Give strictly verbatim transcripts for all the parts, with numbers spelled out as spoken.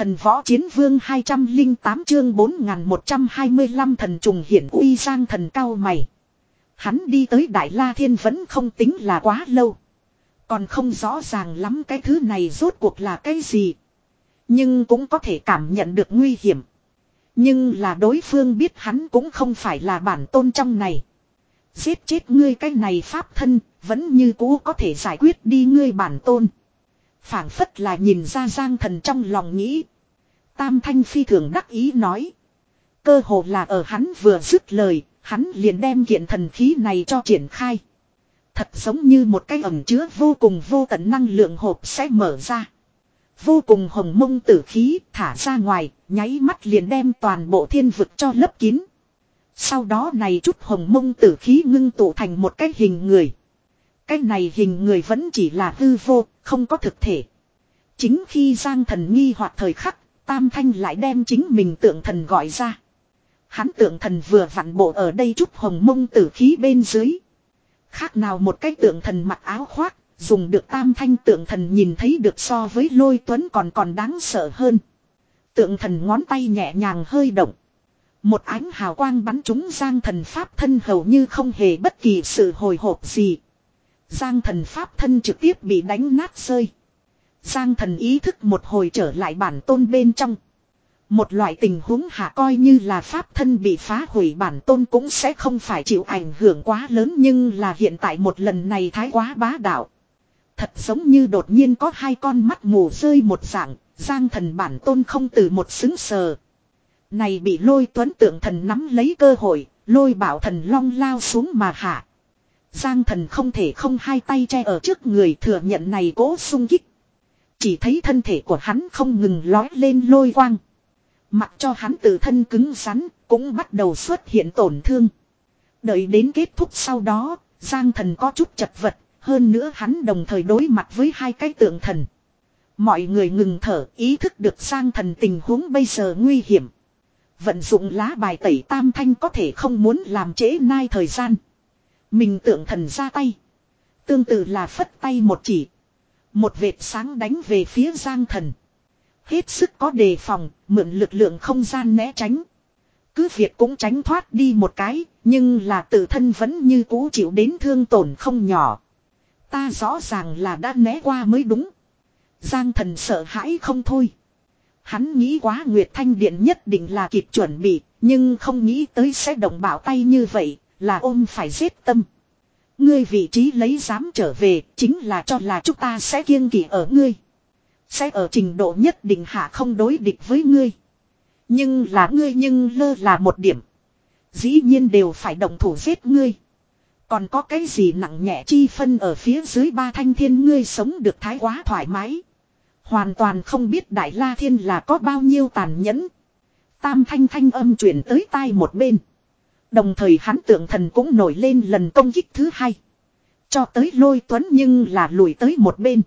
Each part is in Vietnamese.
Thần võ chiến vương hai trăm lẻ tám chương bốn nghìn một trăm hai mươi lăm thần trùng hiển uy. Giang Thần cau mày. Hắn đi tới Đại La Thiên vẫn không tính là quá lâu. Còn không rõ ràng lắm cái thứ này rốt cuộc là cái gì. Nhưng cũng có thể cảm nhận được nguy hiểm. Nhưng là đối phương biết hắn cũng không phải là bản tôn trong này. Giết chết ngươi cái này pháp thân, vẫn như cũ có thể giải quyết đi ngươi bản tôn. Phảng phất là nhìn ra Giang Thần trong lòng nghĩ. Tam Thanh phi thường đắc ý nói. Cơ hồ là ở hắn vừa dứt lời, hắn liền đem kiện thần khí này cho triển khai. Thật giống như một cái ẩn chứa vô cùng vô tận năng lượng hộp sẽ mở ra. Vô cùng hồng mông tử khí thả ra ngoài, nháy mắt liền đem toàn bộ thiên vực cho lấp kín. Sau đó này chút hồng mông tử khí ngưng tụ thành một cái hình người. Cái này hình người vẫn chỉ là hư vô, không có thực thể. Chính khi Giang Thần nghi hoặc thời khắc, Tam Thanh lại đem chính mình tượng thần gọi ra. Hắn tượng thần vừa vặn bộ ở đây chút hồng mông tử khí bên dưới. Khác nào một cái tượng thần mặc áo khoác, dùng được Tam Thanh tượng thần nhìn thấy được so với Lôi Tuấn còn còn đáng sợ hơn. Tượng thần ngón tay nhẹ nhàng hơi động. Một ánh hào quang bắn trúng Giang Thần pháp thân hầu như không hề bất kỳ sự hồi hộp gì. Giang Thần pháp thân trực tiếp bị đánh nát rơi. Giang Thần ý thức một hồi trở lại bản tôn bên trong. Một loại tình huống hạ coi như là pháp thân bị phá hủy bản tôn cũng sẽ không phải chịu ảnh hưởng quá lớn, nhưng là hiện tại một lần này thái quá bá đạo. Thật giống như đột nhiên có hai con mắt mù rơi một dạng, Giang Thần bản tôn không từ một xứng sờ. Này bị Lôi Tuấn tượng thần nắm lấy cơ hội, Lôi Bảo Thần long lao xuống mà hạ. Giang Thần không thể không hai tay che ở trước người thừa nhận này cố xung kích. Chỉ thấy thân thể của hắn không ngừng lói lên lôi quang. Mặc cho hắn tự thân cứng rắn, cũng bắt đầu xuất hiện tổn thương. Đợi đến kết thúc sau đó, Giang Thần có chút chật vật, hơn nữa hắn đồng thời đối mặt với hai cái tượng thần. Mọi người ngừng thở, ý thức được Giang Thần tình huống bây giờ nguy hiểm. Vận dụng lá bài tẩy Tam Thanh có thể không muốn làm trễ nai thời gian. Mình tượng thần ra tay. Tương tự là phất tay một chỉ. Một vệt sáng đánh về phía Giang Thần. Hết sức có đề phòng, mượn lực lượng không gian né tránh. Cứ việc cũng tránh thoát đi một cái, nhưng là tự thân vẫn như cũ chịu đến thương tổn không nhỏ. Ta rõ ràng là đã né qua mới đúng. Giang Thần sợ hãi không thôi. Hắn nghĩ quá Nguyệt Thanh Điện nhất định là kịp chuẩn bị, nhưng không nghĩ tới sẽ động bảo tay như vậy, là ôm phải giết tâm. Ngươi vị trí lấy dám trở về, chính là cho là chúng ta sẽ kiêng kỵ ở ngươi. Sẽ ở trình độ nhất định hạ không đối địch với ngươi. Nhưng là ngươi nhưng lơ là một điểm. Dĩ nhiên đều phải động thủ giết ngươi. Còn có cái gì nặng nhẹ chi phân ở phía dưới ba thanh thiên, ngươi sống được thái quá thoải mái. Hoàn toàn không biết Đại La Thiên là có bao nhiêu tàn nhẫn. Tam Thanh thanh âm chuyển tới tai một bên. Đồng thời hắn tượng thần cũng nổi lên lần công kích thứ hai. Cho tới Lôi Tuấn nhưng là lùi tới một bên.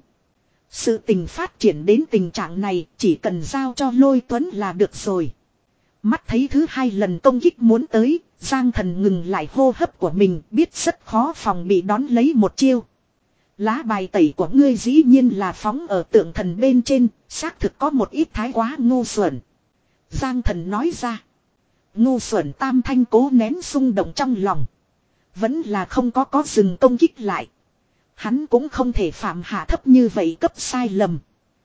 Sự tình phát triển đến tình trạng này chỉ cần giao cho Lôi Tuấn là được rồi. Mắt thấy thứ hai lần công kích muốn tới, Giang Thần ngừng lại hô hấp của mình, biết rất khó phòng bị đón lấy một chiêu. Lá bài tẩy của ngươi dĩ nhiên là phóng ở tượng thần bên trên, xác thực có một ít thái quá ngu xuẩn. Giang Thần nói ra. Ngu xuẩn Tam Thanh cố nén xung động trong lòng. Vẫn là không có có dừng công kích lại. Hắn cũng không thể phạm hạ thấp như vậy cấp sai lầm.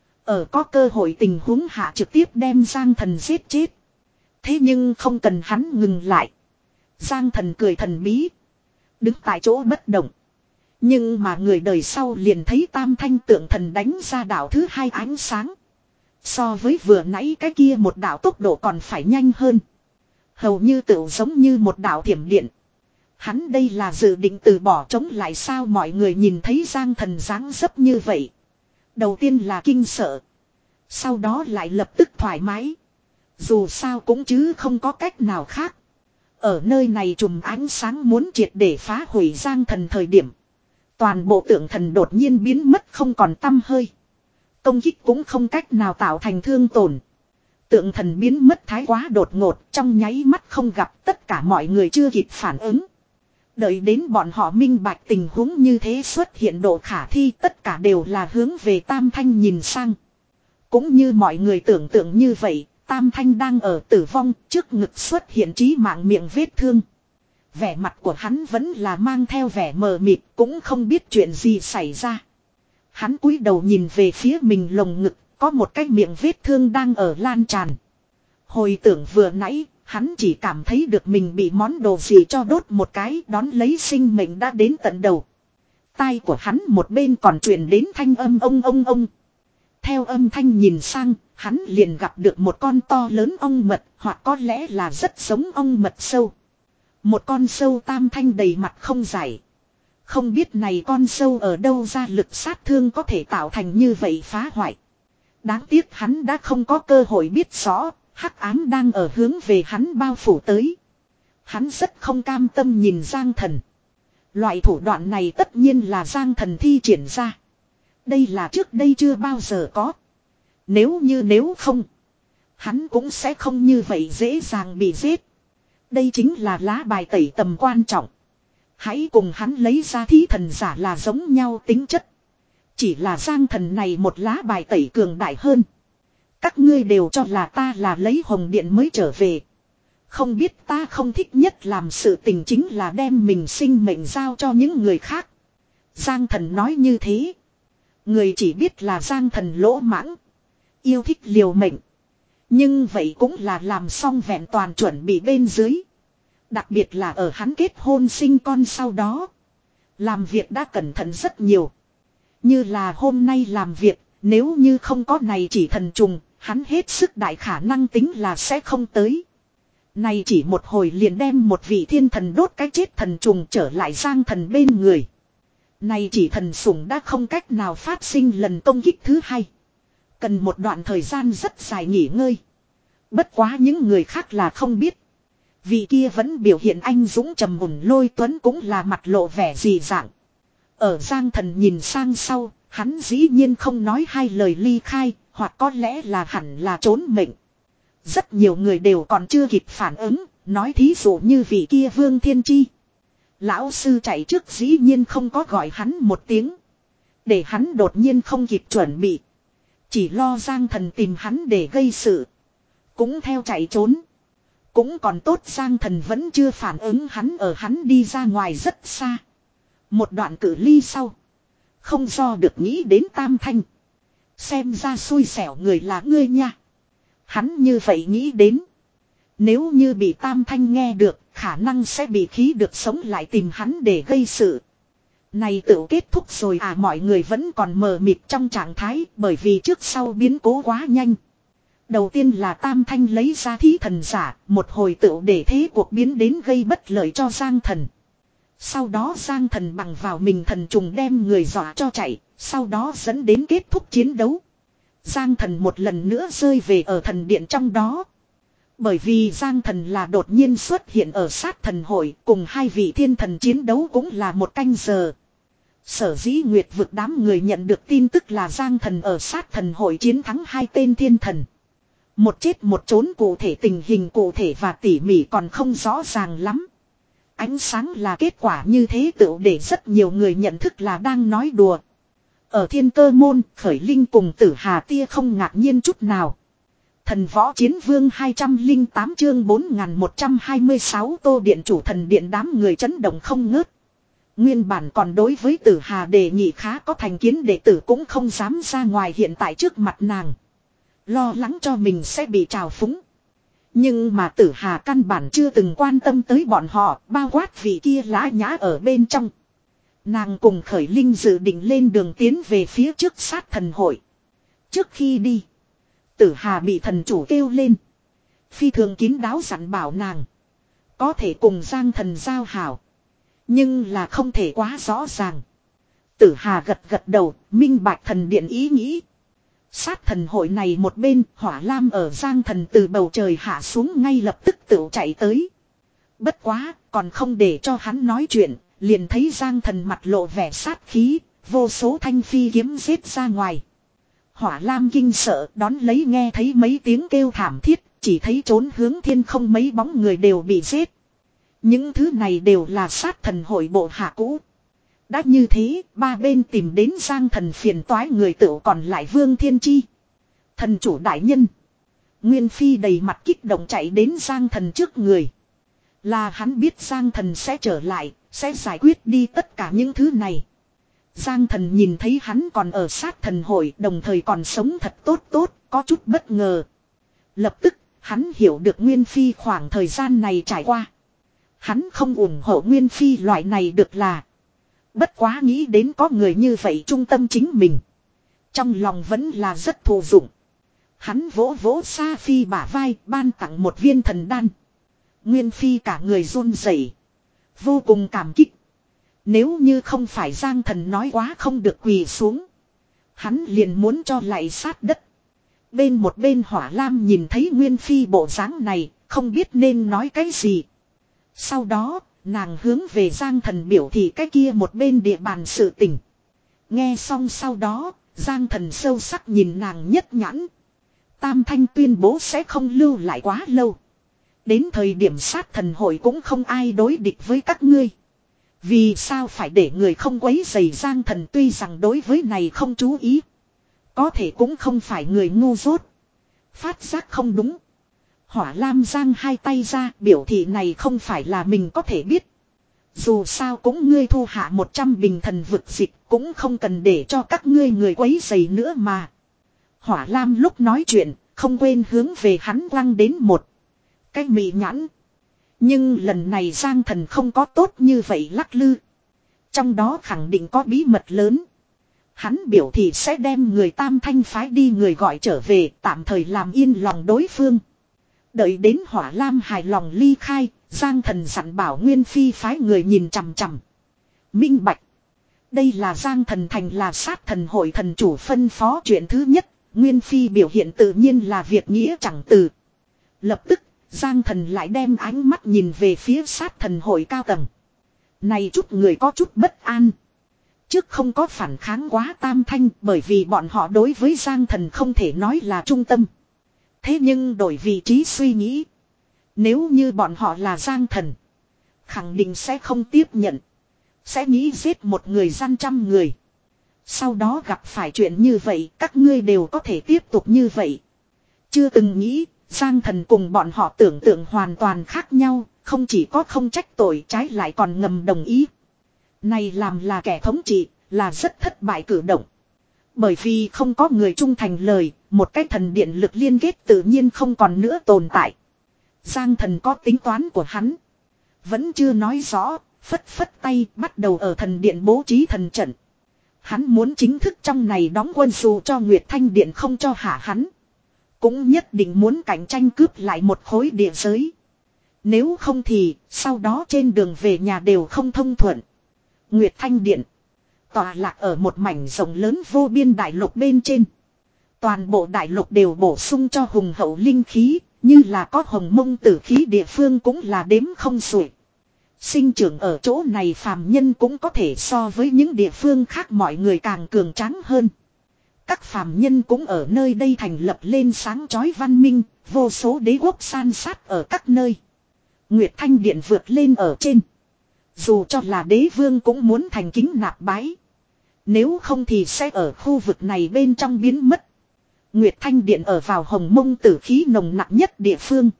Ở có cơ hội tình huống hạ trực tiếp đem Giang Thần giết chết. Thế nhưng không cần hắn ngừng lại. Giang Thần cười thần bí. Đứng tại chỗ bất động. Nhưng mà người đời sau liền thấy Tam Thanh tượng thần đánh ra đạo thứ hai ánh sáng. So với vừa nãy cái kia một đạo tốc độ còn phải nhanh hơn. Hầu như tựu giống như một đạo thiểm điện. Hắn đây là dự định từ bỏ chống lại sao? Mọi người nhìn thấy Giang Thần dáng dấp như vậy. Đầu tiên là kinh sợ. Sau đó lại lập tức thoải mái. Dù sao cũng chứ không có cách nào khác. Ở nơi này chùm ánh sáng muốn triệt để phá hủy Giang Thần thời điểm. Toàn bộ tượng thần đột nhiên biến mất không còn tăm hơi. Công kích cũng không cách nào tạo thành thương tổn. Tượng thần biến mất thái quá đột ngột, trong nháy mắt không gặp, tất cả mọi người chưa kịp phản ứng. Đợi đến bọn họ minh bạch tình huống như thế xuất hiện độ khả thi, tất cả đều là hướng về Tam Thanh nhìn sang. Cũng như mọi người tưởng tượng như vậy, Tam Thanh đang ở tử vong, trước ngực xuất hiện chí mạng miệng vết thương. Vẻ mặt của hắn vẫn là mang theo vẻ mờ mịt, cũng không biết chuyện gì xảy ra. Hắn cúi đầu nhìn về phía mình lồng ngực, có một cái miệng vết thương đang ở lan tràn. Hồi tưởng vừa nãy, hắn chỉ cảm thấy được mình bị món đồ gì cho đốt một cái, đón lấy sinh mệnh đã đến tận đầu. Tai của hắn một bên còn truyền đến thanh âm ông ông ông. Theo âm thanh nhìn sang, hắn liền gặp được một con to lớn ong mật, hoặc có lẽ là rất giống ong mật sâu. Một con sâu Tam Thanh đầy mặt không giải. Không biết này con sâu ở đâu ra lực sát thương có thể tạo thành như vậy phá hoại. Đáng tiếc hắn đã không có cơ hội biết rõ, hắc ám đang ở hướng về hắn bao phủ tới. Hắn rất không cam tâm nhìn Giang Thần. Loại thủ đoạn này tất nhiên là Giang Thần thi triển ra. Đây là trước đây chưa bao giờ có. Nếu như nếu không, hắn cũng sẽ không như vậy dễ dàng bị giết. Đây chính là lá bài tẩy tầm quan trọng. Hãy cùng hắn lấy ra thí thần giả là giống nhau tính chất. Chỉ là Giang Thần này một lá bài tẩy cường đại hơn. Các ngươi đều cho là ta là lấy hồng điện mới trở về. Không biết ta không thích nhất làm sự tình chính là đem mình sinh mệnh giao cho những người khác. Giang Thần nói như thế. Người chỉ biết là Giang Thần lỗ mãng. Yêu thích liều mệnh. Nhưng vậy cũng là làm xong vẹn toàn chuẩn bị bên dưới. Đặc biệt là ở hắn kết hôn sinh con sau đó. Làm việc đã cẩn thận rất nhiều. Như là hôm nay làm việc, nếu như không có này chỉ thần trùng, hắn hết sức đại khả năng tính là sẽ không tới. Này chỉ một hồi liền đem một vị thiên thần đốt cái chết thần trùng trở lại Giang Thần bên người. Này chỉ thần sủng đã không cách nào phát sinh lần công kích thứ hai. Cần một đoạn thời gian rất dài nghỉ ngơi. Bất quá những người khác là không biết. Vị kia vẫn biểu hiện anh dũng trầm mùn Lôi Tuấn cũng là mặt lộ vẻ dị dạng. Ở Giang Thần nhìn sang sau, hắn dĩ nhiên không nói hai lời ly khai, hoặc có lẽ là hẳn là trốn mệnh. Rất nhiều người đều còn chưa kịp phản ứng, nói thí dụ như vị kia Vương Thiên Chi. Lão sư chạy trước dĩ nhiên không có gọi hắn một tiếng. Để hắn đột nhiên không kịp chuẩn bị. Chỉ lo Giang Thần tìm hắn để gây sự. Cũng theo chạy trốn. Cũng còn tốt Giang Thần vẫn chưa phản ứng hắn ở hắn đi ra ngoài rất xa. Một đoạn cự ly sau. Không do được nghĩ đến Tam Thanh. Xem ra xui xẻo người là ngươi nha. Hắn như vậy nghĩ đến. Nếu như bị Tam Thanh nghe được, khả năng sẽ bị khí được sống lại tìm hắn để gây sự. Này tự kết thúc rồi à, mọi người vẫn còn mờ mịt trong trạng thái bởi vì trước sau biến cố quá nhanh. Đầu tiên là Tam Thanh lấy ra thí thần giả, một hồi tựu để thế cuộc biến đến gây bất lợi cho Giang Thần. Sau đó Giang Thần bằng vào mình thần trùng đem người dọa cho chạy, sau đó dẫn đến kết thúc chiến đấu. Giang Thần một lần nữa rơi về ở thần điện trong đó. Bởi vì Giang Thần là đột nhiên xuất hiện ở sát thần hội, cùng hai vị thiên thần chiến đấu cũng là một canh giờ. Sở dĩ Nguyệt vực đám người nhận được tin tức là Giang Thần ở sát thần hội chiến thắng hai tên thiên thần. Một chết một trốn cụ thể tình hình cụ thể và tỉ mỉ còn không rõ ràng lắm. Ánh sáng là kết quả như thế tựu để rất nhiều người nhận thức là đang nói đùa. Ở Thiên Cơ Môn, Khởi Linh cùng Tử Hà Tia không ngạc nhiên chút nào. Thần Võ Chiến Vương hai trăm lẻ tám chương bốn nghìn một trăm hai mươi sáu Tô Điện chủ thần điện đám người chấn động không ngớt. Nguyên bản còn đối với Tử Hà đề nghị khá có thành kiến đệ tử cũng không dám ra ngoài hiện tại trước mặt nàng. Lo lắng cho mình sẽ bị trào phúng. Nhưng mà Tử Hà căn bản chưa từng quan tâm tới bọn họ, bao quát vị kia lã nhã ở bên trong. Nàng cùng Khởi Linh dự định lên đường tiến về phía trước sát thần hội. Trước khi đi, Tử Hà bị thần chủ kêu lên. Phi thường kín đáo dặn bảo nàng. Có thể cùng Giang Thần giao hảo. Nhưng là không thể quá rõ ràng. Tử Hà gật gật đầu, minh bạch thần điện ý nghĩ. Sát thần hội này một bên, Hỏa Lam ở Giang Thần từ bầu trời hạ xuống ngay lập tức tự chạy tới. Bất quá, còn không để cho hắn nói chuyện, liền thấy Giang Thần mặt lộ vẻ sát khí, vô số thanh phi kiếm giết ra ngoài. Hỏa Lam kinh sợ đón lấy nghe thấy mấy tiếng kêu thảm thiết, chỉ thấy trốn hướng thiên không mấy bóng người đều bị giết. Những thứ này đều là sát thần hội bộ hạ cũ. Đã như thế, ba bên tìm đến Giang Thần phiền toái người tựu còn lại Vương Thiên Chi. Thần chủ đại nhân. Nguyên Phi đầy mặt kích động chạy đến Giang Thần trước người. Là hắn biết Giang Thần sẽ trở lại, sẽ giải quyết đi tất cả những thứ này. Giang Thần nhìn thấy hắn còn ở sát thần hội, đồng thời còn sống thật tốt tốt, có chút bất ngờ. Lập tức, hắn hiểu được Nguyên Phi khoảng thời gian này trải qua. Hắn không ủng hộ Nguyên Phi loại này được là. Bất quá nghĩ đến có người như vậy trung tâm chính mình. Trong lòng vẫn là rất thù dụng. Hắn vỗ vỗ Sa Phi bả vai, ban tặng một viên thần đan. Nguyên Phi cả người run rẩy, vô cùng cảm kích. Nếu như không phải Giang Thần nói quá không được quỳ xuống, hắn liền muốn cho lạy sát đất. Bên một bên Hỏa Lam nhìn thấy Nguyên Phi bộ dáng này, không biết nên nói cái gì. Sau đó, nàng hướng về Giang Thần biểu thị cái kia một bên địa bàn sự tình. Nghe xong sau đó, Giang Thần sâu sắc nhìn nàng nhất nhãn. Tam Thanh tuyên bố sẽ không lưu lại quá lâu. Đến thời điểm sát thần hội cũng không ai đối địch với các ngươi. Vì sao phải để người không quấy rầy Giang Thần tuy rằng đối với này không chú ý. Có thể cũng không phải người ngu dốt. Phát giác không đúng. Hỏa Lam giang hai tay ra, biểu thị này không phải là mình có thể biết. Dù sao cũng ngươi thu hạ một trăm bình thần vực dịch, cũng không cần để cho các ngươi người quấy rầy nữa mà. Hỏa Lam lúc nói chuyện, không quên hướng về hắn quăng đến một cái mị nhãn. Nhưng lần này Giang Thần không có tốt như vậy lắc lư. Trong đó khẳng định có bí mật lớn. Hắn biểu thị sẽ đem người Tam Thanh phái đi người gọi trở về, tạm thời làm yên lòng đối phương. Đợi đến Hỏa Lam hài lòng ly khai, Giang Thần dặn bảo Nguyên Phi phái người nhìn chằm chằm. Minh bạch. Đây là Giang Thần thành là sát thần hội thần chủ phân phó chuyện thứ nhất. Nguyên Phi biểu hiện tự nhiên là việc nghĩa chẳng từ. Lập tức, Giang Thần lại đem ánh mắt nhìn về phía sát thần hội cao tầng. Này chút người có chút bất an. Trước không có phản kháng quá Tam Thanh, bởi vì bọn họ đối với Giang Thần không thể nói là trung tâm. Thế nhưng đổi vị trí suy nghĩ. Nếu như bọn họ là Giang Thần, khẳng định sẽ không tiếp nhận. Sẽ nghĩ giết một người gian trăm người. Sau đó gặp phải chuyện như vậy, các ngươi đều có thể tiếp tục như vậy. Chưa từng nghĩ, Giang Thần cùng bọn họ tưởng tượng hoàn toàn khác nhau, không chỉ có không trách tội, trái lại còn ngầm đồng ý. Này làm là kẻ thống trị, là rất thất bại cử động. Bởi vì không có người trung thành lời, một cái thần điện lực liên kết tự nhiên không còn nữa tồn tại. Giang Thần có tính toán của hắn. Vẫn chưa nói rõ, phất phất tay bắt đầu ở thần điện bố trí thần trận. Hắn muốn chính thức trong này đóng quân dù cho Nguyệt Thanh Điện không cho hạ hắn. Cũng nhất định muốn cạnh tranh cướp lại một khối địa giới. Nếu không thì, sau đó trên đường về nhà đều không thông thuận. Nguyệt Thanh Điện tọa lạc ở một mảnh rộng lớn vô biên đại lục bên trên. Toàn bộ đại lục đều bổ sung cho hùng hậu linh khí, như là có hồng mông tử khí địa phương cũng là đếm không xuể. Sinh trưởng ở chỗ này phàm nhân cũng có thể so với những địa phương khác mọi người càng cường tráng hơn. Các phàm nhân cũng ở nơi đây thành lập lên sáng chói văn minh, vô số đế quốc san sát ở các nơi. Nguyệt Thanh Điện vượt lên ở trên. Dù cho là đế vương cũng muốn thành kính nạp bái. Nếu không thì sẽ ở khu vực này bên trong biến mất. Nguyệt Thanh Điện ở vào hồng mông tử khí nồng nặng nhất địa phương.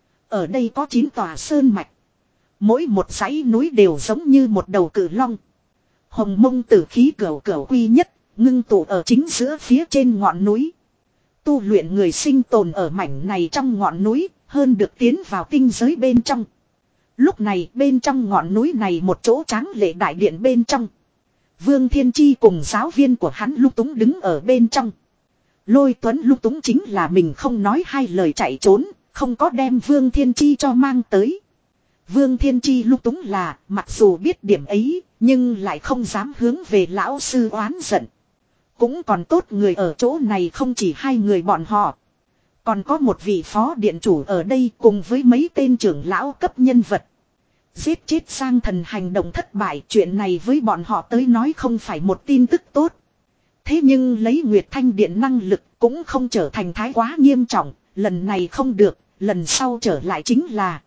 Ở đây có chín tòa sơn mạch. Mỗi một dãy núi đều giống như một đầu cử long. Hồng mông tử khí cửu cửu quy nhất, ngưng tụ ở chính giữa phía trên ngọn núi. Tu luyện người sinh tồn ở mảnh này trong ngọn núi, hơn được tiến vào tinh giới bên trong. Lúc này bên trong ngọn núi này một chỗ tráng lệ đại điện bên trong. Vương Thiên Chi cùng giáo viên của hắn lúc túng đứng ở bên trong. Lôi Tuấn lúc túng chính là mình không nói hai lời chạy trốn, không có đem Vương Thiên Chi cho mang tới. Vương Thiên Chi lúc túng là, mặc dù biết điểm ấy, nhưng lại không dám hướng về lão sư oán giận. Cũng còn tốt người ở chỗ này không chỉ hai người bọn họ. Còn có một vị phó điện chủ ở đây cùng với mấy tên trưởng lão cấp nhân vật. Giết chết Giang Thần hành động thất bại, chuyện này với bọn họ tới nói không phải một tin tức tốt. Thế nhưng lấy Nguyệt Thanh Điện năng lực cũng không trở thành thái quá nghiêm trọng, lần này không được, lần sau trở lại chính là.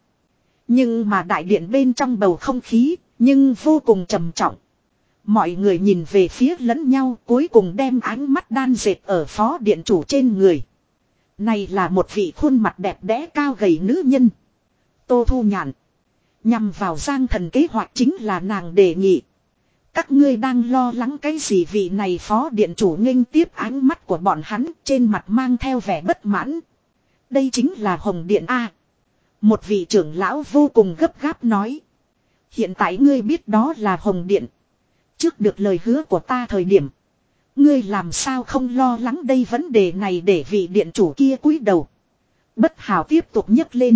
Nhưng mà đại điện bên trong bầu không khí, nhưng vô cùng trầm trọng. Mọi người nhìn về phía lẫn nhau cuối cùng đem ánh mắt đan dệt ở phó điện chủ trên người. Này là một vị khuôn mặt đẹp đẽ cao gầy nữ nhân. Tô Thu Nhạn. Nhằm vào Giang Thần kế hoạch chính là nàng đề nghị. Các ngươi đang lo lắng cái gì, vị này phó điện chủ nghênh tiếp ánh mắt của bọn hắn, trên mặt mang theo vẻ bất mãn. Đây chính là Hồng Điện A. Một vị trưởng lão vô cùng gấp gáp nói. Hiện tại ngươi biết đó là Hồng Điện. Trước được lời hứa của ta thời điểm. Ngươi làm sao không lo lắng đây, vấn đề này để vị điện chủ kia cúi đầu. Bất hảo tiếp tục nhấc lên.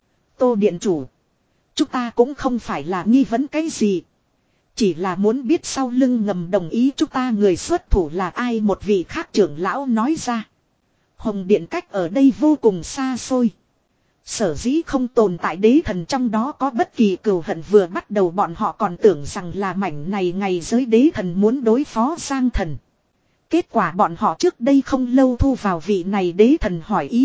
Tô điện chủ. Chúng ta cũng không phải là nghi vấn cái gì. Chỉ là muốn biết sau lưng ngầm đồng ý chúng ta người xuất thủ là ai, một vị khác trưởng lão nói ra. Hồng Điện cách ở đây vô cùng xa xôi. Sở dĩ không tồn tại đế thần trong đó có bất kỳ cừu hận, vừa bắt đầu bọn họ còn tưởng rằng là mảnh này ngày giới đế thần muốn đối phó Giang Thần. Kết quả bọn họ trước đây không lâu thu vào vị này đế thần hỏi ý.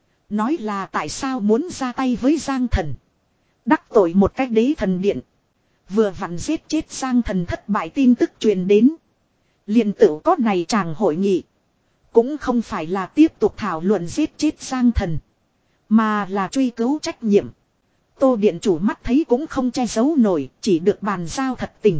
Nói là tại sao muốn ra tay với Giang Thần. Đắc tội một cách đế thần điện. Vừa vặn giết chết Giang Thần thất bại tin tức truyền đến. Liền tự có này chàng hội nghị. Cũng không phải là tiếp tục thảo luận giết chết Giang Thần. Mà là truy cứu trách nhiệm. Tô điện chủ mắt thấy cũng không che giấu nổi, chỉ được bàn giao thật tình.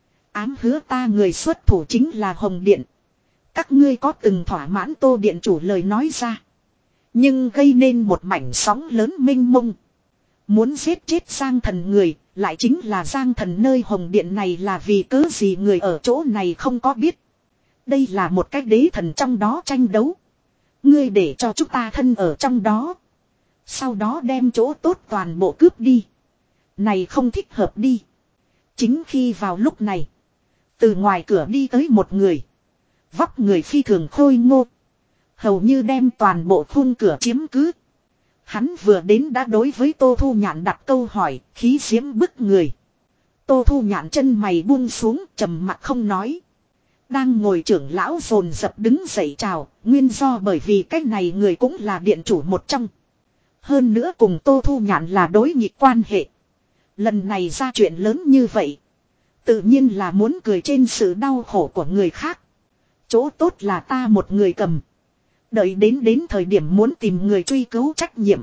Ám hứa ta người xuất thủ chính là Hồng Điện. Các ngươi có từng thỏa mãn Tô điện chủ lời nói ra. Nhưng gây nên một mảnh sóng lớn mênh mông. Muốn giết chết Giang Thần người, lại chính là Giang Thần nơi Hồng Điện này là vì cớ gì người ở chỗ này không có biết. Đây là một cái đế thần trong đó tranh đấu. Ngươi để cho chúng ta thân ở trong đó. Sau đó đem chỗ tốt toàn bộ cướp đi. Này không thích hợp đi. Chính khi vào lúc này. Từ ngoài cửa đi tới một người. Vóc người phi thường khôi ngô. Hầu như đem toàn bộ khung cửa chiếm cứ. Hắn vừa đến đã đối với Tô Thu Nhạn đặt câu hỏi, khí diễm bức người. Tô Thu Nhạn chân mày buông xuống, trầm mặc không nói. Đang ngồi trưởng lão dồn dập đứng dậy chào, nguyên do bởi vì cái này người cũng là điện chủ một trong. Hơn nữa cùng Tô Thu Nhạn là đối nghịch quan hệ. Lần này ra chuyện lớn như vậy. Tự nhiên là muốn cười trên sự đau khổ của người khác. Chỗ tốt là ta một người cầm. Đợi đến đến thời điểm muốn tìm người truy cứu trách nhiệm.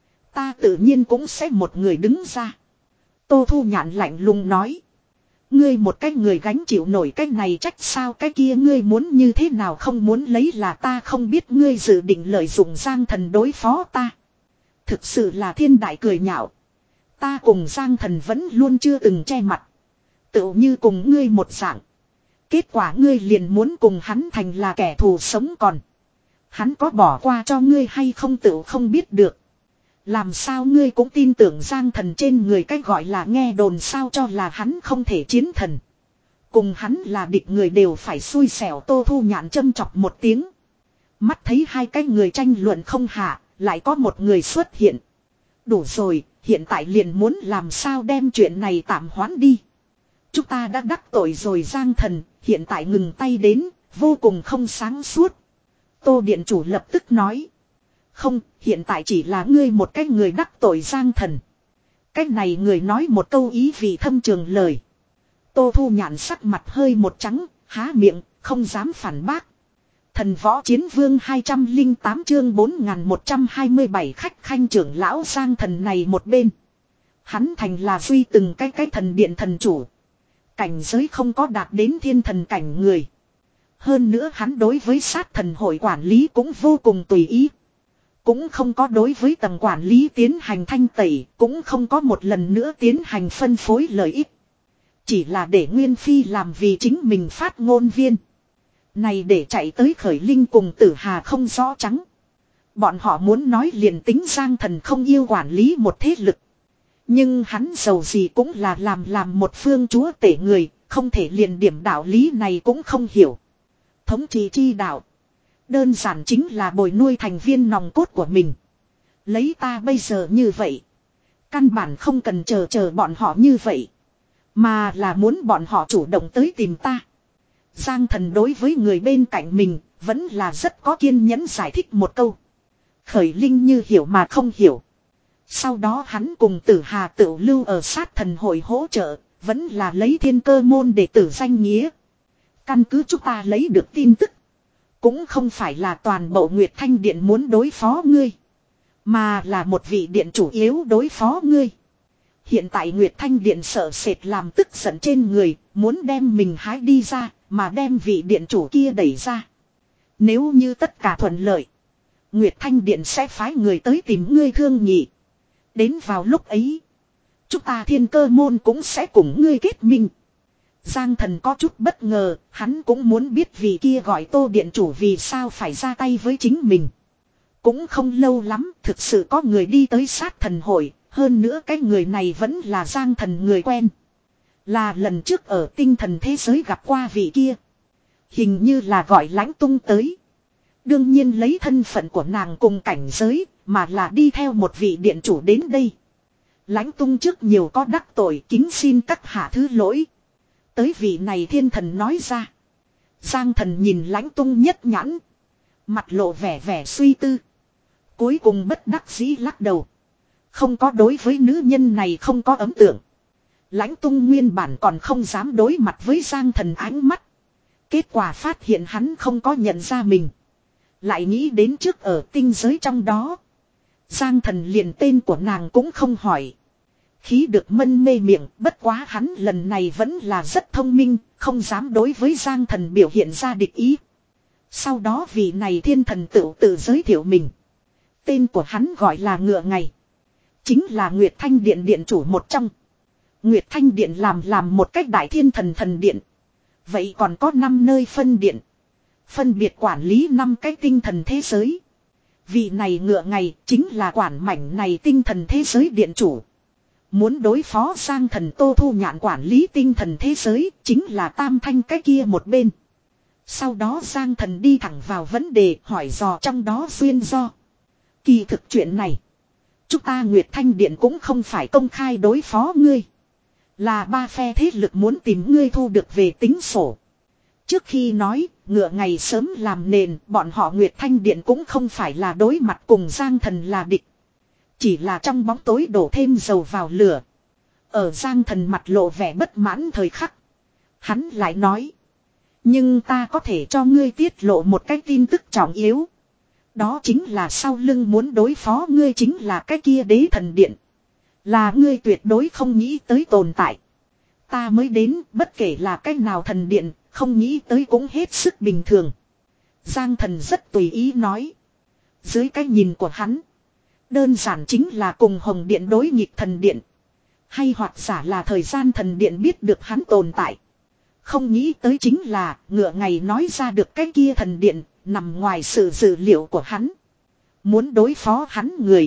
Ta tự nhiên cũng sẽ một người đứng ra. Tô Thu Nhạn lạnh lùng nói. Ngươi một cái người gánh chịu nổi cái này trách sao, cái kia ngươi muốn như thế nào không muốn lấy là ta không biết ngươi dự định lợi dụng Giang Thần đối phó ta. Thực sự là thiên đại cười nhạo. Ta cùng Giang Thần vẫn luôn chưa từng che mặt. Tựu như cùng ngươi một dạng. Kết quả ngươi liền muốn cùng hắn thành là kẻ thù sống còn. Hắn có bỏ qua cho ngươi hay không tựu không biết được. Làm sao ngươi cũng tin tưởng Giang Thần trên người cái gọi là nghe đồn sao cho là hắn không thể chiến thần. Cùng hắn là địch người đều phải xui xẻo. Tô Thu Nhạn châm chọc một tiếng. Mắt thấy hai cái người tranh luận không hạ, lại có một người xuất hiện. Đủ rồi, hiện tại liền muốn làm sao đem chuyện này tạm hoãn đi. Chúng ta đã đắc tội rồi Giang Thần, hiện tại ngừng tay đến, vô cùng không sáng suốt. Tô điện chủ lập tức nói. Không, hiện tại chỉ là ngươi một cái người đắc tội Giang Thần. Cái này người nói một câu ý vị thâm trường lời. Tô Thu Nhạn sắc mặt hơi một trắng, há miệng, không dám phản bác. Thần võ chiến vương hai trăm lẻ tám chương bốn nghìn một trăm hai mươi bảy khách khanh trưởng lão Giang Thần này một bên. Hắn thành là duy từng cái cái thần điện thần chủ. Cảnh giới không có đạt đến thiên thần cảnh người. Hơn nữa hắn đối với sát thần hội quản lý cũng vô cùng tùy ý. Cũng không có đối với tầng quản lý tiến hành thanh tẩy, cũng không có một lần nữa tiến hành phân phối lợi ích. Chỉ là để Nguyên Phi làm vì chính mình phát ngôn viên. Này để chạy tới Khởi Linh cùng Tử Hà không rõ trắng. Bọn họ muốn nói liền tính Giang Thần không yêu quản lý một thế lực. Nhưng hắn giàu gì cũng là làm làm một phương chúa tể người, không thể liền điểm đạo lý này cũng không hiểu. Thống trị chi đạo. Đơn giản chính là bồi nuôi thành viên nòng cốt của mình. Lấy ta bây giờ như vậy. Căn bản không cần chờ chờ bọn họ như vậy. Mà là muốn bọn họ chủ động tới tìm ta. Giang Thần đối với người bên cạnh mình vẫn là rất có kiên nhẫn giải thích một câu. Khởi Linh như hiểu mà không hiểu. Sau đó hắn cùng Tử Hà tự lưu ở sát thần hội hỗ trợ. Vẫn là lấy thiên cơ môn để tử danh nghĩa. Căn cứ chúng ta lấy được tin tức. Cũng không phải là toàn bộ Nguyệt Thanh Điện muốn đối phó ngươi. Mà là một vị điện chủ yếu đối phó ngươi. Hiện tại Nguyệt Thanh Điện sợ sệt làm tức giận trên người, muốn đem mình hái đi ra, mà đem vị điện chủ kia đẩy ra. Nếu như tất cả thuận lợi, Nguyệt Thanh Điện sẽ phái người tới tìm ngươi thương nghị. Đến vào lúc ấy, chúng ta Thiên Cơ môn cũng sẽ cùng ngươi kết minh. Giang Thần có chút bất ngờ, hắn cũng muốn biết vị kia gọi Tô điện chủ vì sao phải ra tay với chính mình. Cũng không lâu lắm, thực sự có người đi tới sát thần hội, hơn nữa cái người này vẫn là Giang Thần người quen. Là lần trước ở tinh thần thế giới gặp qua vị kia. Hình như là gọi Lãnh Tung tới. Đương nhiên lấy thân phận của nàng cùng cảnh giới, mà là đi theo một vị điện chủ đến đây. Lãnh Tung trước nhiều có đắc tội, kính xin các hạ thứ lỗi. Tới vị này thiên thần nói ra. Giang Thần nhìn Lãnh Tung nhất nhãn. Mặt lộ vẻ vẻ suy tư. Cuối cùng bất đắc dĩ lắc đầu. Không có đối với nữ nhân này không có ấn tượng. Lãnh Tung nguyên bản còn không dám đối mặt với Giang Thần ánh mắt. Kết quả phát hiện hắn không có nhận ra mình. Lại nghĩ đến trước ở tinh giới trong đó. Giang Thần liền tên của nàng cũng không hỏi. Khí được mân mê miệng, bất quá hắn lần này vẫn là rất thông minh, không dám đối với Giang Thần biểu hiện ra địch ý. Sau đó vị này thiên thần tự tự giới thiệu mình. Tên của hắn gọi là Ngựa Ngày. Chính là Nguyệt Thanh Điện điện chủ một trong. Nguyệt Thanh Điện làm làm một cách đại thiên thần thần điện. Vậy còn có năm nơi phân điện. Phân biệt quản lý năm cái tinh thần thế giới. Vị này Ngựa Ngày chính là quản mảnh này tinh thần thế giới điện chủ. Muốn đối phó Giang Thần Tô Thu Nhạn quản lý tinh thần thế giới chính là tam thanh cái kia một bên. Sau đó Giang Thần đi thẳng vào vấn đề hỏi dò trong đó duyên do. Kỳ thực chuyện này. Chúng ta Nguyệt Thanh Điện cũng không phải công khai đối phó ngươi. Là ba phe thế lực muốn tìm ngươi thu được về tính sổ. Trước khi nói, Ngựa Ngày sớm làm nền, bọn họ Nguyệt Thanh Điện cũng không phải là đối mặt cùng Giang Thần là địch. Chỉ là trong bóng tối đổ thêm dầu vào lửa. Ở Giang Thần mặt lộ vẻ bất mãn thời khắc. Hắn lại nói. Nhưng ta có thể cho ngươi tiết lộ một cái tin tức trọng yếu. Đó chính là sau lưng muốn đối phó ngươi chính là cái kia Đế Thần Điện. Là ngươi tuyệt đối không nghĩ tới tồn tại. Ta mới đến, bất kể là cách nào thần điện, không nghĩ tới cũng hết sức bình thường. Giang Thần rất tùy ý nói. Dưới cái nhìn của hắn, đơn giản chính là cùng Hồng Điện đối nghịch thần điện. Hay hoặc giả là thời gian thần điện biết được hắn tồn tại. Không nghĩ tới chính là Ngựa Ngày nói ra được cái kia thần điện, nằm ngoài sự dự liệu của hắn. Muốn đối phó hắn người.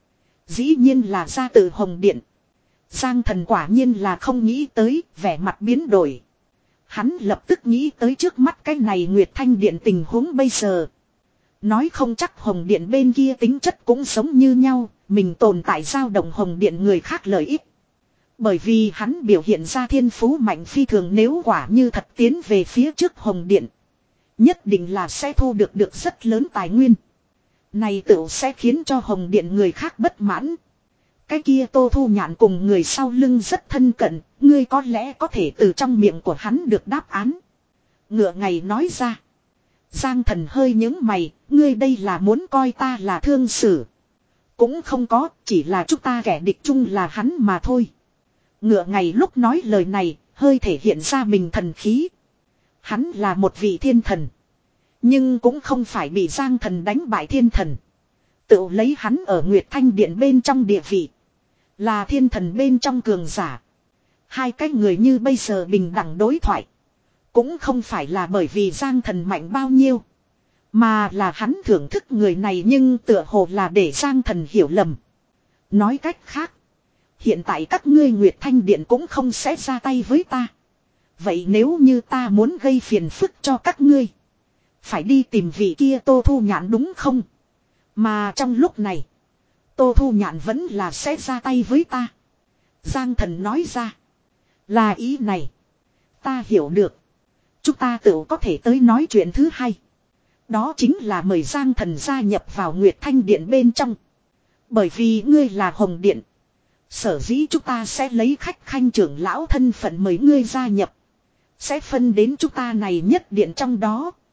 Dĩ nhiên là ra từ Hồng Điện. Giang Thần quả nhiên là không nghĩ tới, vẻ mặt biến đổi. Hắn lập tức nghĩ tới trước mắt cái này Nguyệt Thanh Điện tình huống bây giờ. Nói không chắc Hồng Điện bên kia tính chất cũng giống như nhau, mình tồn tại dao động Hồng Điện người khác lợi ích. Bởi vì hắn biểu hiện ra thiên phú mạnh phi thường, nếu quả như thật tiến về phía trước Hồng Điện. Nhất định là sẽ thu được được rất lớn tài nguyên. Này tự sẽ khiến cho Hồng Điện người khác bất mãn. Cái kia Tô Thu Nhạn cùng người sau lưng rất thân cận, ngươi có lẽ có thể từ trong miệng của hắn được đáp án. Ngựa Ngày nói ra. Giang Thần hơi nhướng mày, ngươi đây là muốn coi ta là thương xử. Cũng không có, chỉ là chúng ta kẻ địch chung là hắn mà thôi. Ngựa Ngày lúc nói lời này, hơi thể hiện ra mình thần khí. Hắn là một vị thiên thần. Nhưng cũng không phải bị Giang Thần đánh bại thiên thần. Tự lấy hắn ở Nguyệt Thanh Điện bên trong địa vị. Là thiên thần bên trong cường giả. Hai cái người như bây giờ bình đẳng đối thoại. Cũng không phải là bởi vì Giang Thần mạnh bao nhiêu. Mà là hắn thưởng thức người này nhưng tựa hồ là để Giang Thần hiểu lầm. Nói cách khác. Hiện tại các ngươi Nguyệt Thanh Điện cũng không sẽ ra tay với ta. Vậy nếu như ta muốn gây phiền phức cho các ngươi. Phải đi tìm vị kia Tô Thu Nhạn đúng không? Mà trong lúc này. Tô Thu Nhạn vẫn là sẽ ra tay với ta. Giang Thần nói ra. Là ý này. Ta hiểu được. Chúng ta tự có thể tới nói chuyện thứ hai. Đó chính là mời Giang Thần gia nhập vào Nguyệt Thanh Điện bên trong. Bởi vì ngươi là Hồng Điện. Sở dĩ chúng ta sẽ lấy khách khanh trưởng lão thân phận mời ngươi gia nhập. Sẽ phân đến chúng ta này nhất điện trong đó.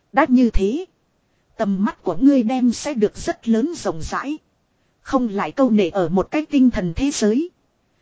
Đã như thế, tầm mắt của ngươi đem sẽ được rất lớn rộng rãi. Không lại câu nệ ở một cái tinh thần thế giới,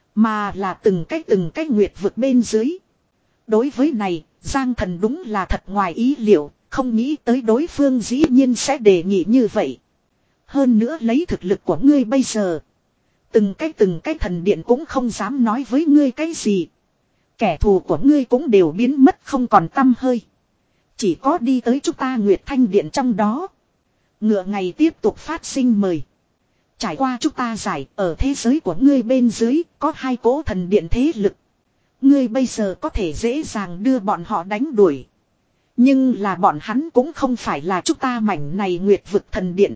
mà là từng cái từng cái nguyệt vực bên dưới. Đối với này, Giang Thần đúng là thật ngoài ý liệu, không nghĩ tới đối phương dĩ nhiên sẽ đề nghị như vậy. Hơn nữa lấy thực lực của ngươi bây giờ, từng cái từng cái thần điện cũng không dám nói với ngươi cái gì. Kẻ thù của ngươi cũng đều biến mất không còn tăm hơi. Chỉ có đi tới chúng ta Nguyệt Thanh Điện trong đó. Ngựa ngày tiếp tục phát sinh mời. Trải qua chúng ta giải ở thế giới của ngươi bên dưới có hai cỗ thần điện thế lực. Ngươi bây giờ có thể dễ dàng đưa bọn họ đánh đuổi. Nhưng là bọn hắn cũng không phải là chúng ta mảnh này Nguyệt vực thần điện.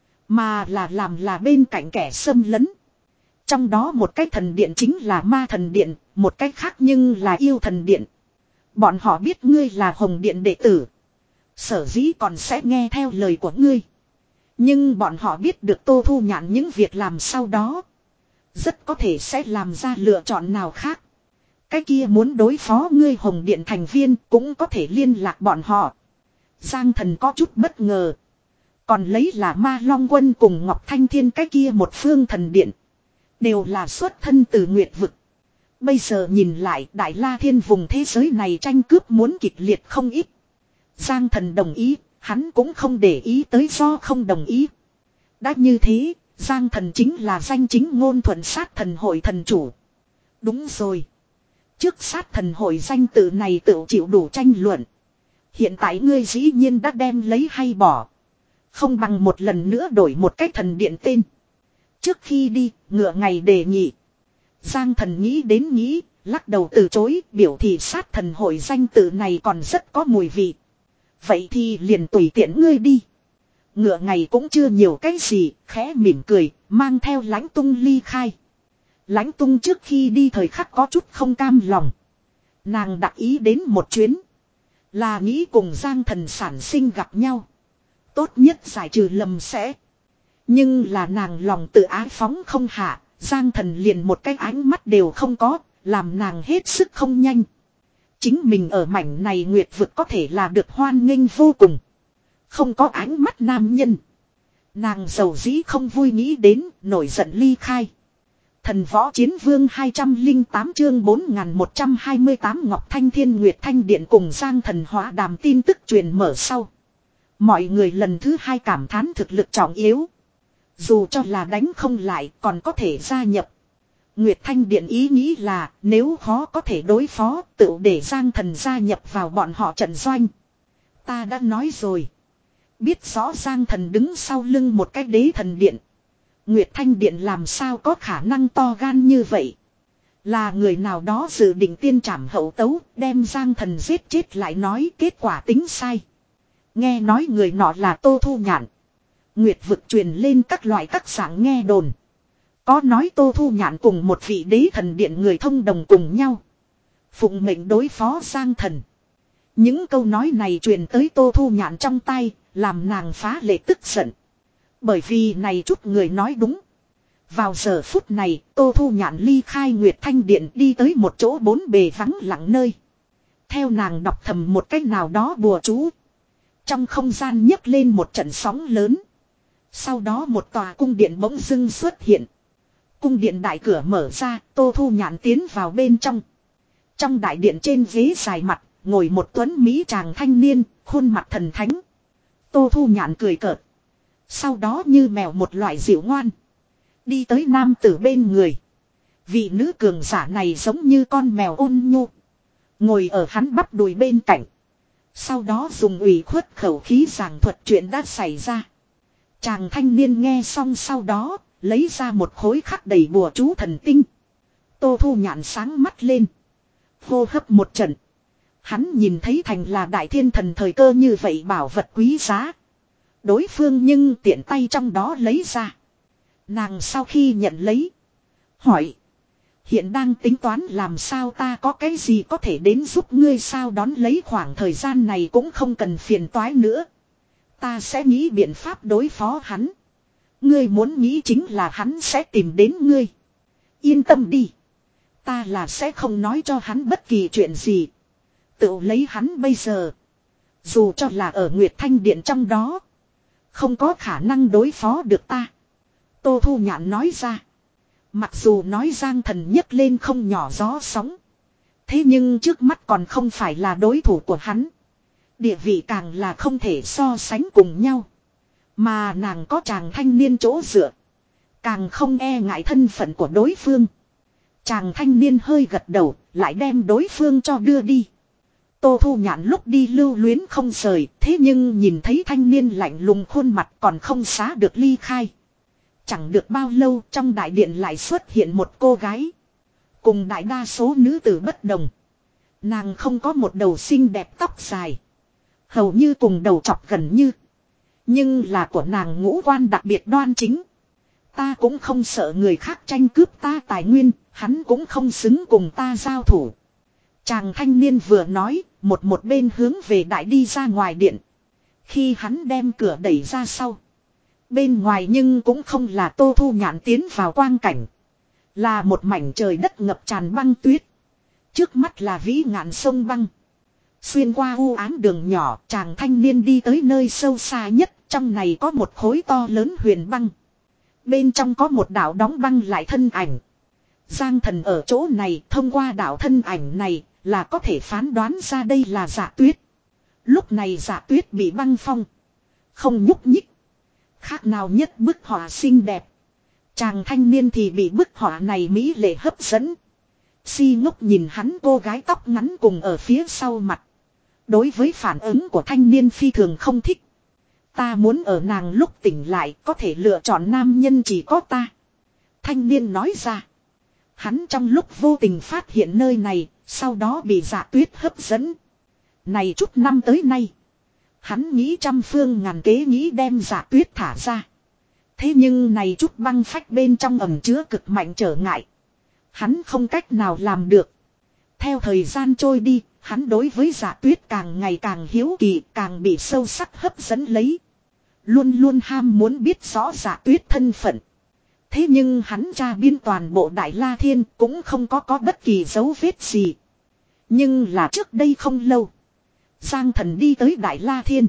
Mà là làm là bên cạnh kẻ xâm lấn. Trong đó một cái thần điện chính là ma thần điện, một cái khác nhưng là yêu thần điện. Bọn họ biết ngươi là Hồng Điện đệ tử, sở dĩ còn sẽ nghe theo lời của ngươi. Nhưng bọn họ biết được Tô Thu Nhạn những việc làm sau đó, rất có thể sẽ làm ra lựa chọn nào khác. Cái kia muốn đối phó ngươi Hồng Điện thành viên cũng có thể liên lạc bọn họ. Giang Thần có chút bất ngờ. Còn lấy là Ma Long Quân cùng Ngọc Thanh Thiên cái kia một phương thần điện, đều là xuất thân từ Nguyệt vực. Bây giờ nhìn lại Đại La Thiên vùng thế giới này tranh cướp muốn kịch liệt không ít. Giang Thần đồng ý, hắn cũng không để ý tới do không đồng ý. Đã như thế, Giang Thần chính là danh chính ngôn thuận sát thần hội thần chủ. Đúng rồi. Trước sát thần hội danh tự này tự chịu đủ tranh luận. Hiện tại ngươi dĩ nhiên đã đem lấy hay bỏ. Không bằng một lần nữa đổi một cách thần điện tên. Trước khi đi, ngựa ngày đề nghị. Giang Thần nghĩ đến nghĩ, lắc đầu từ chối, biểu thị sát thần hội danh tự này còn rất có mùi vị. Vậy thì liền tùy tiện ngươi đi. Ngựa ngày cũng chưa nhiều cái gì, khẽ mỉm cười, mang theo Lãnh Tung ly khai. Lãnh Tung trước khi đi thời khắc có chút không cam lòng. Nàng đặc ý đến một chuyến, là nghĩ cùng Giang Thần sản sinh gặp nhau. Tốt nhất giải trừ lầm sẽ. Nhưng là nàng lòng tự ái phóng không hạ, Giang Thần liền một cái ánh mắt đều không có, làm nàng hết sức không nhanh. Chính mình ở mảnh này Nguyệt vực có thể là được hoan nghênh vô cùng. Không có ánh mắt nam nhân. Nàng giàu dĩ không vui nghĩ đến, nổi giận ly khai. Thần Võ Chiến Vương hai trăm lẻ tám chương bốn nghìn một trăm hai mươi tám Ngọc Thanh Thiên Nguyệt Thanh Điện cùng Giang Thần hóa đàm tin tức truyền mở sau. Mọi người lần thứ hai cảm thán thực lực trọng yếu. Dù cho là đánh không lại còn có thể gia nhập. Nguyệt Thanh Điện ý nghĩ là nếu khó có thể đối phó tự để Giang Thần gia nhập vào bọn họ trận doanh. Ta đã nói rồi. Biết rõ Giang Thần đứng sau lưng một cái đế thần điện. Nguyệt Thanh Điện làm sao có khả năng to gan như vậy. Là người nào đó dự định tiên trảm hậu tấu đem Giang Thần giết chết lại nói kết quả tính sai. Nghe nói người nọ là Tô Thu Nhạn. Nguyệt vực truyền lên các loại các dạng nghe đồn. Có nói Tô Thu Nhạn cùng một vị đế thần điện người thông đồng cùng nhau. Phụng mệnh đối phó Giang Thần. Những câu nói này truyền tới Tô Thu Nhạn trong tay, làm nàng phá lệ tức giận. Bởi vì này chút người nói đúng. Vào giờ phút này, Tô Thu Nhạn ly khai Nguyệt Thanh Điện đi tới một chỗ bốn bề vắng lặng nơi. Theo nàng đọc thầm một cách nào đó bùa chú. Trong không gian nhấc lên một trận sóng lớn. Sau đó một tòa cung điện bỗng dưng xuất hiện. Cung điện đại cửa mở ra, Tô Thu Nhạn tiến vào bên trong. Trong đại điện trên ghế dài mặt, ngồi một tuấn mỹ chàng thanh niên, khuôn mặt thần thánh. Tô Thu Nhạn cười cợt. Sau đó như mèo một loại dịu ngoan. Đi tới nam tử bên người. Vị nữ cường giả này giống như con mèo ôn nhu. Ngồi ở hắn bắp đùi bên cạnh. Sau đó dùng ủy khuất khẩu khí giảng thuật chuyện đã xảy ra. Chàng thanh niên nghe xong sau đó, lấy ra một khối khắc đầy bùa chú thần tinh. Tô Thu Nhạn sáng mắt lên. Hô hấp một trận. Hắn nhìn thấy thành là đại thiên thần thời cơ như vậy bảo vật quý giá. Đối phương nhưng tiện tay trong đó lấy ra. Nàng sau khi nhận lấy. Hỏi. Hiện đang tính toán làm sao ta có cái gì có thể đến giúp ngươi sao đón lấy khoảng thời gian này cũng không cần phiền toái nữa. Ta sẽ nghĩ biện pháp đối phó hắn. Ngươi muốn nghĩ chính là hắn sẽ tìm đến ngươi. Yên tâm đi. Ta là sẽ không nói cho hắn bất kỳ chuyện gì. Tự lấy hắn bây giờ. Dù cho là ở Nguyệt Thanh Điện trong đó. Không có khả năng đối phó được ta. Tô Thu Nhạn nói ra. Mặc dù nói Giang Thần nhấc lên không nhỏ gió sóng. Thế nhưng trước mắt còn không phải là đối thủ của hắn. Địa vị càng là không thể so sánh cùng nhau. Mà nàng có chàng thanh niên chỗ dựa. Càng không e ngại thân phận của đối phương. Chàng thanh niên hơi gật đầu, lại đem đối phương cho đưa đi. Tô Thu Nhạn lúc đi lưu luyến không rời, thế nhưng nhìn thấy thanh niên lạnh lùng khuôn mặt còn không xá được ly khai. Chẳng được bao lâu trong đại điện lại xuất hiện một cô gái. Cùng đại đa số nữ tử bất đồng. Nàng không có một đầu xinh đẹp tóc dài. Hầu như cùng đầu chọc gần như. Nhưng là của nàng ngũ quan đặc biệt đoan chính. Ta cũng không sợ người khác tranh cướp ta tài nguyên, hắn cũng không xứng cùng ta giao thủ. Chàng thanh niên vừa nói, một một bên hướng về đại đi ra ngoài điện. Khi hắn đem cửa đẩy ra sau. Bên ngoài nhưng cũng không là Tô Thu Nhạn tiến vào quang cảnh. Là một mảnh trời đất ngập tràn băng tuyết. Trước mắt là vĩ ngạn sông băng. Xuyên qua u ám đường nhỏ, chàng thanh niên đi tới nơi sâu xa nhất, trong này có một khối to lớn huyền băng. Bên trong có một đảo đóng băng lại thân ảnh. Giang Thần ở chỗ này, thông qua đảo thân ảnh này, là có thể phán đoán ra đây là Dạ Tuyết. Lúc này Dạ Tuyết bị băng phong. Không nhúc nhích. Khác nào nhất bức họa xinh đẹp. Chàng thanh niên thì bị bức họa này mỹ lệ hấp dẫn. Si ngốc nhìn hắn cô gái tóc ngắn cùng ở phía sau mặt. Đối với phản ứng của thanh niên phi thường không thích. Ta muốn ở nàng lúc tỉnh lại có thể lựa chọn nam nhân chỉ có ta. Thanh niên nói ra. Hắn trong lúc vô tình phát hiện nơi này, sau đó bị Dạ Tuyết hấp dẫn. Này chút năm tới nay. Hắn nghĩ trăm phương ngàn kế nghĩ đem Dạ Tuyết thả ra. Thế nhưng này chút băng phách bên trong ẩm chứa cực mạnh trở ngại. Hắn không cách nào làm được. Theo thời gian trôi đi, hắn đối với Dạ Tuyết càng ngày càng hiếu kỳ, càng bị sâu sắc hấp dẫn lấy. Luôn luôn ham muốn biết rõ Dạ Tuyết thân phận. Thế nhưng hắn tra biên toàn bộ Đại La Thiên cũng không có có bất kỳ dấu vết gì. Nhưng là trước đây không lâu. Giang Thần đi tới Đại La Thiên.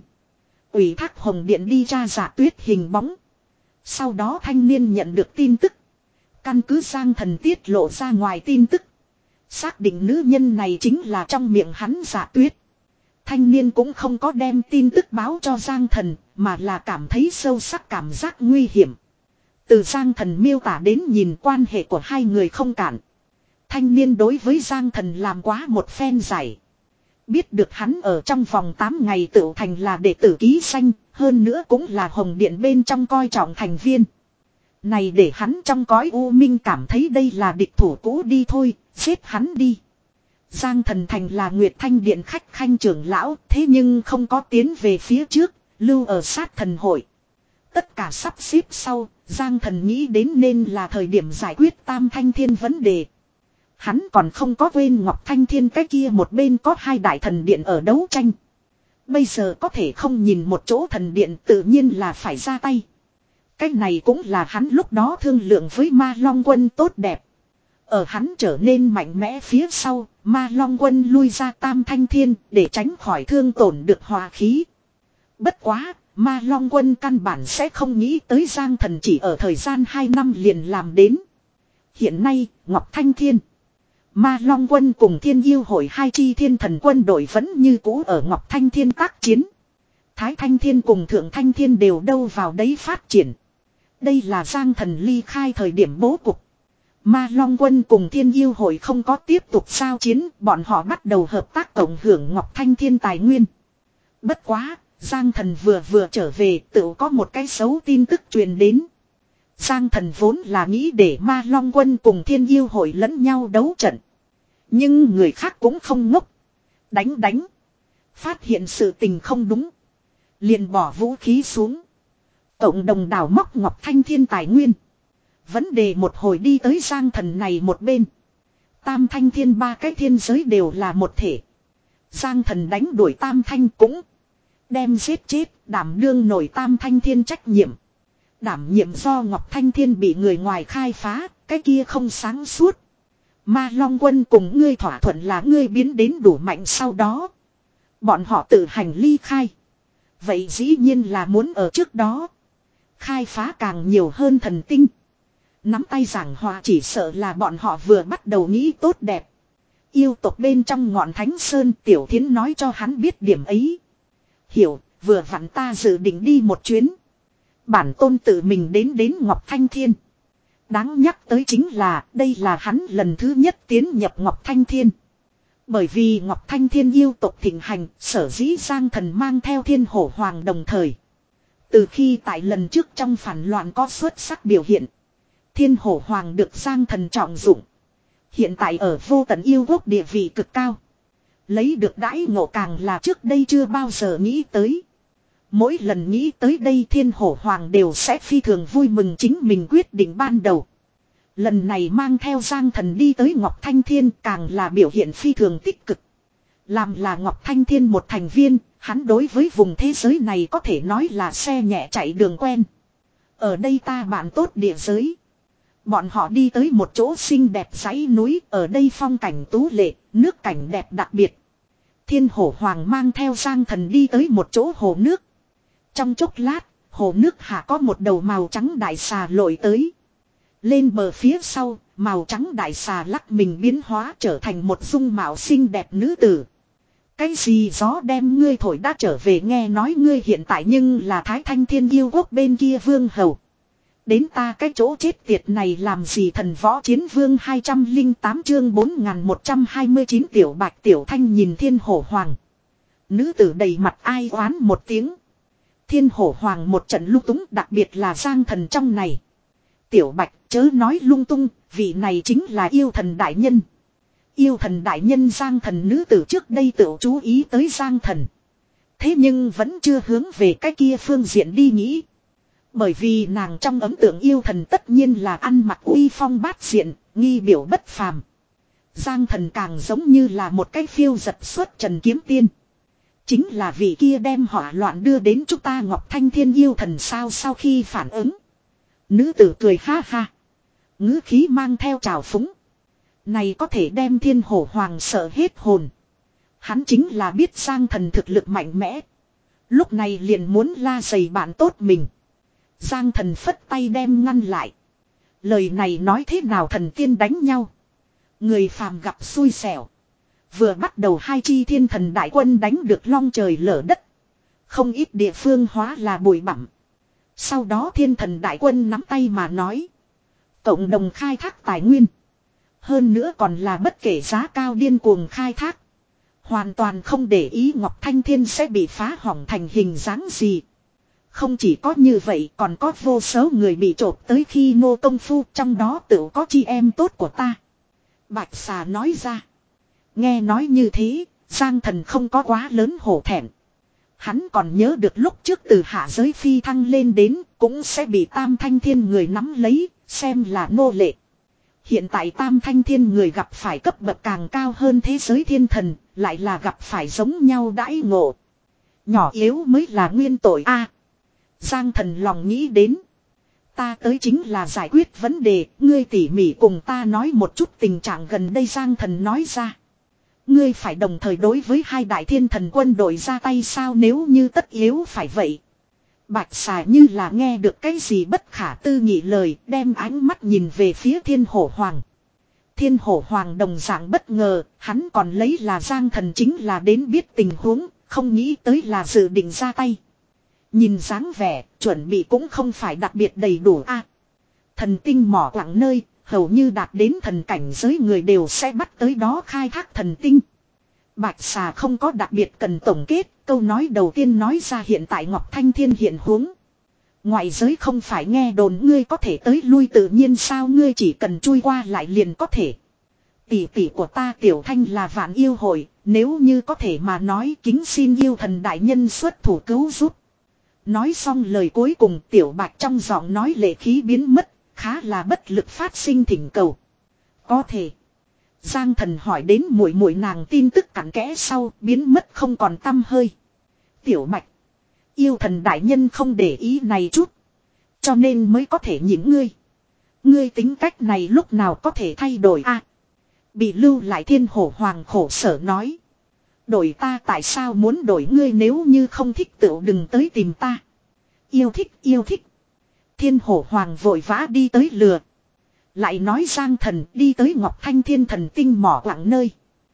Ủy thác Hồng Điện đi tra Dạ Tuyết hình bóng. Sau đó thanh niên nhận được tin tức. Căn cứ Giang Thần tiết lộ ra ngoài tin tức. Xác định nữ nhân này chính là trong miệng hắn Dạ Tuyết. Thanh niên cũng không có đem tin tức báo cho Giang Thần, mà là cảm thấy sâu sắc cảm giác nguy hiểm. Từ Giang Thần miêu tả đến nhìn quan hệ của hai người không cản. Thanh niên đối với Giang Thần làm quá một phen giải. Biết được hắn ở trong vòng tám ngày tự thành là đệ tử ký danh, hơn nữa cũng là Hồng Điện bên trong coi trọng thành viên. Này để hắn trong cõi u minh cảm thấy đây là địch thủ cũ đi thôi, giết hắn đi. Giang Thần Thành là Nguyệt Thanh Điện khách khanh trưởng lão, thế nhưng không có tiến về phía trước, lưu ở sát thần hội. Tất cả sắp xếp sau, Giang Thần nghĩ đến nên là thời điểm giải quyết Tam Thanh Thiên vấn đề. Hắn còn không có quên Ngọc Thanh Thiên cái kia một bên có hai đại thần điện ở đấu tranh. Bây giờ có thể không nhìn một chỗ thần điện tự nhiên là phải ra tay. Cái này cũng là hắn lúc đó thương lượng với Ma Long Quân tốt đẹp. Ở hắn trở nên mạnh mẽ phía sau, Ma Long Quân lui ra Tam Thanh Thiên để tránh khỏi thương tổn được hòa khí. Bất quá, Ma Long Quân căn bản sẽ không nghĩ tới Giang Thần chỉ ở thời gian hai năm liền làm đến. Hiện nay, Ngọc Thanh Thiên, Ma Long Quân cùng Thiên Yêu Hội hai chi thiên thần quân đội vẫn như cũ ở Ngọc Thanh Thiên tác chiến. Thái Thanh Thiên cùng Thượng Thanh Thiên đều đâu vào đấy phát triển. Đây là Giang Thần ly khai thời điểm bố cục. Ma Long Quân cùng Thiên Yêu Hội không có tiếp tục giao chiến, bọn họ bắt đầu hợp tác cộng hưởng Ngọc Thanh Thiên tài nguyên. Bất quá, Giang Thần vừa vừa trở về tự có một cái xấu tin tức truyền đến. Giang Thần vốn là nghĩ để Ma Long Quân cùng Thiên Yêu Hội lẫn nhau đấu trận. Nhưng người khác cũng không ngốc. Đánh đánh. Phát hiện sự tình không đúng. Liền bỏ vũ khí xuống. Cộng đồng đào móc Ngọc Thanh Thiên tài nguyên. Vấn đề một hồi đi tới Giang Thần này một bên. Tam Thanh Thiên ba cái thiên giới đều là một thể. Giang Thần đánh đuổi Tam Thanh cũng. Đem giết chết đảm đương nổi Tam Thanh Thiên trách nhiệm. Đảm nhiệm do Ngọc Thanh Thiên bị người ngoài khai phá. Cái kia không sáng suốt. Ma Long Quân cùng ngươi thỏa thuận là ngươi biến đến đủ mạnh sau đó. Bọn họ tự hành ly khai. Vậy dĩ nhiên là muốn ở trước đó. Khai phá càng nhiều hơn thần tinh. Nắm tay giảng hòa chỉ sợ là bọn họ vừa bắt đầu nghĩ tốt đẹp. Yêu tộc bên trong ngọn Thánh Sơn Tiểu Thiến nói cho hắn biết điểm ấy. Hiểu, vừa vặn ta dự định đi một chuyến. Bản tôn tự mình đến đến Ngọc Thanh Thiên. Đáng nhắc tới chính là đây là hắn lần thứ nhất tiến nhập Ngọc Thanh Thiên. Bởi vì Ngọc Thanh Thiên yêu tộc thịnh hành, sở dĩ Giang Thần mang theo Thiên Hổ Hoàng đồng thời. Từ khi tại lần trước trong phản loạn có xuất sắc biểu hiện, Thiên Hổ Hoàng được Giang Thần trọng dụng. Hiện tại ở vô tận yêu quốc địa vị cực cao. Lấy được đãi ngộ càng là trước đây chưa bao giờ nghĩ tới. Mỗi lần nghĩ tới đây Thiên Hổ Hoàng đều sẽ phi thường vui mừng chính mình quyết định ban đầu. Lần này mang theo Giang Thần đi tới Ngọc Thanh Thiên càng là biểu hiện phi thường tích cực. Làm là Ngọc Thanh Thiên một thành viên, hắn đối với vùng thế giới này có thể nói là xe nhẹ chạy đường quen. Ở đây ta bạn tốt địa giới. Bọn họ đi tới một chỗ xinh đẹp dãy núi, ở đây phong cảnh tú lệ, nước cảnh đẹp đặc biệt. Thiên Hổ Hoàng mang theo Giang Thần đi tới một chỗ hồ nước. Trong chốc lát, hồ nước hạ có một đầu màu trắng đại xà lội tới. Lên bờ phía sau, màu trắng đại xà lắc mình biến hóa trở thành một dung mạo xinh đẹp nữ tử. Cái gì gió đem ngươi thổi đã trở về, nghe nói ngươi hiện tại nhưng là Thái Thanh Thiên yêu quốc bên kia vương hầu. Đến ta cái chỗ chết tiệt này làm gì? Thần Võ Chiến Vương hai trăm lẻ tám chương bốn nghìn một trăm hai mươi chín. Tiểu Bạch Tiểu Thanh nhìn Thiên Hổ Hoàng. Nữ tử đầy mặt ai oán một tiếng. Thiên Hổ Hoàng một trận lung túng, đặc biệt là Giang Thần trong này. Tiểu Bạch chớ nói lung tung, vị này chính là yêu thần đại nhân. Yêu thần đại nhân? Giang Thần nữ tử trước đây tự chú ý tới Giang Thần. Thế nhưng vẫn chưa hướng về cái kia phương diện đi nghĩ. Bởi vì nàng trong ấn tượng yêu thần tất nhiên là ăn mặc uy phong bát diện, nghi biểu bất phàm. Giang Thần càng giống như là một cái phiêu giật xuất trần kiếm tiên. Chính là vị kia đem hỏa loạn đưa đến chúng ta Ngọc Thanh Thiên yêu thần sao? Sau khi phản ứng, nữ tử cười ha ha, ngữ khí mang theo trào phúng. Này có thể đem Thiên Hổ Hoàng sợ hết hồn. Hắn chính là biết Giang Thần thực lực mạnh mẽ, lúc này liền muốn la giày bạn tốt mình. Giang Thần phất tay đem ngăn lại. Lời này nói thế nào? Thần tiên đánh nhau, người phàm gặp xui xẻo. Vừa bắt đầu hai chi thiên thần đại quân đánh được long trời lở đất, không ít địa phương hóa là bụi bặm. Sau đó thiên thần đại quân nắm tay mà nói, cộng đồng khai thác tài nguyên, hơn nữa còn là bất kể giá cao điên cuồng khai thác, hoàn toàn không để ý Ngọc Thanh Thiên sẽ bị phá hỏng thành hình dáng gì. Không chỉ có như vậy, còn có vô số người bị trộm tới khi ngô công phu, trong đó tự có chi em tốt của ta. Bạch xà nói ra. Nghe nói như thế, Giang Thần không có quá lớn hổ thẹn. Hắn còn nhớ được lúc trước từ hạ giới phi thăng lên đến, cũng sẽ bị Tam Thanh Thiên người nắm lấy, xem là nô lệ. Hiện tại Tam Thanh Thiên người gặp phải cấp bậc càng cao hơn thế giới thiên thần, lại là gặp phải giống nhau đãi ngộ. Nhỏ yếu mới là nguyên tội a. Giang Thần lòng nghĩ đến. Ta tới chính là giải quyết vấn đề, ngươi tỉ mỉ cùng ta nói một chút tình trạng gần đây. Giang Thần nói ra. Ngươi phải đồng thời đối với hai đại thiên thần quân đội ra tay sao? Nếu như tất yếu phải vậy. Bạch xà như là nghe được cái gì bất khả tư nghị lời, đem ánh mắt nhìn về phía Thiên Hổ Hoàng. Thiên Hổ Hoàng đồng dạng bất ngờ, hắn còn lấy là Giang Thần chính là đến biết tình huống, không nghĩ tới là dự định ra tay. Nhìn dáng vẻ, chuẩn bị cũng không phải đặc biệt đầy đủ a. Thần tinh mỏ quặng nơi, hầu như đạt đến thần cảnh giới người đều sẽ bắt tới đó khai thác thần tinh. Bạch xà không có đặc biệt cần tổng kết, câu nói đầu tiên nói ra hiện tại Ngọc Thanh Thiên hiện huống. Ngoại giới không phải nghe đồn ngươi có thể tới lui tự nhiên sao? Ngươi chỉ cần chui qua lại liền có thể. Tỷ tỷ của ta Tiểu Thanh là vạn yêu hội, nếu như có thể mà nói kính xin yêu thần đại nhân xuất thủ cứu giúp. Nói xong lời cuối cùng, Tiểu Bạch trong giọng nói lệ khí biến mất, khá là bất lực phát sinh thỉnh cầu. Có thể. Giang Thần hỏi đến muội muội nàng tin tức cặn kẽ sau, biến mất không còn tăm hơi. Tiểu Bạch, yêu thần đại nhân không để ý này chút, cho nên mới có thể nhịn ngươi. Ngươi tính cách này lúc nào có thể thay đổi a? À, bị lưu lại Thiên Hổ Hoàng khổ sở nói. Đổi ta tại sao muốn đổi ngươi nếu như không thích tựu đừng tới tìm ta. Yêu thích yêu thích. Thiên hổ hoàng vội vã đi tới lừa. Lại nói Giang Thần đi tới Ngọc Thanh Thiên Thần Tinh mỏ quặng nơi.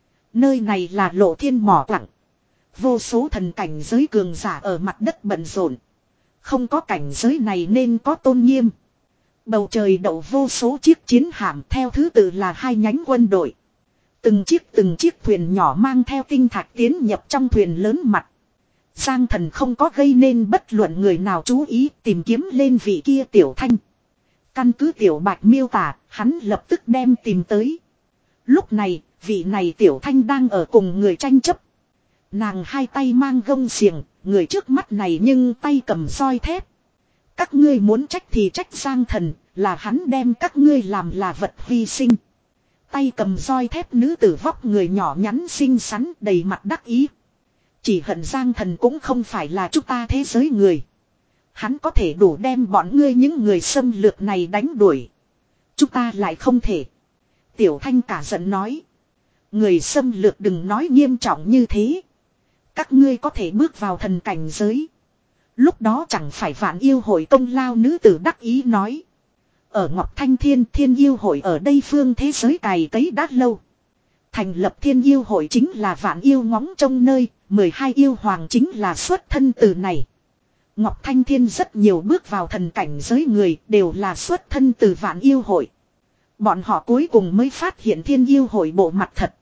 Nơi này là lộ thiên mỏ quặng. Vô số thần cảnh giới cường giả ở mặt đất bận rộn. Không có cảnh giới này nên có tôn nghiêm. Bầu trời đậu vô số chiếc chiến hạm theo thứ tự là hai nhánh quân đội. Từng chiếc từng chiếc thuyền nhỏ mang theo tinh thạch tiến nhập trong thuyền lớn mặt. Giang Thần không có gây nên bất luận người nào chú ý tìm kiếm lên vị kia Tiểu Thanh. Căn cứ Tiểu Bạch miêu tả, hắn lập tức đem tìm tới. Lúc này, vị này Tiểu Thanh đang ở cùng người tranh chấp. Nàng hai tay mang gông xiềng, người trước mắt này nhưng tay cầm roi thép. Các ngươi muốn trách thì trách Giang Thần, là hắn đem các ngươi làm là vật hy sinh. Tay cầm roi thép nữ tử vóc người nhỏ nhắn xinh xắn đầy mặt đắc ý. Chỉ hận Giang Thần cũng không phải là chúng ta thế giới người. Hắn có thể đủ đem bọn ngươi những người xâm lược này đánh đuổi. Chúng ta lại không thể. Tiểu Thanh cả giận nói. Người xâm lược đừng nói nghiêm trọng như thế. Các ngươi có thể bước vào thần cảnh giới. Lúc đó chẳng phải vạn yêu hội công lao nữ tử đắc ý nói. Ở Ngọc Thanh Thiên Thiên yêu hội ở đây phương thế giới cày cấy đã lâu. Thành lập Thiên yêu hội chính là vạn yêu ngóng trong nơi, mười hai yêu hoàng chính là xuất thân từ này. Ngọc Thanh Thiên rất nhiều bước vào thần cảnh giới người đều là xuất thân từ vạn yêu hội. Bọn họ cuối cùng mới phát hiện Thiên yêu hội bộ mặt thật.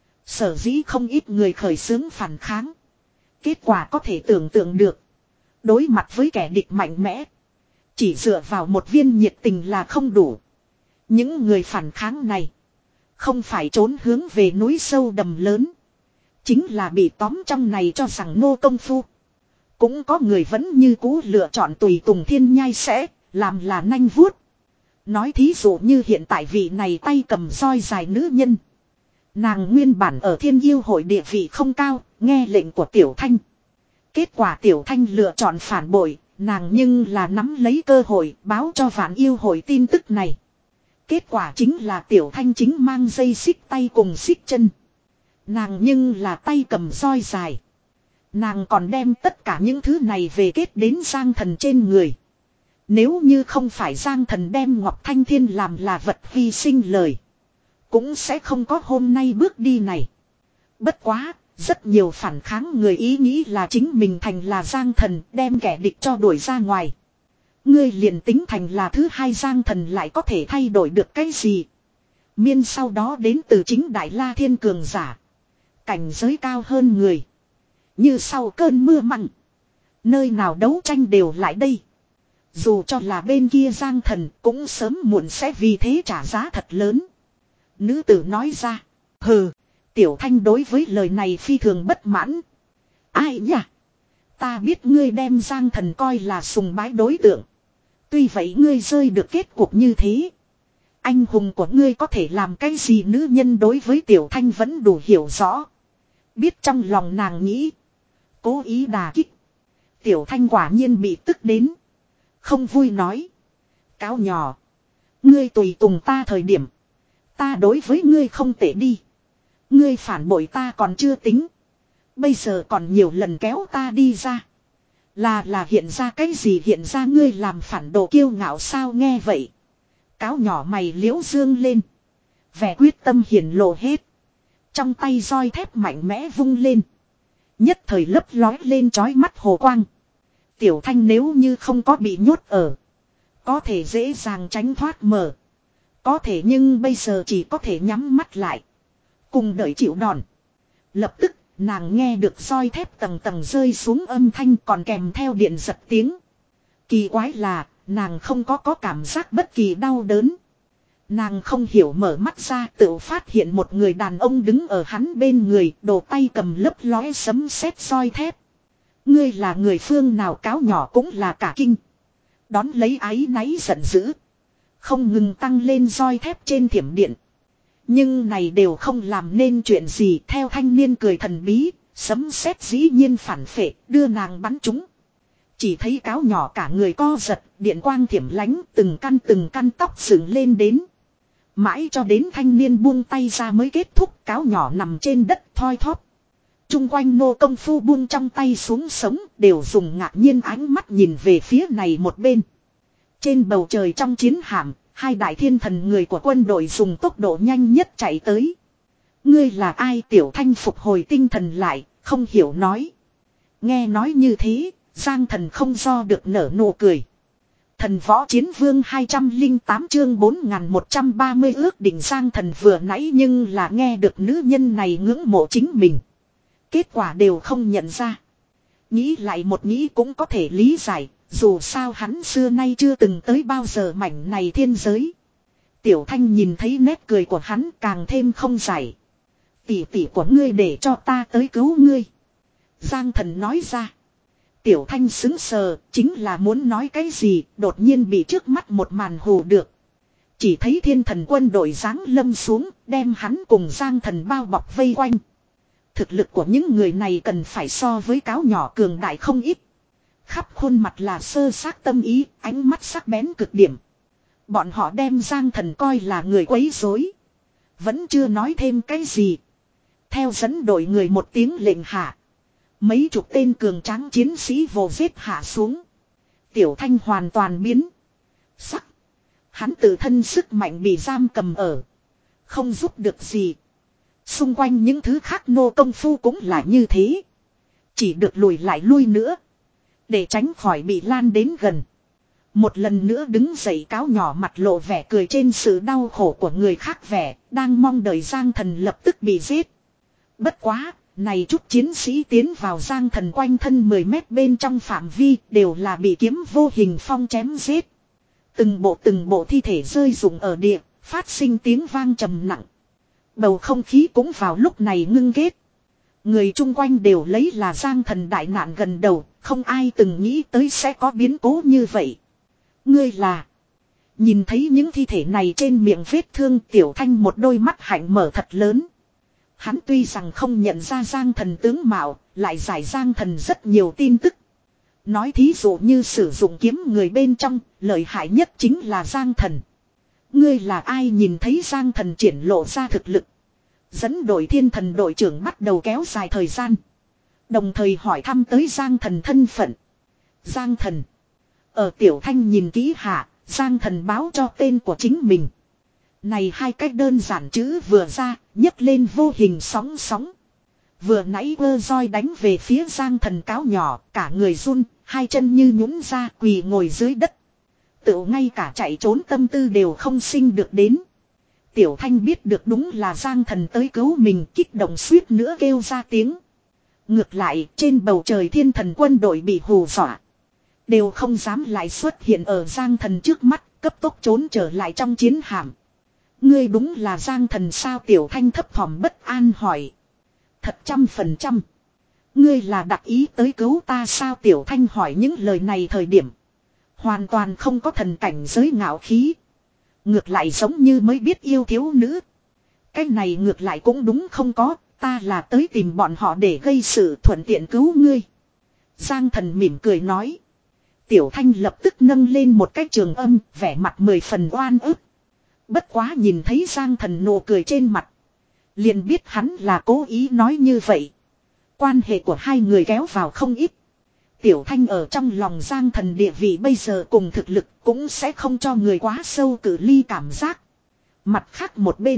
Sở dĩ không ít người khởi xướng phản kháng. Kết quả có thể tưởng tượng được. Đối mặt với kẻ địch mạnh mẽ. Chỉ dựa vào một viên nhiệt tình là không đủ. Những người phản kháng này. Không phải trốn hướng về núi sâu đầm lớn. Chính là bị tóm trong này cho rằng nô công phu. Cũng có người vẫn như cũ lựa chọn tùy tùng thiên nhai sẽ làm là nanh vuốt. Nói thí dụ như hiện tại vị này tay cầm roi dài nữ nhân. Nàng nguyên bản ở Thiên yêu hội địa vị không cao, nghe lệnh của Tiểu Thanh. Kết quả Tiểu Thanh lựa chọn phản bội, nàng nhưng là nắm lấy cơ hội báo cho vạn yêu hội tin tức này. Kết quả chính là Tiểu Thanh chính mang dây xích tay cùng xích chân. Nàng nhưng là tay cầm roi dài. Nàng còn đem tất cả những thứ này về kết đến Giang Thần trên người. Nếu như không phải Giang Thần đem Ngọc Thanh Thiên làm là vật hy sinh lời. Cũng sẽ không có hôm nay bước đi này. Bất quá, rất nhiều phản kháng người ý nghĩ là chính mình thành là Giang Thần đem kẻ địch cho đuổi ra ngoài. Ngươi liền tính thành là thứ hai Giang Thần lại có thể thay đổi được cái gì. Miên sau đó đến từ chính Đại La Thiên Cường giả. Cảnh giới cao hơn người. Như sau cơn mưa mặn. Nơi nào đấu tranh đều lại đây. Dù cho là bên kia Giang Thần cũng sớm muộn sẽ vì thế trả giá thật lớn. Nữ tử nói ra. Hừ. Tiểu Thanh đối với lời này phi thường bất mãn. Ai nhỉ? Ta biết ngươi đem Giang Thần coi là sùng bái đối tượng. Tuy vậy ngươi rơi được kết cục như thế. Anh hùng của ngươi có thể làm cái gì nữ nhân đối với Tiểu Thanh vẫn đủ hiểu rõ. Biết trong lòng nàng nghĩ. Cố ý đà kích. Tiểu Thanh quả nhiên bị tức đến. Không vui nói. Cáo nhỏ. Ngươi tùy tùng ta thời điểm. Ta đối với ngươi không tệ đi. Ngươi phản bội ta còn chưa tính. Bây giờ còn nhiều lần kéo ta đi ra. Là là hiện ra cái gì hiện ra ngươi làm phản đồ kiêu ngạo sao nghe vậy. Cáo nhỏ mày liễu dương lên. Vẻ quyết tâm hiển lộ hết. Trong tay roi thép mạnh mẽ vung lên. Nhất thời lấp lói lên chói mắt hồ quang. Tiểu Thanh nếu như không có bị nhốt ở. Có thể dễ dàng tránh thoát mở. Có thể nhưng bây giờ chỉ có thể nhắm mắt lại. Cùng đợi chịu đòn. Lập tức nàng nghe được roi thép tầng tầng rơi xuống âm thanh còn kèm theo điện giật tiếng. Kỳ quái là nàng không có có cảm giác bất kỳ đau đớn. Nàng không hiểu mở mắt ra tự phát hiện một người đàn ông đứng ở hắn bên người đồ tay cầm lấp lóe sấm sét roi thép. Ngươi là người phương nào cáo nhỏ cũng là cả kinh. Đón lấy áy náy giận dữ. Không ngừng tăng lên roi thép trên thiểm điện. Nhưng này đều không làm nên chuyện gì theo thanh niên cười thần bí. Sấm sét dĩ nhiên phản phệ đưa nàng bắn trúng. Chỉ thấy cáo nhỏ cả người co giật điện quang thiểm lánh từng căn từng căn tóc dựng lên đến. Mãi cho đến thanh niên buông tay ra mới kết thúc cáo nhỏ nằm trên đất thoi thóp. Trung quanh nô công phu buông trong tay xuống sống đều dùng ngạc nhiên ánh mắt nhìn về phía này một bên. Trên bầu trời trong chiến hạm, hai đại thiên thần người của quân đội dùng tốc độ nhanh nhất chạy tới. Ngươi là ai? Tiểu Thanh phục hồi tinh thần lại, không hiểu nói. Nghe nói như thế, Giang Thần không do được nở nụ cười. Thần võ chiến vương hai trăm lẻ tám chương bốn nghìn một trăm ba mươi ước định Giang Thần vừa nãy nhưng là nghe được nữ nhân này ngưỡng mộ chính mình. Kết quả đều không nhận ra. Nghĩ lại một nghĩ cũng có thể lý giải, dù sao hắn xưa nay chưa từng tới bao giờ mảnh này thiên giới. Tiểu Thanh nhìn thấy nét cười của hắn càng thêm không giải. Tỷ tỷ của ngươi để cho ta tới cứu ngươi. Giang Thần nói ra. Tiểu Thanh xứng sờ, chính là muốn nói cái gì, đột nhiên bị trước mắt một màn hù được. Chỉ thấy thiên thần quân đội giáng lâm xuống, đem hắn cùng Giang Thần bao bọc vây quanh. Thực lực của những người này cần phải so với cáo nhỏ cường đại không ít. Khắp khuôn mặt là sơ xác tâm ý, ánh mắt sắc bén cực điểm. Bọn họ đem Giang Thần coi là người quấy rối, vẫn chưa nói thêm cái gì. Theo dẫn đội người một tiếng lệnh hạ. Mấy chục tên cường tráng chiến sĩ vồ giết hạ xuống. Tiểu Thanh hoàn toàn biến sắc. Hắn tự thân sức mạnh bị giam cầm ở, không giúp được gì. Xung quanh những thứ khác nô công phu cũng là như thế. Chỉ được lùi lại lui nữa, để tránh khỏi bị lan đến gần. Một lần nữa đứng dậy cáo nhỏ mặt lộ vẻ cười trên sự đau khổ của người khác vẻ, đang mong đợi Giang Thần lập tức bị giết. Bất quá, này chút chiến sĩ tiến vào Giang Thần quanh thân mười mét bên trong phạm vi đều là bị kiếm vô hình phong chém giết. Từng bộ từng bộ thi thể rơi rụng ở địa, phát sinh tiếng vang trầm nặng. Bầu không khí cũng vào lúc này ngưng kết. Người chung quanh đều lấy là Giang Thần đại nạn gần đầu, không ai từng nghĩ tới sẽ có biến cố như vậy. Ngươi là... Nhìn thấy những thi thể này trên miệng vết thương, Tiểu Thanh một đôi mắt hạnh mở thật lớn. Hắn tuy rằng không nhận ra Giang Thần tướng mạo, lại giải Giang Thần rất nhiều tin tức. Nói thí dụ như sử dụng kiếm người bên trong, lợi hại nhất chính là Giang Thần. Ngươi là ai? Nhìn thấy Giang Thần triển lộ ra thực lực, dẫn đội thiên thần đội trưởng bắt đầu kéo dài thời gian. Đồng thời hỏi thăm tới Giang Thần thân phận. Giang Thần. Ở Tiểu Thanh nhìn kỹ hạ, Giang Thần báo cho tên của chính mình. Này hai cách đơn giản chữ vừa ra, nhấc lên vô hình sóng sóng. Vừa nãy ơ roi đánh về phía Giang Thần cáo nhỏ, cả người run, hai chân như nhũn ra quỳ ngồi dưới đất. Tự ngay cả chạy trốn tâm tư đều không sinh được đến. Tiểu Thanh biết được đúng là Giang Thần tới cứu mình, kích động suýt nữa kêu ra tiếng. Ngược lại, trên bầu trời thiên thần quân đội bị hù dọa, đều không dám lại xuất hiện ở Giang Thần trước mắt, cấp tốc trốn trở lại trong chiến hạm. Ngươi đúng là Giang Thần sao? Tiểu Thanh thấp thỏm bất an hỏi. Thật trăm phần trăm. Ngươi là đặc ý tới cứu ta sao? Tiểu Thanh hỏi những lời này thời điểm, hoàn toàn không có thần cảnh giới ngạo khí. Ngược lại giống như mới biết yêu thiếu nữ. Cái này ngược lại cũng đúng không có, ta là tới tìm bọn họ để gây sự thuận tiện cứu ngươi. Giang Thần mỉm cười nói. Tiểu Thanh lập tức nâng lên một cái trường âm, vẻ mặt mười phần oan ức. Bất quá nhìn thấy Giang Thần nụ cười trên mặt, liền biết hắn là cố ý nói như vậy. Quan hệ của hai người kéo vào không ít. Tiểu Thanh ở trong lòng Giang Thần địa vị bây giờ cùng thực lực cũng sẽ không cho người quá sâu cự ly cảm giác. Mặt khác một bên,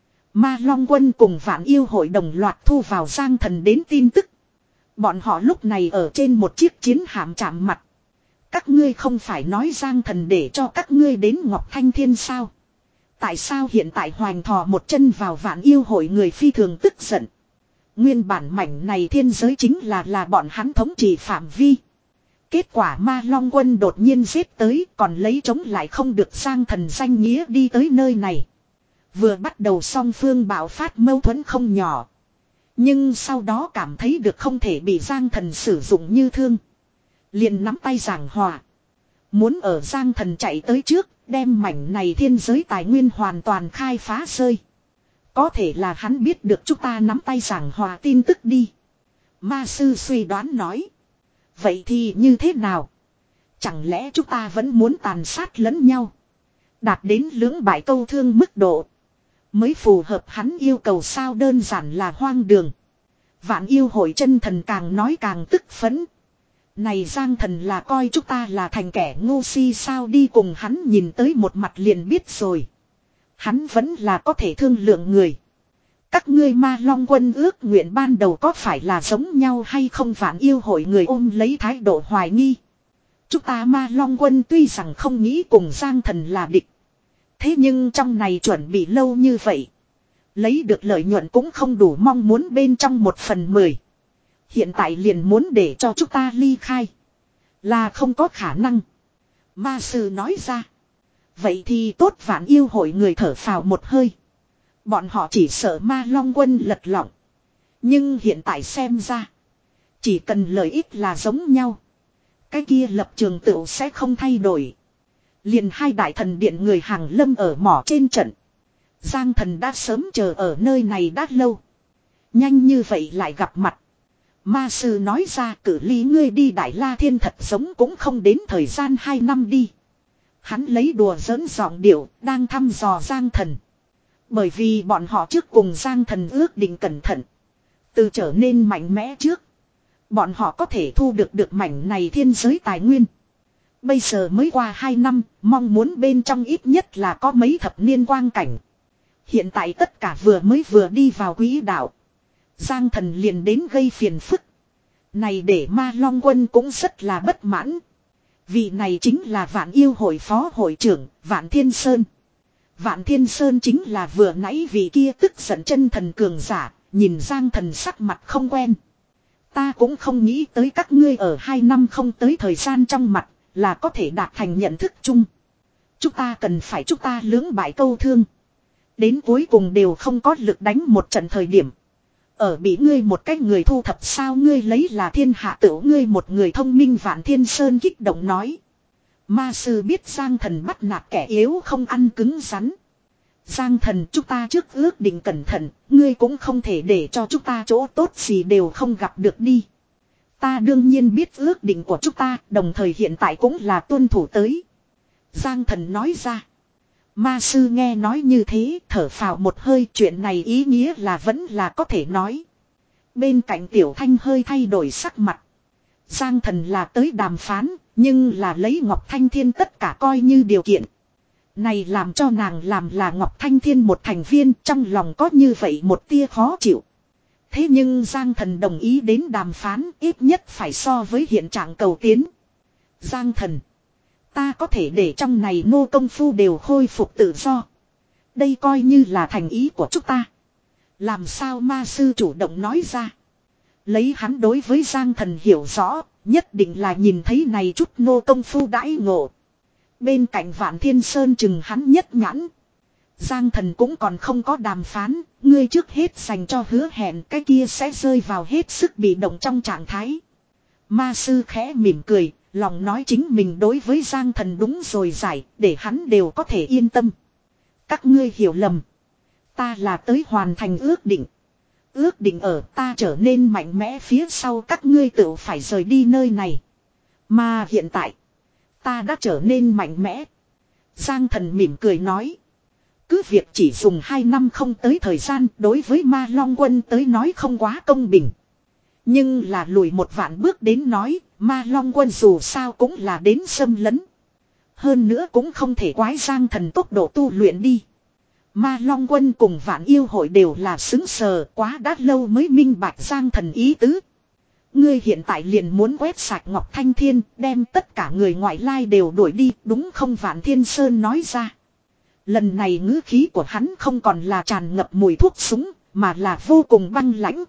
Ma Long Quân cùng Vạn Yêu hội đồng loạt thu vào Giang Thần đến tin tức. Bọn họ lúc này ở trên một chiếc chiến hạm chạm mặt. Các ngươi không phải nói Giang Thần để cho các ngươi đến Ngọc Thanh Thiên sao? Tại sao hiện tại hoành thò một chân vào Vạn Yêu hội? Người phi thường tức giận. Nguyên bản mảnh này thiên giới chính là là bọn hắn thống trị phạm vi. Kết quả Ma Long Quân đột nhiên giết tới, còn lấy chống lại không được Giang Thần danh nghĩa đi tới nơi này. Vừa bắt đầu song phương bạo phát mâu thuẫn không nhỏ. Nhưng sau đó cảm thấy được không thể bị Giang Thần sử dụng như thương, liền nắm tay giảng hòa. Muốn ở Giang Thần chạy tới trước, đem mảnh này thiên giới tài nguyên hoàn toàn khai phá rơi. Có thể là hắn biết được chúng ta nắm tay giảng hòa tin tức đi. Ma sư suy đoán nói. Vậy thì như thế nào? Chẳng lẽ chúng ta vẫn muốn tàn sát lẫn nhau, đạt đến lưỡng bại câu thương mức độ, mới phù hợp hắn yêu cầu sao? Đơn giản là hoang đường. Vạn yêu hội chân thần càng nói càng tức phấn. Này Giang thần là coi chúng ta là thành kẻ ngu si sao, đi cùng hắn nhìn tới một mặt liền biết rồi. Hắn vẫn là có thể thương lượng người. Các ngươi Ma Long quân ước nguyện ban đầu có phải là giống nhau hay không? Vạn yêu hội người ôm lấy thái độ hoài nghi. Chúng ta Ma Long quân tuy rằng không nghĩ cùng Giang thần là địch. Thế nhưng trong này chuẩn bị lâu như vậy. Lấy được lợi nhuận cũng không đủ mong muốn bên trong một phần mười. Hiện tại liền muốn để cho chúng ta ly khai. Là không có khả năng. Ma sư nói ra. Vậy thì tốt, vạn yêu hội người thở phào một hơi. Bọn họ chỉ sợ Ma Long quân lật lọng. Nhưng hiện tại xem ra. Chỉ cần lợi ích là giống nhau. Cái kia lập trường tựu sẽ không thay đổi. Liền hai đại thần điện người hàng lâm ở mỏ trên trận. Giang thần đã sớm chờ ở nơi này đã lâu. Nhanh như vậy lại gặp mặt. Ma sư nói ra, cử ly ngươi đi Đại La Thiên thật giống cũng không đến thời gian hai năm đi. Hắn lấy đùa giỡn giọng điệu, đang thăm dò Giang thần. Bởi vì bọn họ trước cùng Giang thần ước định cẩn thận. Từ trở nên mạnh mẽ trước. Bọn họ có thể thu được được mảnh này thiên giới tài nguyên. Bây giờ mới qua hai năm, mong muốn bên trong ít nhất là có mấy thập niên quang cảnh. Hiện tại tất cả vừa mới vừa đi vào quỹ đạo. Giang thần liền đến gây phiền phức. Này để Ma Long quân cũng rất là bất mãn. Vị này chính là Vạn yêu hội phó hội trưởng, Vạn Thiên Sơn. Vạn Thiên Sơn chính là vừa nãy vị kia tức giận chân thần cường giả, nhìn Giang thần sắc mặt không quen. Ta cũng không nghĩ tới các ngươi ở hai năm không tới thời gian trong mặt, là có thể đạt thành nhận thức chung. Chúng ta cần phải chúng ta lưỡng bại câu thương. Đến cuối cùng đều không có lực đánh một trận thời điểm. Ở bị ngươi một cách người thu thập sao, ngươi lấy là thiên hạ tửu ngươi một người thông minh. Vạn Thiên Sơn kích động nói. Ma sư biết Giang thần bắt nạt kẻ yếu không ăn cứng rắn. Giang thần, chúng ta trước ước định cẩn thận, ngươi cũng không thể để cho chúng ta chỗ tốt gì đều không gặp được đi. Ta đương nhiên biết ước định của chúng ta, đồng thời hiện tại cũng là tuân thủ tới. Giang thần nói ra. Ma sư nghe nói như thế, thở phào một hơi, chuyện này ý nghĩa là vẫn là có thể nói. Bên cạnh Tiểu Thanh hơi thay đổi sắc mặt. Giang thần là tới đàm phán, nhưng là lấy Ngọc Thanh Thiên tất cả coi như điều kiện. Này làm cho nàng làm là Ngọc Thanh Thiên một thành viên, trong lòng có như vậy một tia khó chịu. Thế nhưng Giang thần đồng ý đến đàm phán, ít nhất phải so với hiện trạng cầu tiến. Giang thần, ta có thể để trong này nô công phu đều khôi phục tự do. Đây coi như là thành ý của chúng ta. Làm sao? Ma sư chủ động nói ra. Lấy hắn đối với Giang thần hiểu rõ, nhất định là nhìn thấy này chút nô công phu đãi ngộ. Bên cạnh Vạn Thiên Sơn chừng hắn nhất nhãn. Giang thần cũng còn không có đàm phán, ngươi trước hết dành cho hứa hẹn, cái kia sẽ rơi vào hết sức bị động trong trạng thái. Ma sư khẽ mỉm cười, lòng nói chính mình đối với Giang thần đúng rồi giải, để hắn đều có thể yên tâm. Các ngươi hiểu lầm. Ta là tới hoàn thành ước định. Ước định ở ta trở nên mạnh mẽ phía sau các ngươi tự phải rời đi nơi này. Mà hiện tại, ta đã trở nên mạnh mẽ. Giang thần mỉm cười nói. Cứ việc chỉ dùng hai năm không tới thời gian, đối với Ma Long quân tới nói không quá công bình. Nhưng là lùi một vạn bước đến nói, Ma Long quân dù sao cũng là đến xâm lấn. Hơn nữa cũng không thể quái Giang thần tốc độ tu luyện đi. Ma Long quân cùng Vạn yêu hội đều là xứng sờ, quá đã lâu mới minh bạch Giang thần ý tứ. Ngươi hiện tại liền muốn quét sạch Ngọc Thanh Thiên, đem tất cả người ngoại lai đều đuổi đi, đúng không? Vạn Thiên Sơn nói ra. Lần này ngữ khí của hắn không còn là tràn ngập mùi thuốc súng, mà là vô cùng băng lãnh.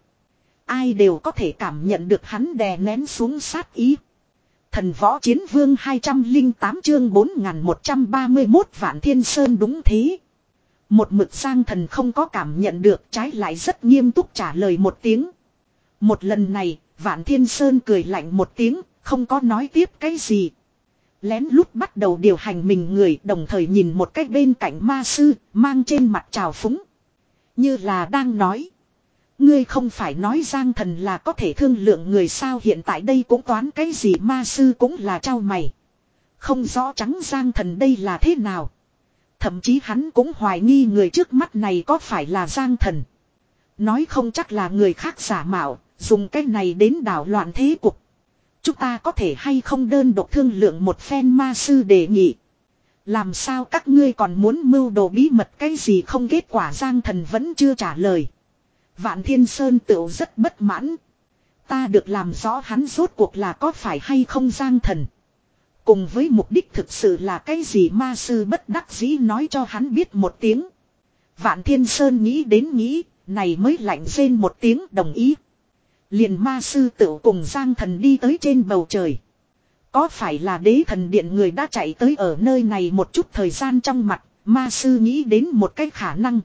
Ai đều có thể cảm nhận được hắn đè nén xuống sát ý. Thần võ chiến vương hai trăm lẻ tám chương bốn nghìn một trăm ba mươi mốt. Vạn Thiên Sơn đúng thế. Một mực Giang thần không có cảm nhận được, trái lại rất nghiêm túc trả lời một tiếng. Một lần này, Vạn Thiên Sơn cười lạnh một tiếng, không có nói tiếp cái gì. Lén lút bắt đầu điều hành mình người, đồng thời nhìn một cách bên cạnh ma sư, mang trên mặt trào phúng. Như là đang nói. Ngươi không phải nói Giang thần là có thể thương lượng người sao, hiện tại đây cũng toán cái gì? Ma sư cũng là trao mày. Không rõ trắng Giang thần đây là thế nào. Thậm chí hắn cũng hoài nghi người trước mắt này có phải là Giang thần. Nói không chắc là người khác giả mạo, dùng cái này đến đảo loạn thế cục. Chúng ta có thể hay không đơn độc thương lượng một phen, ma sư đề nghị. Làm sao các ngươi còn muốn mưu đồ bí mật cái gì không, kết quả Giang Thần vẫn chưa trả lời. Vạn Thiên Sơn tựu rất bất mãn. Ta được làm rõ hắn rốt cuộc là có phải hay không Giang Thần. Cùng với mục đích thực sự là cái gì, ma sư bất đắc dĩ nói cho hắn biết một tiếng. Vạn Thiên Sơn nghĩ đến nghĩ, này mới lạnh rên một tiếng đồng ý. Liền ma sư tựu cùng Giang Thần đi tới trên bầu trời. Có phải là đế thần điện người đã chạy tới ở nơi này một chút thời gian trong mặt, ma sư nghĩ đến một cái khả năng.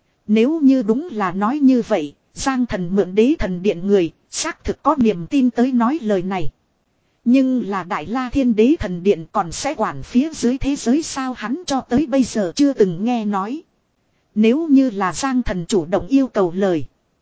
Nếu như đúng là nói như vậy, Giang Thần mượn đế thần điện người, xác thực có niềm tin tới nói lời này. Nhưng là Đại La Thiên đế thần điện còn sẽ quản phía dưới thế giới sao, hắn cho tới bây giờ chưa từng nghe nói. Nếu như là Giang Thần chủ động yêu cầu lời,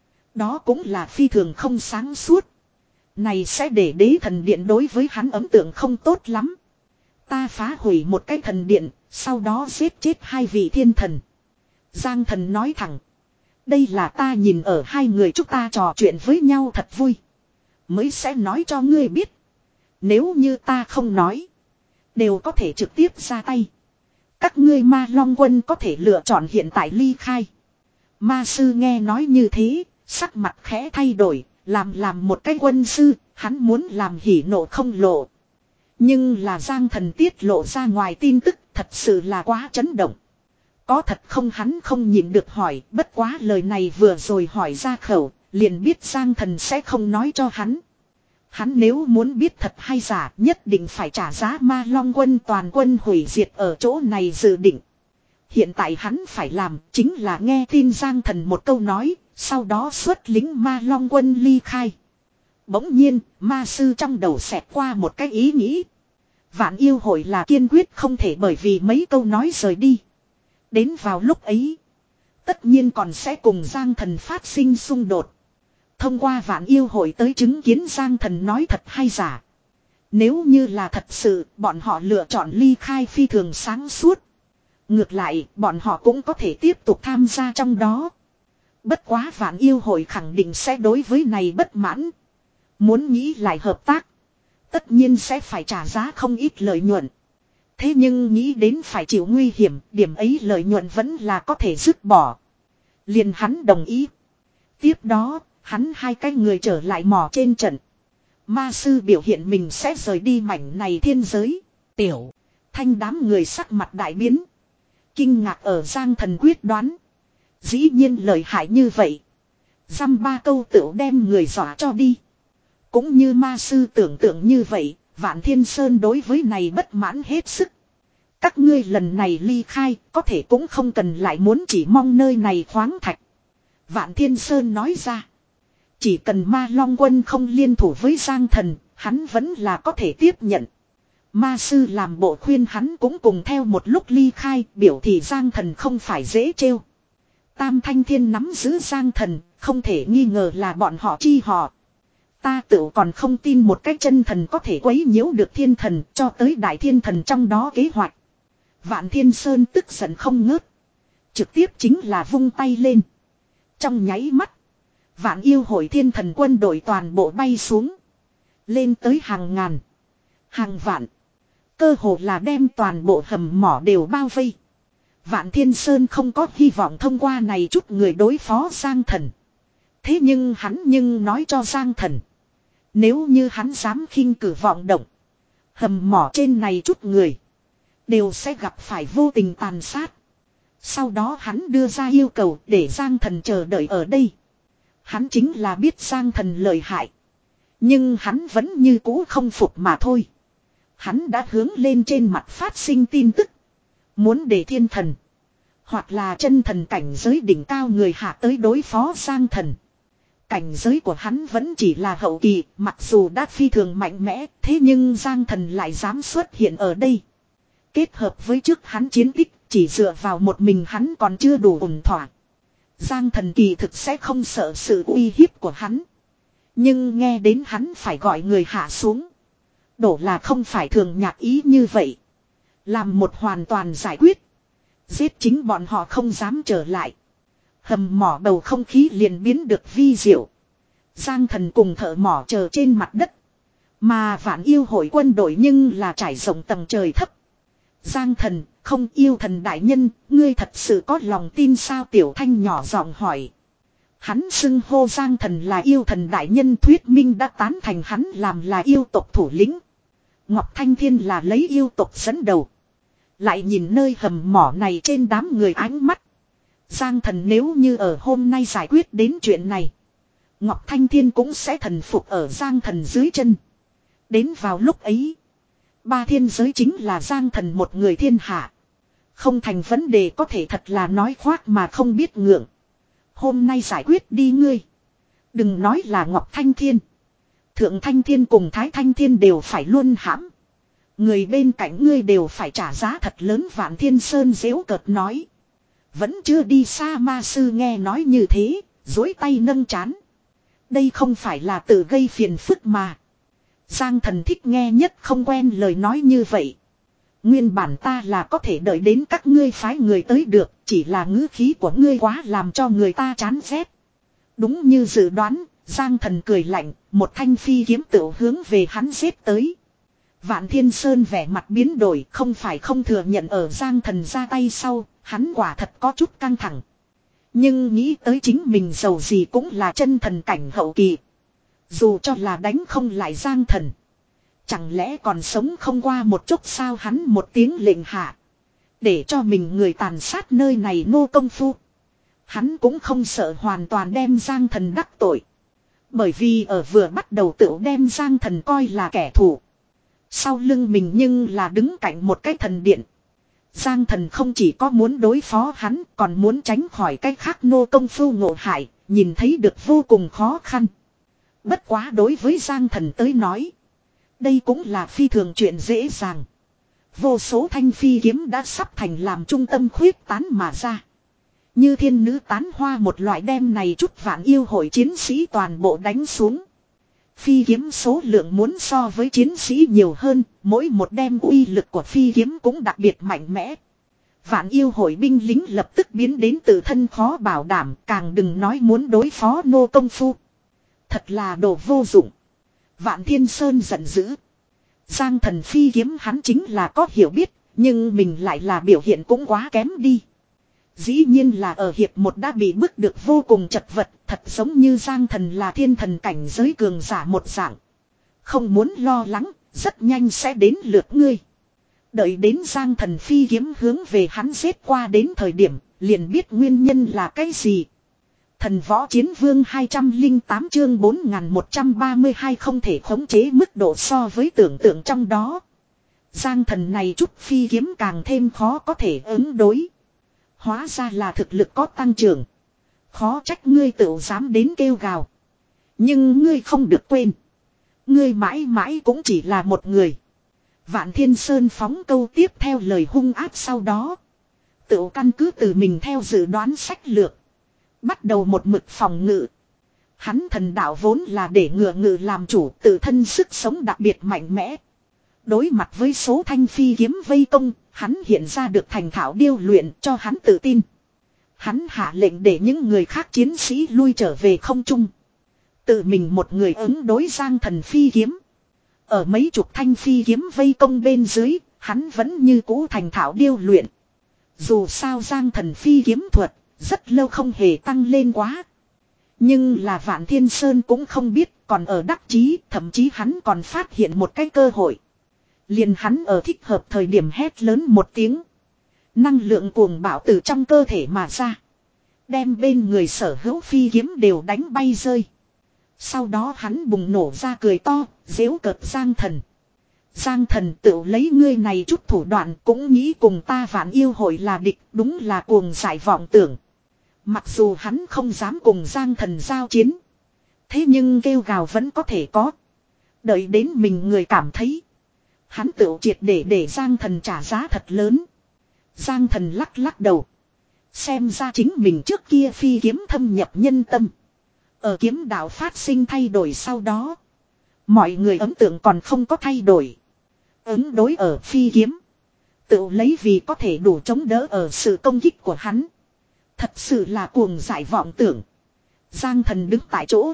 đó cũng là phi thường không sáng suốt. Này sẽ để đế thần điện đối với hắn ấn tượng không tốt lắm. Ta phá hủy một cái thần điện, sau đó giết chết hai vị thiên thần. Giang Thần nói thẳng. Đây là ta nhìn ở hai người chúng ta trò chuyện với nhau thật vui, mới sẽ nói cho ngươi biết. Nếu như ta không nói, đều có thể trực tiếp ra tay. Các ngươi Ma Long quân có thể lựa chọn hiện tại ly khai. Ma sư nghe nói như thế, sắc mặt khẽ thay đổi. Làm làm một cái quân sư, hắn muốn làm hỉ nộ không lộ. Nhưng là Giang Thần tiết lộ ra ngoài tin tức thật sự là quá chấn động. Có thật không, hắn không nhịn được hỏi, bất quá lời này vừa rồi hỏi ra khẩu, liền biết Giang Thần sẽ không nói cho hắn. Hắn nếu muốn biết thật hay giả, nhất định phải trả giá Ma Long quân toàn quân hủy diệt ở chỗ này dự định. Hiện tại hắn phải làm chính là nghe tin Giang Thần một câu nói, sau đó xuất lính Ma Long quân ly khai. Bỗng nhiên, ma sư trong đầu xẹt qua một cái ý nghĩ. Vạn yêu hội là kiên quyết không thể bởi vì mấy câu nói rời đi. Đến vào lúc ấy, tất nhiên còn sẽ cùng Giang Thần phát sinh xung đột. Thông qua vạn yêu hội tới chứng kiến Giang Thần nói thật hay giả. Nếu như là thật sự, bọn họ lựa chọn ly khai phi thường sáng suốt. Ngược lại, bọn họ cũng có thể tiếp tục tham gia trong đó. Bất quá vạn yêu hội khẳng định sẽ đối với này bất mãn. Muốn nghĩ lại hợp tác, tất nhiên sẽ phải trả giá không ít lợi nhuận. Thế nhưng nghĩ đến phải chịu nguy hiểm, điểm ấy lợi nhuận vẫn là có thể dứt bỏ. Liền hắn đồng ý. Tiếp đó, hắn hai cái người trở lại mò trên trận. Ma sư biểu hiện mình sẽ rời đi mảnh này thiên giới. Tiểu Thanh đám người sắc mặt đại biến, kinh ngạc ở Giang Thần quyết đoán. Dĩ nhiên lợi hại như vậy, dăm ba câu tựu đem người dọa cho đi. Cũng như ma sư tưởng tượng như vậy, Vạn Thiên Sơn đối với này bất mãn hết sức. Các ngươi lần này ly khai, có thể cũng không cần lại muốn chỉ mong nơi này khoáng thạch. Vạn Thiên Sơn nói ra. Chỉ cần Ma Long quân không liên thủ với Giang Thần, hắn vẫn là có thể tiếp nhận. Ma sư làm bộ khuyên hắn cũng cùng theo một lúc ly khai, biểu thị Giang Thần không phải dễ trêu. Tam Thanh Thiên nắm giữ Giang Thần, không thể nghi ngờ là bọn họ chi họ. Ta tự còn không tin một cái chân thần có thể quấy nhiễu được thiên thần cho tới đại thiên thần trong đó kế hoạch. Vạn Thiên Sơn tức giận không ngớt. Trực tiếp chính là vung tay lên. Trong nháy mắt, vạn yêu hội thiên thần quân đội toàn bộ bay xuống. Lên tới hàng ngàn, hàng vạn. Cơ hồ là đem toàn bộ hầm mỏ đều bao vây. Vạn Thiên Sơn không có hy vọng thông qua này chút người đối phó Giang Thần. Thế nhưng hắn nhưng nói cho Giang Thần, nếu như hắn dám khinh cử vọng động, hầm mỏ trên này chút người đều sẽ gặp phải vô tình tàn sát. Sau đó hắn đưa ra yêu cầu để Giang Thần chờ đợi ở đây. Hắn chính là biết Giang Thần lợi hại, nhưng hắn vẫn như cũ không phục mà thôi. Hắn đã hướng lên trên mặt phát sinh tin tức, muốn để thiên thần hoặc là chân thần cảnh giới đỉnh cao người hạ tới đối phó Giang Thần. Cảnh giới của hắn vẫn chỉ là hậu kỳ, mặc dù đã phi thường mạnh mẽ, thế nhưng Giang Thần lại dám xuất hiện ở đây. Kết hợp với trước hắn chiến tích, chỉ dựa vào một mình hắn còn chưa đủ ổn thỏa. Giang Thần kỳ thực sẽ không sợ sự uy hiếp của hắn. Nhưng nghe đến hắn phải gọi người hạ xuống, đổ là không phải thường nhạc ý như vậy. Làm một hoàn toàn giải quyết, giết chính bọn họ không dám trở lại. Hầm mỏ bầu không khí liền biến được vi diệu. Giang Thần cùng thợ mỏ chờ trên mặt đất. Mà Vạn Yêu hội quân đội nhưng là trải rộng tầng trời thấp. Giang Thần, không yêu thần đại nhân, ngươi thật sự có lòng tin sao? Tiểu Thanh nhỏ giọng hỏi. Hắn xưng hô Giang Thần là yêu thần đại nhân, thuyết minh đã tán thành hắn làm là yêu tộc thủ lĩnh. Ngọc Thanh Thiên là lấy yêu tộc dẫn đầu. Lại nhìn nơi hầm mỏ này trên đám người ánh mắt. Giang Thần nếu như ở hôm nay giải quyết đến chuyện này, Ngọc Thanh Thiên cũng sẽ thần phục ở Giang Thần dưới chân. Đến vào lúc ấy, ba thiên giới chính là Giang Thần một người thiên hạ. Không thành vấn đề, có thể thật là nói khoác mà không biết ngượng. Hôm nay giải quyết đi ngươi. Đừng nói là Ngọc Thanh Thiên. Thượng Thanh Thiên cùng Thái Thanh Thiên đều phải luôn hãm. Người bên cạnh ngươi đều phải trả giá thật lớn. Vạn Thiên Sơn giễu cợt nói. Vẫn chưa đi xa ma sư nghe nói như thế, duỗi tay nâng chán. Đây không phải là tự gây phiền phức mà. Giang Thần thích nghe nhất không quen lời nói như vậy. Nguyên bản ta là có thể đợi đến các ngươi phái người tới được, chỉ là ngữ khí của ngươi quá làm cho người ta chán ghét. Đúng như dự đoán, Giang Thần cười lạnh, một thanh phi kiếm tựu hướng về hắn giết tới. Vạn Thiên Sơn vẻ mặt biến đổi, không phải không thừa nhận ở Giang Thần ra tay sau, hắn quả thật có chút căng thẳng. Nhưng nghĩ tới chính mình giàu gì cũng là chân thần cảnh hậu kỳ. Dù cho là đánh không lại Giang Thần, chẳng lẽ còn sống không qua một chút sao? Hắn một tiếng lệnh hạ, để cho mình người tàn sát nơi này nô công phu. Hắn cũng không sợ hoàn toàn đem Giang Thần đắc tội. Bởi vì ở vừa bắt đầu tự đem Giang Thần coi là kẻ thù. Sau lưng mình nhưng là đứng cạnh một cái thần điện. Giang Thần không chỉ có muốn đối phó hắn, còn muốn tránh khỏi cái khác nô công phu ngộ hại, nhìn thấy được vô cùng khó khăn. Bất quá đối với Giang Thần tới nói, đây cũng là phi thường chuyện dễ dàng. Vô số thanh phi kiếm đã sắp thành làm trung tâm khuyết tán mà ra. Như thiên nữ tán hoa một loại đem này chút Vạn Yêu hội chiến sĩ toàn bộ đánh xuống. Phi kiếm số lượng muốn so với chiến sĩ nhiều hơn, mỗi một đem uy lực của phi kiếm cũng đặc biệt mạnh mẽ. Vạn Yêu hội binh lính lập tức biến đến tự thân khó bảo đảm, càng đừng nói muốn đối phó nô công phu. Thật là đồ vô dụng. Vạn Thiên Sơn giận dữ. Giang Thần phi kiếm hắn chính là có hiểu biết, nhưng mình lại là biểu hiện cũng quá kém đi. Dĩ nhiên là ở hiệp một đã bị bức được vô cùng chật vật, thật giống như Giang Thần là thiên thần cảnh giới cường giả một dạng. Không muốn lo lắng, rất nhanh sẽ đến lượt ngươi. Đợi đến Giang Thần phi kiếm hướng về hắn giết qua đến thời điểm, liền biết nguyên nhân là cái gì. Thần võ chiến vương hai trăm lẻ tám chương bốn nghìn một trăm ba mươi hai không thể khống chế mức độ so với tưởng tượng trong đó. Giang Thần này chút phi kiếm càng thêm khó có thể ứng đối. Hóa ra là thực lực có tăng trưởng. Khó trách ngươi tự dám đến kêu gào. Nhưng ngươi không được quên. Ngươi mãi mãi cũng chỉ là một người. Vạn Thiên Sơn phóng câu tiếp theo lời hung ác sau đó. Tự căn cứ từ mình theo dự đoán sách lược. Bắt đầu một mực phòng ngự. Hắn thần đạo vốn là để ngựa ngự làm chủ, tự thân sức sống đặc biệt mạnh mẽ. Đối mặt với số thanh phi kiếm vây công, hắn hiện ra được thành thạo điêu luyện cho hắn tự tin. Hắn hạ lệnh để những người khác chiến sĩ lui trở về không trung. Tự mình một người ứng đối Giang Thần phi kiếm. Ở mấy chục thanh phi kiếm vây công bên dưới, hắn vẫn như cũ thành thạo điêu luyện. Dù sao Giang Thần phi kiếm thuật, rất lâu không hề tăng lên quá. Nhưng là Vạn Thiên Sơn cũng không biết, còn ở đắc chí, thậm chí hắn còn phát hiện một cái cơ hội. Liền hắn ở thích hợp thời điểm hét lớn một tiếng. Năng lượng cuồng bạo từ trong cơ thể mà ra. Đem bên người sở hữu phi kiếm đều đánh bay rơi. Sau đó hắn bùng nổ ra cười to, giễu cợt Giang Thần. Giang Thần tự lấy ngươi này chút thủ đoạn cũng nghĩ cùng ta Vạn Yêu hội là địch, đúng là cuồng giải vọng tưởng. Mặc dù hắn không dám cùng Giang Thần giao chiến. Thế nhưng kêu gào vẫn có thể có. Đợi đến mình người cảm thấy. Hắn tự triệt để để Giang Thần trả giá thật lớn. Giang Thần lắc lắc đầu. Xem ra chính mình trước kia phi kiếm thâm nhập nhân tâm. Ở kiếm đạo phát sinh thay đổi sau đó. Mọi người ấn tượng còn không có thay đổi. Ứng đối ở phi kiếm. Tự lấy vì có thể đủ chống đỡ ở sự công kích của hắn. Thật sự là cuồng dại vọng tưởng. Giang thần đứng tại chỗ.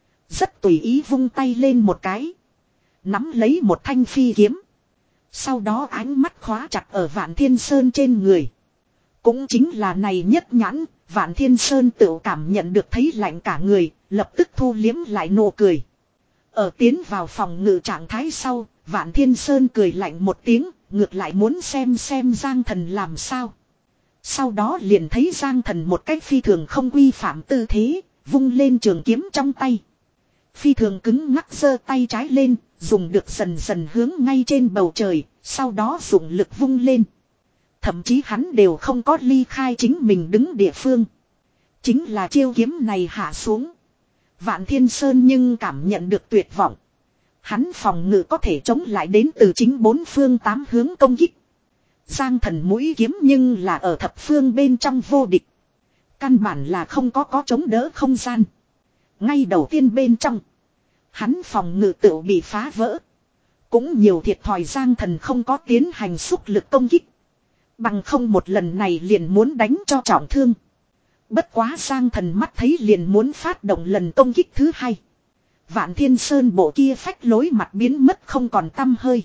Rất tùy ý vung tay lên một cái. Nắm lấy một thanh phi kiếm. Sau đó ánh mắt khóa chặt ở Vạn Thiên Sơn trên người. Cũng chính là này nhất nhãn, Vạn Thiên Sơn tự cảm nhận được thấy lạnh cả người, lập tức thu liếm lại nụ cười. Ở tiến vào phòng ngự trạng thái sau, Vạn Thiên Sơn cười lạnh một tiếng, ngược lại muốn xem xem Giang Thần làm sao. Sau đó liền thấy Giang Thần một cách phi thường không quy phạm tư thế, vung lên trường kiếm trong tay. Phi thường cứng ngắc giơ tay trái lên, dùng được dần dần hướng ngay trên bầu trời, sau đó dùng lực vung lên. Thậm chí hắn đều không có ly khai chính mình đứng địa phương. Chính là chiêu kiếm này hạ xuống. Vạn Thiên Sơn nhưng cảm nhận được tuyệt vọng. Hắn phòng ngự có thể chống lại đến từ chính bốn phương tám hướng công kích. Giang Thần mũi kiếm nhưng là ở thập phương bên trong vô địch. Căn bản là không có có chống đỡ không gian. Ngay đầu tiên bên trong. Hắn phòng ngự tự bị phá vỡ. Cũng nhiều thiệt thòi Giang Thần không có tiến hành xúc lực công kích. Bằng không một lần này liền muốn đánh cho trọng thương. Bất quá Giang Thần mắt thấy liền muốn phát động lần công kích thứ hai. Vạn Thiên Sơn bộ kia phách lối mặt biến mất không còn tăm hơi.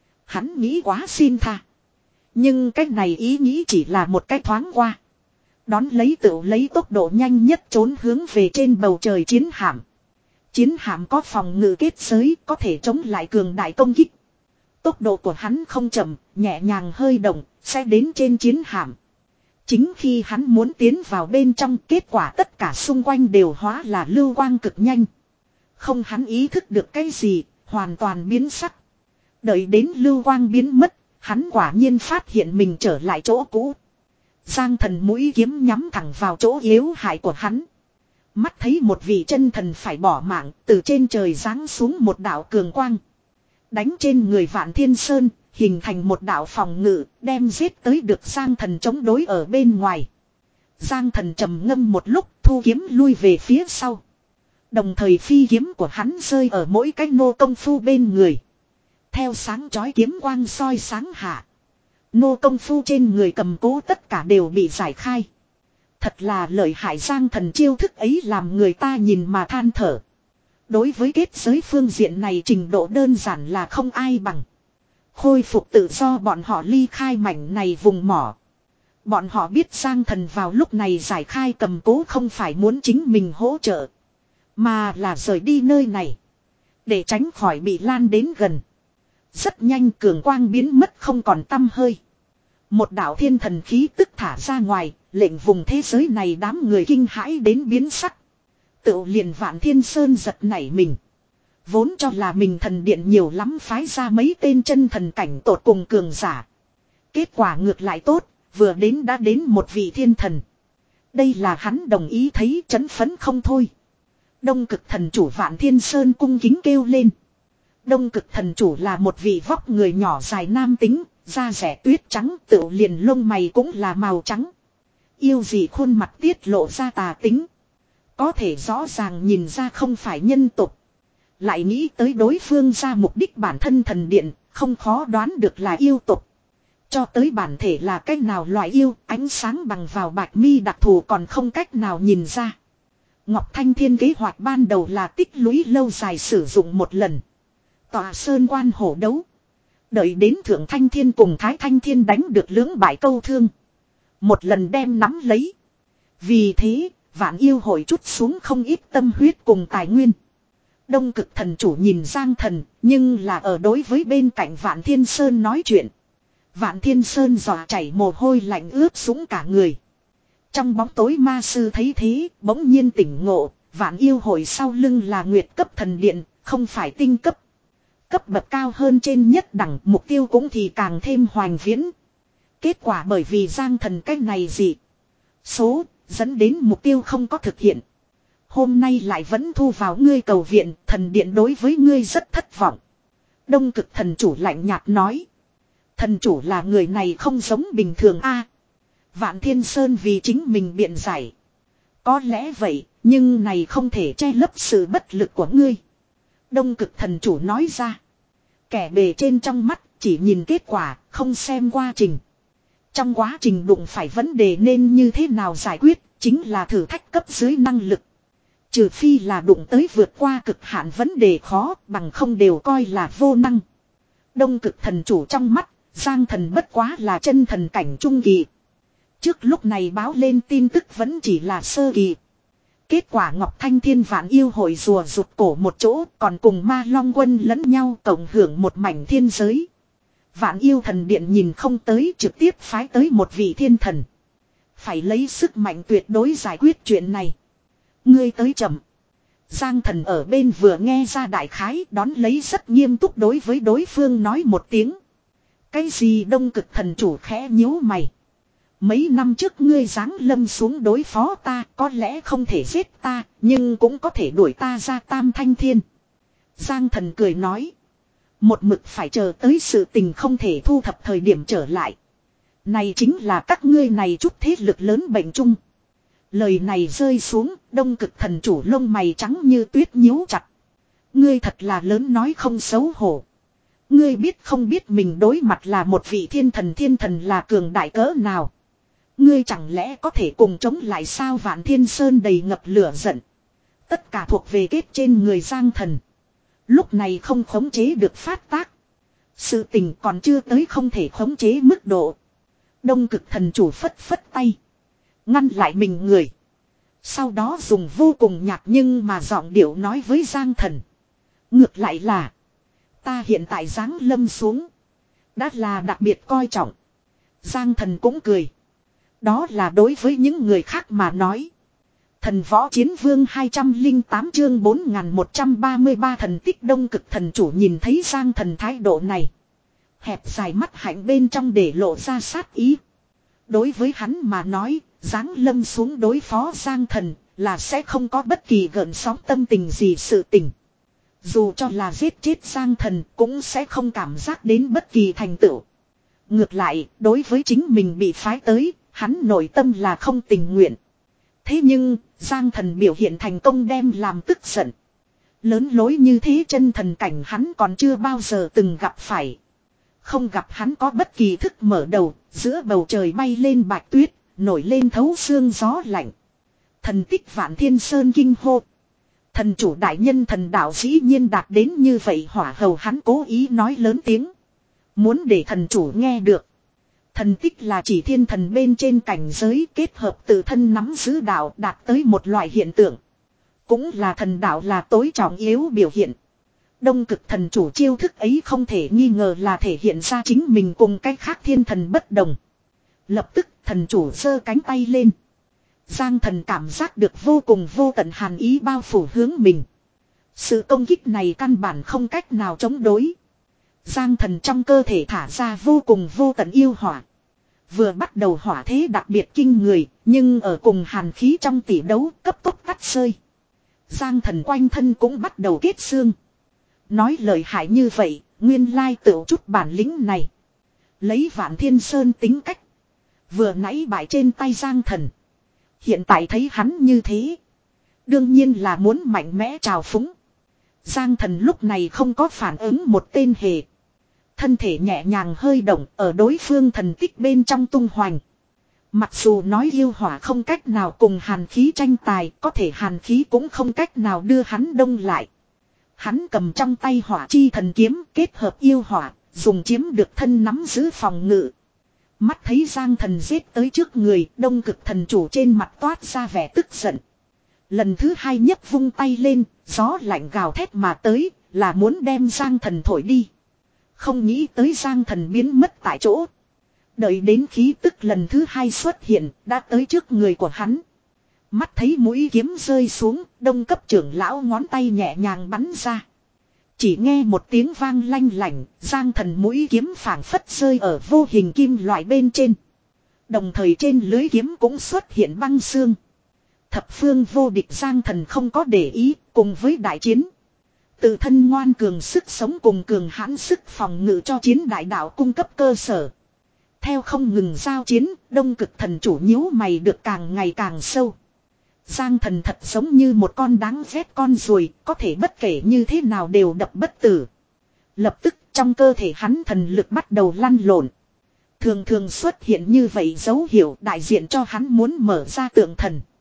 Hắn nghĩ quá xin tha. Nhưng cái này ý nghĩ chỉ là một cái thoáng qua. Đón lấy tự lấy tốc độ nhanh nhất trốn hướng về trên bầu trời chiến hạm. Chiến hạm có phòng ngự kết giới có thể chống lại cường đại công kích. Tốc độ của hắn không chậm, nhẹ nhàng hơi động, sẽ đến trên chiến hạm. Chính khi hắn muốn tiến vào bên trong, kết quả tất cả xung quanh đều hóa là lưu quang cực nhanh. Không hắn ý thức được cái gì, hoàn toàn biến sắc. Đợi đến lưu quang biến mất, hắn quả nhiên phát hiện mình trở lại chỗ cũ. Giang Thần mũi kiếm nhắm thẳng vào chỗ yếu hại của hắn. Mắt thấy một vị chân thần phải bỏ mạng, từ trên trời giáng xuống một đạo cường quang. Đánh trên người Vạn Thiên Sơn, hình thành một đạo phòng ngự, đem giết tới được Giang Thần chống đối ở bên ngoài. Giang Thần trầm ngâm một lúc, thu kiếm lui về phía sau. Đồng thời phi kiếm của hắn rơi ở mỗi cái nô công phu bên người. Theo sáng chói kiếm quang soi sáng hạ. Nô công phu trên người cầm cố tất cả đều bị giải khai. Thật là lợi hại Giang Thần chiêu thức ấy làm người ta nhìn mà than thở. Đối với kết giới phương diện này trình độ đơn giản là không ai bằng. Khôi phục tự do bọn họ ly khai mảnh này vùng mỏ. Bọn họ biết Giang Thần vào lúc này giải khai cầm cố không phải muốn chính mình hỗ trợ. Mà là rời đi nơi này. Để tránh khỏi bị lan đến gần. Rất nhanh cường quang biến mất không còn tăm hơi. Một đạo thiên thần khí tức thả ra ngoài, lệnh vùng thế giới này đám người kinh hãi đến biến sắc. Tự liền Vạn Thiên Sơn giật nảy mình. Vốn cho là mình thần điện nhiều lắm phái ra mấy tên chân thần cảnh tột cùng cường giả. Kết quả ngược lại tốt, vừa đến đã đến một vị thiên thần. Đây là hắn đồng ý thấy chấn phấn không thôi. Đông Cực Thần Chủ Vạn Thiên Sơn cung kính kêu lên. Đông Cực Thần Chủ là một vị vóc người nhỏ dài nam tính, da rẻ tuyết trắng, tự liền lông mày cũng là màu trắng. Yêu gì khuôn mặt tiết lộ ra tà tính. Có thể rõ ràng nhìn ra không phải nhân tục. Lại nghĩ tới đối phương ra mục đích bản thân thần điện, không khó đoán được là yêu tục. Cho tới bản thể là cách nào loại yêu, ánh sáng bằng vào bạch mi đặc thù còn không cách nào nhìn ra. Ngọc Thanh Thiên kế hoạch ban đầu là tích lũy lâu dài sử dụng một lần. Tòa sơn quan hổ đấu. Đợi đến Thượng Thanh Thiên cùng Thái Thanh Thiên đánh được lưỡng bại câu thương. Một lần đem nắm lấy. Vì thế, Vạn Yêu hội chút xuống không ít tâm huyết cùng tài nguyên. Đông Cực Thần Chủ nhìn Giang Thần, nhưng là ở đối với bên cạnh Vạn Thiên Sơn nói chuyện. Vạn Thiên Sơn dọa chảy mồ hôi lạnh ướt sũng cả người. Trong bóng tối ma sư thấy thế, bỗng nhiên tỉnh ngộ, Vạn Yêu hội sau lưng là nguyệt cấp thần điện, không phải tinh cấp. Cấp bậc cao hơn trên nhất đẳng, mục tiêu cũng thì càng thêm hoành viễn. Kết quả bởi vì Giang Thần cách này gì? Số, dẫn đến mục tiêu không có thực hiện. Hôm nay lại vẫn thu vào ngươi cầu viện, thần điện đối với ngươi rất thất vọng. Đông Cực Thần Chủ lạnh nhạt nói. Thần chủ là người này không giống bình thường a. Vạn Thiên Sơn vì chính mình biện giải. Có lẽ vậy, nhưng này không thể che lấp sự bất lực của ngươi. Đông Cực Thần Chủ nói ra. Kẻ bề trên trong mắt, chỉ nhìn kết quả, không xem quá trình. Trong quá trình đụng phải vấn đề nên như thế nào giải quyết, Chính là thử thách cấp dưới năng lực. Trừ phi là đụng tới vượt qua cực hạn vấn đề khó, bằng không đều coi là vô năng. Đông cực thần chủ trong mắt, Giang Thần bất quá là chân thần cảnh trung kỳ. Trước lúc này báo lên tin tức vẫn chỉ là sơ kỳ. Kết quả Ngọc Thanh Thiên Vạn Yêu Hội rùa rụt cổ một chỗ, còn cùng Ma Long Quân lẫn nhau cộng hưởng một mảnh thiên giới. Vạn Yêu Thần Điện nhìn không tới, trực tiếp phái tới một vị thiên thần. Phải lấy sức mạnh tuyệt đối giải quyết chuyện này. Ngươi tới chậm. Giang Thần ở bên vừa nghe ra đại khái, đón lấy rất nghiêm túc đối với đối phương nói một tiếng. Cái gì Đông Cực thần chủ khẽ nhíu mày. Mấy năm trước ngươi giáng lâm xuống đối phó ta, có lẽ không thể giết ta, nhưng cũng có thể đuổi ta ra Tam Thanh Thiên. Giang Thần cười nói. Một mực phải chờ tới sự tình không thể thu thập thời điểm trở lại. Này chính là các ngươi này chút thế lực lớn bệnh chung. Lời này rơi xuống, Đông Cực thần chủ lông mày trắng như tuyết nhíu chặt. Ngươi thật là lớn nói không xấu hổ. Ngươi biết không biết mình đối mặt là một vị thiên thần, thiên thần là cường đại cỡ nào. Ngươi chẳng lẽ có thể cùng chống lại sao? Vạn Thiên Sơn đầy ngập lửa giận. Tất cả thuộc về kết trên người Giang Thần. Lúc này không khống chế được phát tác. Sự tình còn chưa tới không thể khống chế mức độ. Đông Cực thần chủ phất phất tay. Ngăn lại mình người. Sau đó dùng vô cùng nhạt nhưng mà giọng điệu nói với Giang Thần. Ngược lại là. Ta hiện tại giáng lâm xuống. Đã là đặc biệt coi trọng. Giang Thần cũng cười. Đó là đối với những người khác mà nói. Thần võ chiến vương hai trăm lẻ tám chương bốn nghìn một trăm ba mươi ba thần tích. Đông Cực thần chủ nhìn thấy Giang Thần thái độ này. Hẹp dài mắt hạnh bên trong để lộ ra sát ý. Đối với hắn mà nói, giáng lâm xuống đối phó Giang Thần là sẽ không có bất kỳ gợn sóng tâm tình gì sự tình. Dù cho là giết chết Giang Thần cũng sẽ không cảm giác đến bất kỳ thành tựu. Ngược lại, đối với chính mình bị phái tới, hắn nội tâm là không tình nguyện. Thế nhưng, Giang Thần biểu hiện thành công đem làm tức giận. Lớn lối như thế chân thần cảnh hắn còn chưa bao giờ từng gặp phải. Không gặp hắn có bất kỳ thức mở đầu, giữa bầu trời bay lên bạch tuyết, nổi lên thấu xương gió lạnh. Thần tích Vạn Thiên Sơn kinh hô. Thần chủ đại nhân thần đạo dĩ nhiên đạt đến như vậy, hỏa hầu hắn cố ý nói lớn tiếng. Muốn để thần chủ nghe được. Thần tích là chỉ thiên thần bên trên cảnh giới kết hợp tự thân nắm giữ đạo đạt tới một loại hiện tượng. Cũng là thần đạo là tối trọng yếu biểu hiện. Đông Cực thần chủ chiêu thức ấy không thể nghi ngờ là thể hiện ra chính mình cùng cách khác thiên thần bất đồng. Lập tức thần chủ giơ cánh tay lên. Giang Thần cảm giác được vô cùng vô tận hàn ý bao phủ hướng mình. Sự công kích này căn bản không cách nào chống đối. Giang Thần trong cơ thể thả ra vô cùng vô tận yêu hỏa. Vừa bắt đầu hỏa thế đặc biệt kinh người, nhưng ở cùng hàn khí trong tỷ đấu cấp tốc tắt rơi. Giang Thần quanh thân cũng bắt đầu kết xương. Nói lời hại như vậy, nguyên lai tựu chút bản lĩnh này. Lấy Vạn Thiên Sơn tính cách. Vừa nãy bại trên tay Giang Thần. Hiện tại thấy hắn như thế. Đương nhiên là muốn mạnh mẽ trào phúng. Giang Thần lúc này không có phản ứng một tên hề. Thân thể nhẹ nhàng hơi động ở đối phương thần tích bên trong tung hoành. Mặc dù nói yêu hỏa không cách nào cùng hàn khí tranh tài, có thể hàn khí cũng không cách nào đưa hắn đông lại. Hắn cầm trong tay hỏa chi thần kiếm kết hợp yêu hỏa, dùng chiếm được thân nắm giữ phòng ngự. Mắt thấy Giang Thần giết tới trước người, Đông Cực thần chủ trên mặt toát ra vẻ tức giận. Lần thứ hai nhấc vung tay lên, gió lạnh gào thét mà tới, là muốn đem Giang Thần thổi đi. Không nghĩ tới Giang Thần biến mất tại chỗ. Đợi đến khí tức lần thứ hai xuất hiện, đã tới trước người của hắn. Mắt thấy mũi kiếm rơi xuống, Đông cấp trưởng lão ngón tay nhẹ nhàng bắn ra. Chỉ nghe một tiếng vang lanh lảnh, Giang Thần mũi kiếm phảng phất rơi ở vô hình kim loại bên trên. Đồng thời trên lưới kiếm cũng xuất hiện băng xương. Thập phương vô địch Giang Thần không có để ý, cùng với đại chiến. Tự thân ngoan cường sức sống cùng cường hãn sức phòng ngự cho chiến đại đạo cung cấp cơ sở. Theo không ngừng giao chiến, Đông Cực thần chủ nhíu mày được càng ngày càng sâu. Giang Thần thật giống như một con đáng ghét con ruồi, có thể bất kể như thế nào đều đập bất tử. Lập tức trong cơ thể hắn thần lực bắt đầu lăn lộn. Thường thường xuất hiện như vậy dấu hiệu đại diện cho hắn muốn mở ra tượng thần.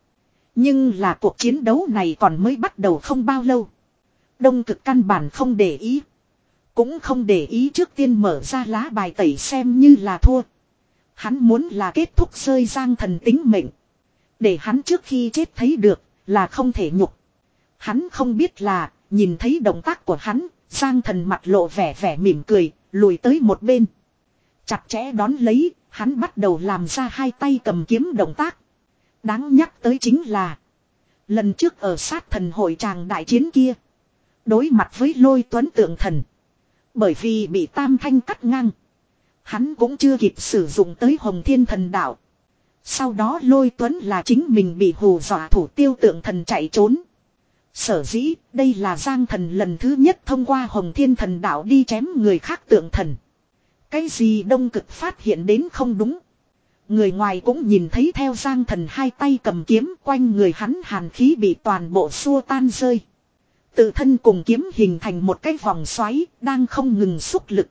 Nhưng là cuộc chiến đấu này còn mới bắt đầu không bao lâu. Đông Cực căn bản không để ý. Cũng không để ý trước tiên mở ra lá bài tẩy xem như là thua. Hắn muốn là kết thúc rơi Giang Thần tính mệnh. Để hắn trước khi chết thấy được là không thể nhục. Hắn không biết là nhìn thấy động tác của hắn, Giang Thần mặt lộ vẻ vẻ mỉm cười, lùi tới một bên. Chặt chẽ đón lấy, hắn bắt đầu làm ra hai tay cầm kiếm động tác. Đáng nhắc tới chính là lần trước ở sát thần hội tràng đại chiến kia, đối mặt với Lôi Tuấn Tượng Thần, bởi vì bị Tam Thanh cắt ngang, hắn cũng chưa kịp sử dụng tới Hồng Thiên Thần Đạo. Sau đó Lôi Tuấn là chính mình bị hù dọa thủ tiêu Tượng Thần chạy trốn. Sở dĩ đây là Giang Thần lần thứ nhất thông qua Hồng Thiên Thần Đạo đi chém người khác Tượng Thần. Cái gì Đông Cực phát hiện đến không đúng. Người ngoài cũng nhìn thấy theo Giang Thần hai tay cầm kiếm, quanh người hắn hàn khí bị toàn bộ xua tan rơi. Tự thân cùng kiếm hình thành một cái vòng xoáy, đang không ngừng xúc lực.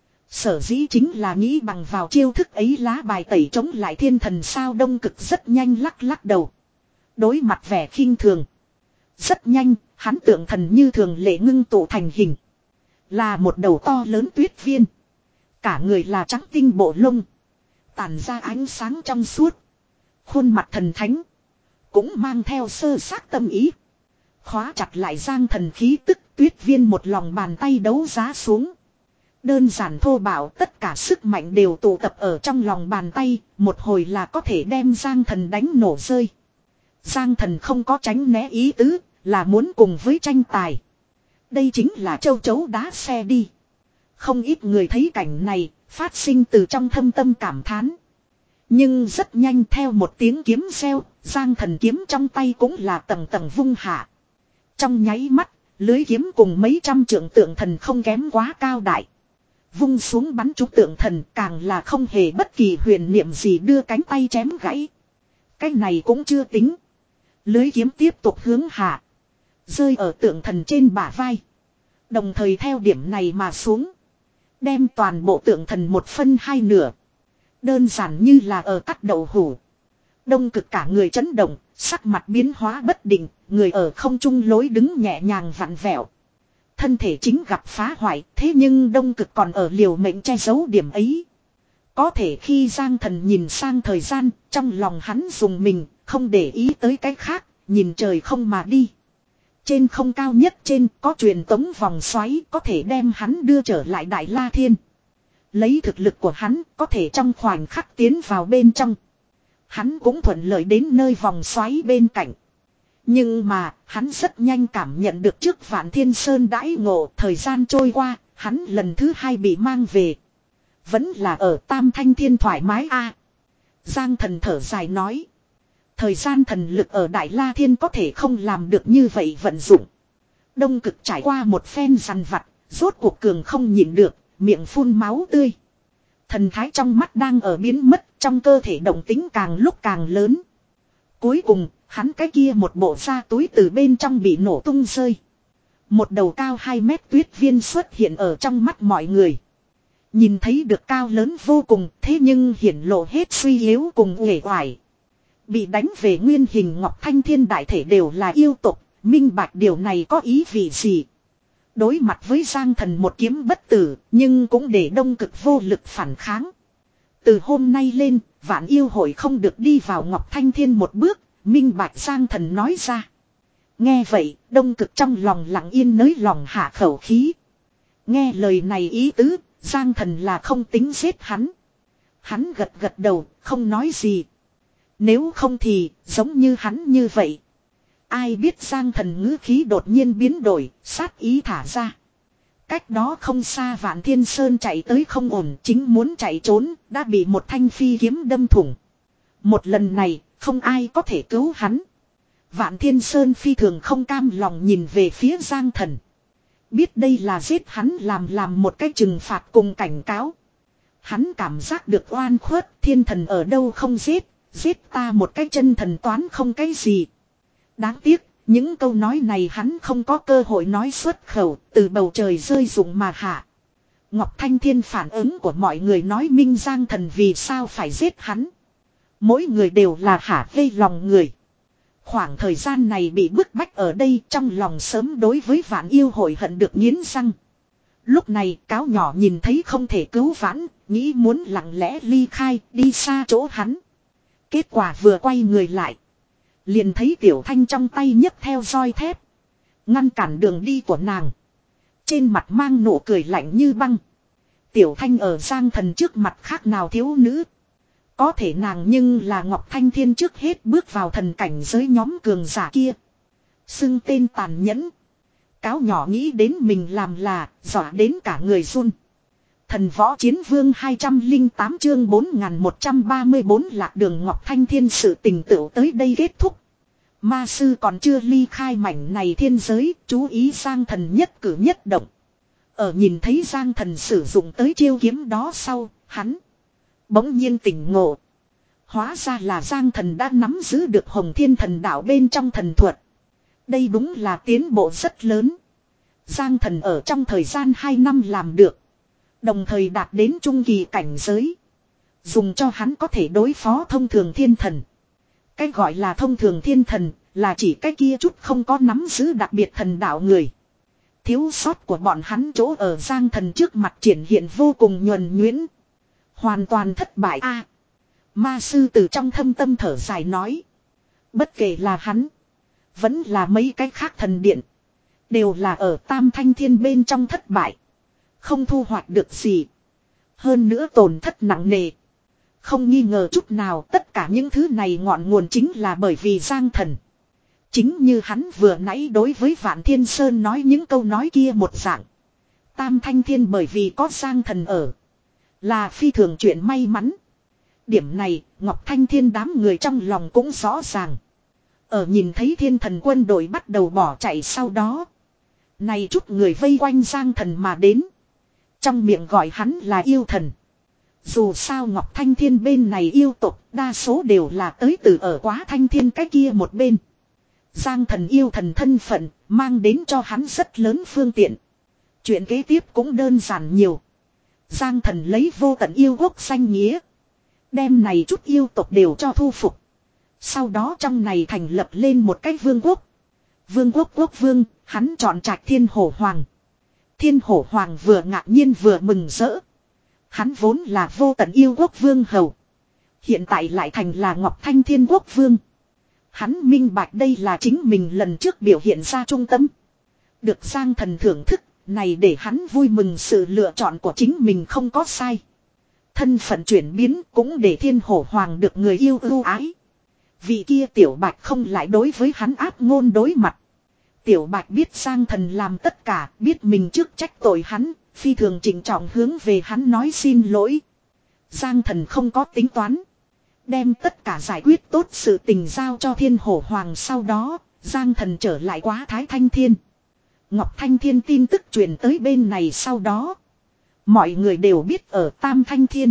Sở dĩ chính là nghĩ bằng vào chiêu thức ấy lá bài tẩy chống lại thiên thần sao. Đông Cực rất nhanh lắc lắc đầu. Đối mặt vẻ khinh thường. Rất nhanh, hắn tượng thần như thường lệ ngưng tụ thành hình. Là một đầu to lớn tuyết viên. Cả người là trắng tinh bộ lông. Tản ra ánh sáng trong suốt. Khuôn mặt thần thánh. Cũng mang theo sơ xác tâm ý. Khóa chặt lại Giang Thần khí tức, tuyết viên một lòng bàn tay đấu giá xuống. Đơn giản thô bạo, tất cả sức mạnh đều tụ tập ở trong lòng bàn tay, một hồi là có thể đem Giang Thần đánh nổ rơi. Giang Thần không có tránh né ý tứ, là muốn cùng với tranh tài. Đây chính là châu chấu đá xe đi. Không ít người thấy cảnh này, phát sinh từ trong thâm tâm cảm thán. Nhưng rất nhanh theo một tiếng kiếm reo, Giang Thần kiếm trong tay cũng là tầng tầng vung hạ. Trong nháy mắt, lưới kiếm cùng mấy trăm trượng tượng thần không kém quá cao đại. Vung xuống bắn trúng tượng thần, càng là không hề bất kỳ huyền niệm gì đưa cánh tay chém gãy. Cái này cũng chưa tính. Lưới kiếm tiếp tục hướng hạ. Rơi ở tượng thần trên bả vai. Đồng thời theo điểm này mà xuống. Đem toàn bộ tượng thần một phân hai nửa. Đơn giản như là ở cắt đậu hủ. Đông Cực cả người chấn động, sắc mặt biến hóa bất định, người ở không trung lối đứng nhẹ nhàng vặn vẹo. Thân thể chính gặp phá hoại, thế nhưng Đông Cực còn ở liều mệnh che giấu điểm ấy. Có thể khi Giang Thần nhìn sang thời gian, trong lòng hắn dùng mình, không để ý tới cái khác, nhìn trời không mà đi. Trên không cao nhất trên có truyền tống vòng xoáy có thể đem hắn đưa trở lại Đại La Thiên. Lấy thực lực của hắn có thể trong khoảnh khắc tiến vào bên trong. Hắn cũng thuận lợi đến nơi vòng xoáy bên cạnh. Nhưng mà hắn rất nhanh cảm nhận được trước Vạn Thiên Sơn đãi ngộ, thời gian trôi qua, hắn lần thứ hai bị mang về. Vẫn là ở Tam Thanh Thiên thoải mái a. Giang Thần thở dài nói. Thời gian thần lực ở Đại La Thiên có thể không làm được như vậy vận dụng. Đông Cực trải qua một phen dằn vặt, rốt cuộc cường không nhịn được, miệng phun máu tươi. Thần thái trong mắt đang ở biến mất, trong cơ thể động tính càng lúc càng lớn. Cuối cùng, hắn cái kia một bộ da túi từ bên trong bị nổ tung rơi. Một đầu cao hai mét tuyết viên xuất hiện ở trong mắt mọi người. Nhìn thấy được cao lớn vô cùng, thế nhưng hiển lộ hết suy yếu cùng uể oải. Bị đánh về nguyên hình Ngọc Thanh Thiên đại thể đều là yêu tục, minh bạch điều này có ý vị gì. Đối mặt với Giang Thần một kiếm bất tử, nhưng cũng để Đông Cực vô lực phản kháng. Từ hôm nay lên, Vạn Yêu Hội không được đi vào Ngọc Thanh Thiên một bước, minh bạch Giang Thần nói ra. Nghe vậy, Đông Cực trong lòng lặng yên nới lòng hạ khẩu khí. Nghe lời này ý tứ, Giang Thần là không tính giết hắn. Hắn gật gật đầu, không nói gì. Nếu không thì, giống như hắn như vậy. Ai biết Giang Thần ngữ khí đột nhiên biến đổi, sát ý thả ra. Cách đó không xa Vạn Thiên Sơn chạy tới không ổn, chính muốn chạy trốn, đã bị một thanh phi kiếm đâm thủng. Một lần này, không ai có thể cứu hắn. Vạn Thiên Sơn phi thường không cam lòng nhìn về phía Giang Thần. Biết đây là giết hắn làm làm một cái trừng phạt cùng cảnh cáo. Hắn cảm giác được oan khuất, thiên thần ở đâu không giết, giết ta một cái chân thần toán không cái gì. Đáng tiếc, những câu nói này hắn không có cơ hội nói xuất khẩu, từ bầu trời rơi rụng mà hạ. Ngọc Thanh Thiên phản ứng của mọi người nói minh Giang Thần vì sao phải giết hắn. Mỗi người đều là hả vây lòng người. Khoảng thời gian này bị bức bách ở đây, trong lòng sớm đối với Vạn Yêu hội hận được nghiến răng. Lúc này cáo nhỏ nhìn thấy không thể cứu vãn, nghĩ muốn lặng lẽ ly khai, đi xa chỗ hắn. Kết quả vừa quay người lại, liền thấy Tiểu Thanh trong tay nhấc theo roi thép, ngăn cản đường đi của nàng. Trên mặt mang nụ cười lạnh như băng. Tiểu Thanh ở Giang Thần trước mặt khác nào thiếu nữ. Có thể nàng nhưng là Ngọc Thanh Thiên trước hết bước vào thần cảnh giới nhóm cường giả kia. Xưng tên tàn nhẫn. Cáo nhỏ nghĩ đến mình làm là, dọa đến cả người run. Thần võ chiến vương hai trăm lẻ tám chương bốn nghìn một trăm ba mươi bốn lạc đường Ngọc Thanh Thiên sự tình tựu tới đây kết thúc. Ma sư còn chưa ly khai mảnh này thiên giới, chú ý Giang Thần nhất cử nhất động. Ở nhìn thấy Giang Thần sử dụng tới chiêu kiếm đó sau, hắn bỗng nhiên tỉnh ngộ. Hóa ra là Giang Thần đã nắm giữ được Hồng Thiên Thần Đạo bên trong thần thuật. Đây đúng là tiến bộ rất lớn. Giang Thần ở trong thời gian hai năm làm được. Đồng thời đạt đến trung kỳ cảnh giới. Dùng cho hắn có thể đối phó thông thường thiên thần. Cái gọi là thông thường thiên thần là chỉ cái kia chút không có nắm giữ đặc biệt thần đạo người. Thiếu sót của bọn hắn chỗ ở Giang Thần trước mặt triển hiện vô cùng nhuần nhuyễn. Hoàn toàn thất bại a. À, ma sư từ trong thâm tâm thở dài nói. Bất kể là hắn, vẫn là mấy cái khác thần điện, đều là ở Tam Thanh Thiên bên trong thất bại. Không thu hoạch được gì. Hơn nữa tổn thất nặng nề. Không nghi ngờ chút nào tất cả những thứ này ngọn nguồn chính là bởi vì Giang Thần. Chính như hắn vừa nãy đối với Vạn Thiên Sơn nói những câu nói kia một dạng. Tam Thanh Thiên bởi vì có Giang Thần ở, là phi thường chuyện may mắn. Điểm này Ngọc Thanh Thiên đám người trong lòng cũng rõ ràng. Ở nhìn thấy Thiên Thần quân đội bắt đầu bỏ chạy sau đó, này chút người vây quanh Giang Thần mà đến, trong miệng gọi hắn là yêu thần. Dù sao Ngọc Thanh Thiên bên này yêu tộc đa số đều là tới từ ở Quá Thanh Thiên cái kia một bên. Giang Thần yêu thần thân phận mang đến cho hắn rất lớn phương tiện. Chuyện kế tiếp cũng đơn giản nhiều. Giang Thần lấy vô tận yêu quốc danh nghĩa, đem này chút yêu tộc đều cho thu phục. Sau đó trong này thành lập lên một cái vương quốc. Vương quốc quốc vương, hắn chọn trạch Thiên Hổ Hoàng. Thiên Hổ Hoàng vừa ngạc nhiên vừa mừng rỡ. Hắn vốn là vô tận yêu quốc vương hầu, hiện tại lại thành là Ngọc Thanh Thiên quốc vương. Hắn minh bạch đây là chính mình lần trước biểu hiện ra trung tâm. Được Giang Thần thưởng thức, này để hắn vui mừng sự lựa chọn của chính mình không có sai. Thân phận chuyển biến cũng để Thiên Hổ Hoàng được người yêu ưu ái. Vị kia Tiểu Bạch không lại đối với hắn áp ngôn đối mặt. Tiểu Bạch biết Giang Thần làm tất cả, biết mình trước trách tội hắn, phi thường trịnh trọng hướng về hắn nói xin lỗi. Giang Thần không có tính toán, đem tất cả giải quyết tốt sự tình giao cho Thiên Hổ Hoàng. Sau đó Giang Thần trở lại Quá Thái Thanh Thiên. Ngọc Thanh Thiên tin tức truyền tới bên này sau đó, mọi người đều biết ở Tam Thanh Thiên